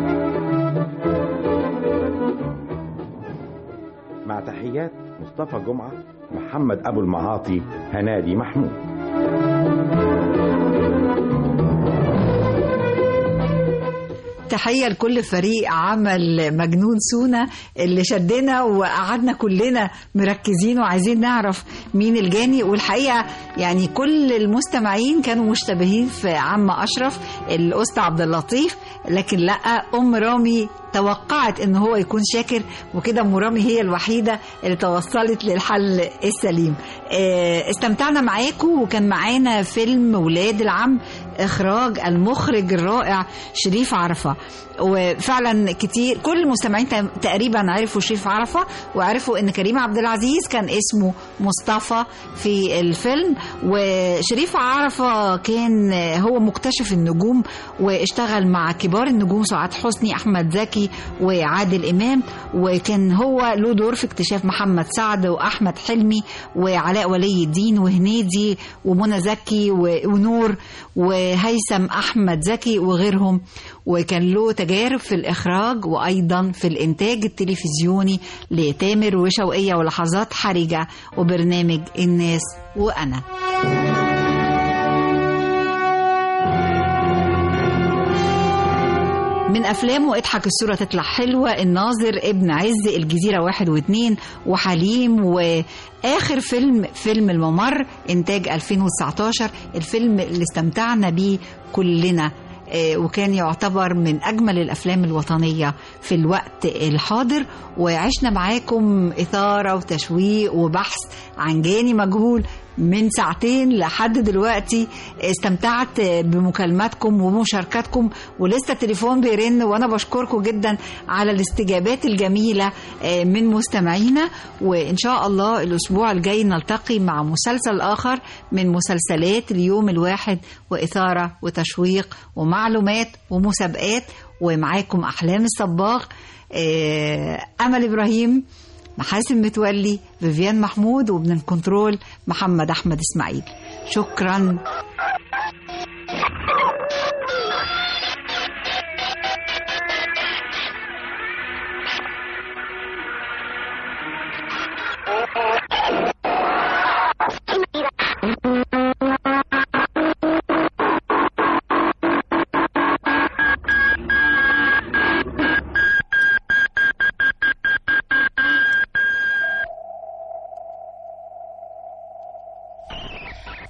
Speaker 3: مع تحيات مصطفى جمعة، محمد أبو المعاطي، هنادي محمود.
Speaker 2: تحية لكل فريق عمل مجنون سونا اللي شدنا وقعدنا كلنا مركزين وعايزين نعرف مين الجاني. والحقيقة يعني كل المستمعين كانوا مشتبهين في عم أشرف الأسطى عبد اللطيف، لكن لا، أم رامي توقعت ان هو يكون شاكر، وكده ام رامي هي الوحيده اللي توصلت للحل السليم. استمتعنا معاكم، وكان معانا فيلم ولاد العم اخراج المخرج الرائع شريف عرفة. وفعلا كتير كل المستمعين تقريبا عرفوا شريف عرفة، وعرفوا ان كريم عبد العزيز كان اسمه مصطفى في الفيلم. وشريف عرفة كان هو مكتشف النجوم، واشتغل مع كبار النجوم سعاد حسني، احمد زكي، وعادل امام، وكان هو له دور في اكتشاف محمد سعد واحمد حلمي وعلاء ولي الدين وهنيدي ومنى زكي ونور وهيثم احمد زكي وغيرهم. وكان له تجارب في الإخراج وأيضا في الإنتاج التلفزيوني لتامر وشوقية ولحظات حرجة وبرنامج الناس وأنا. من أفلامه اضحك الصورة تطلع حلوة، الناظر، ابن عز، الجزيرة 1 و2، وحليم، وآخر فيلم الممر إنتاج 2019، الفيلم اللي استمتعنا بيه كلنا، وكان يعتبر من أجمل الأفلام الوطنية في الوقت الحاضر. وعشنا معاكم إثارة وتشويق وبحث عن جاني مجهول من ساعتين لحد دلوقتي. استمتعت بمكالماتكم ومشاركاتكم، ولسه التليفون بيرن، وأنا بشكركم جدا على الاستجابات الجميلة من مستمعينا. وإن شاء الله الأسبوع الجاي نلتقي مع مسلسل آخر من مسلسلات اليوم الواحد، وإثارة وتشويق ومعلومات ومسابقات. ومعاكم أحلام الصباغ، أمل إبراهيم، محاسن متولي، فيفيان محمود، ومن الكنترول محمد أحمد إسماعيل. شكرا.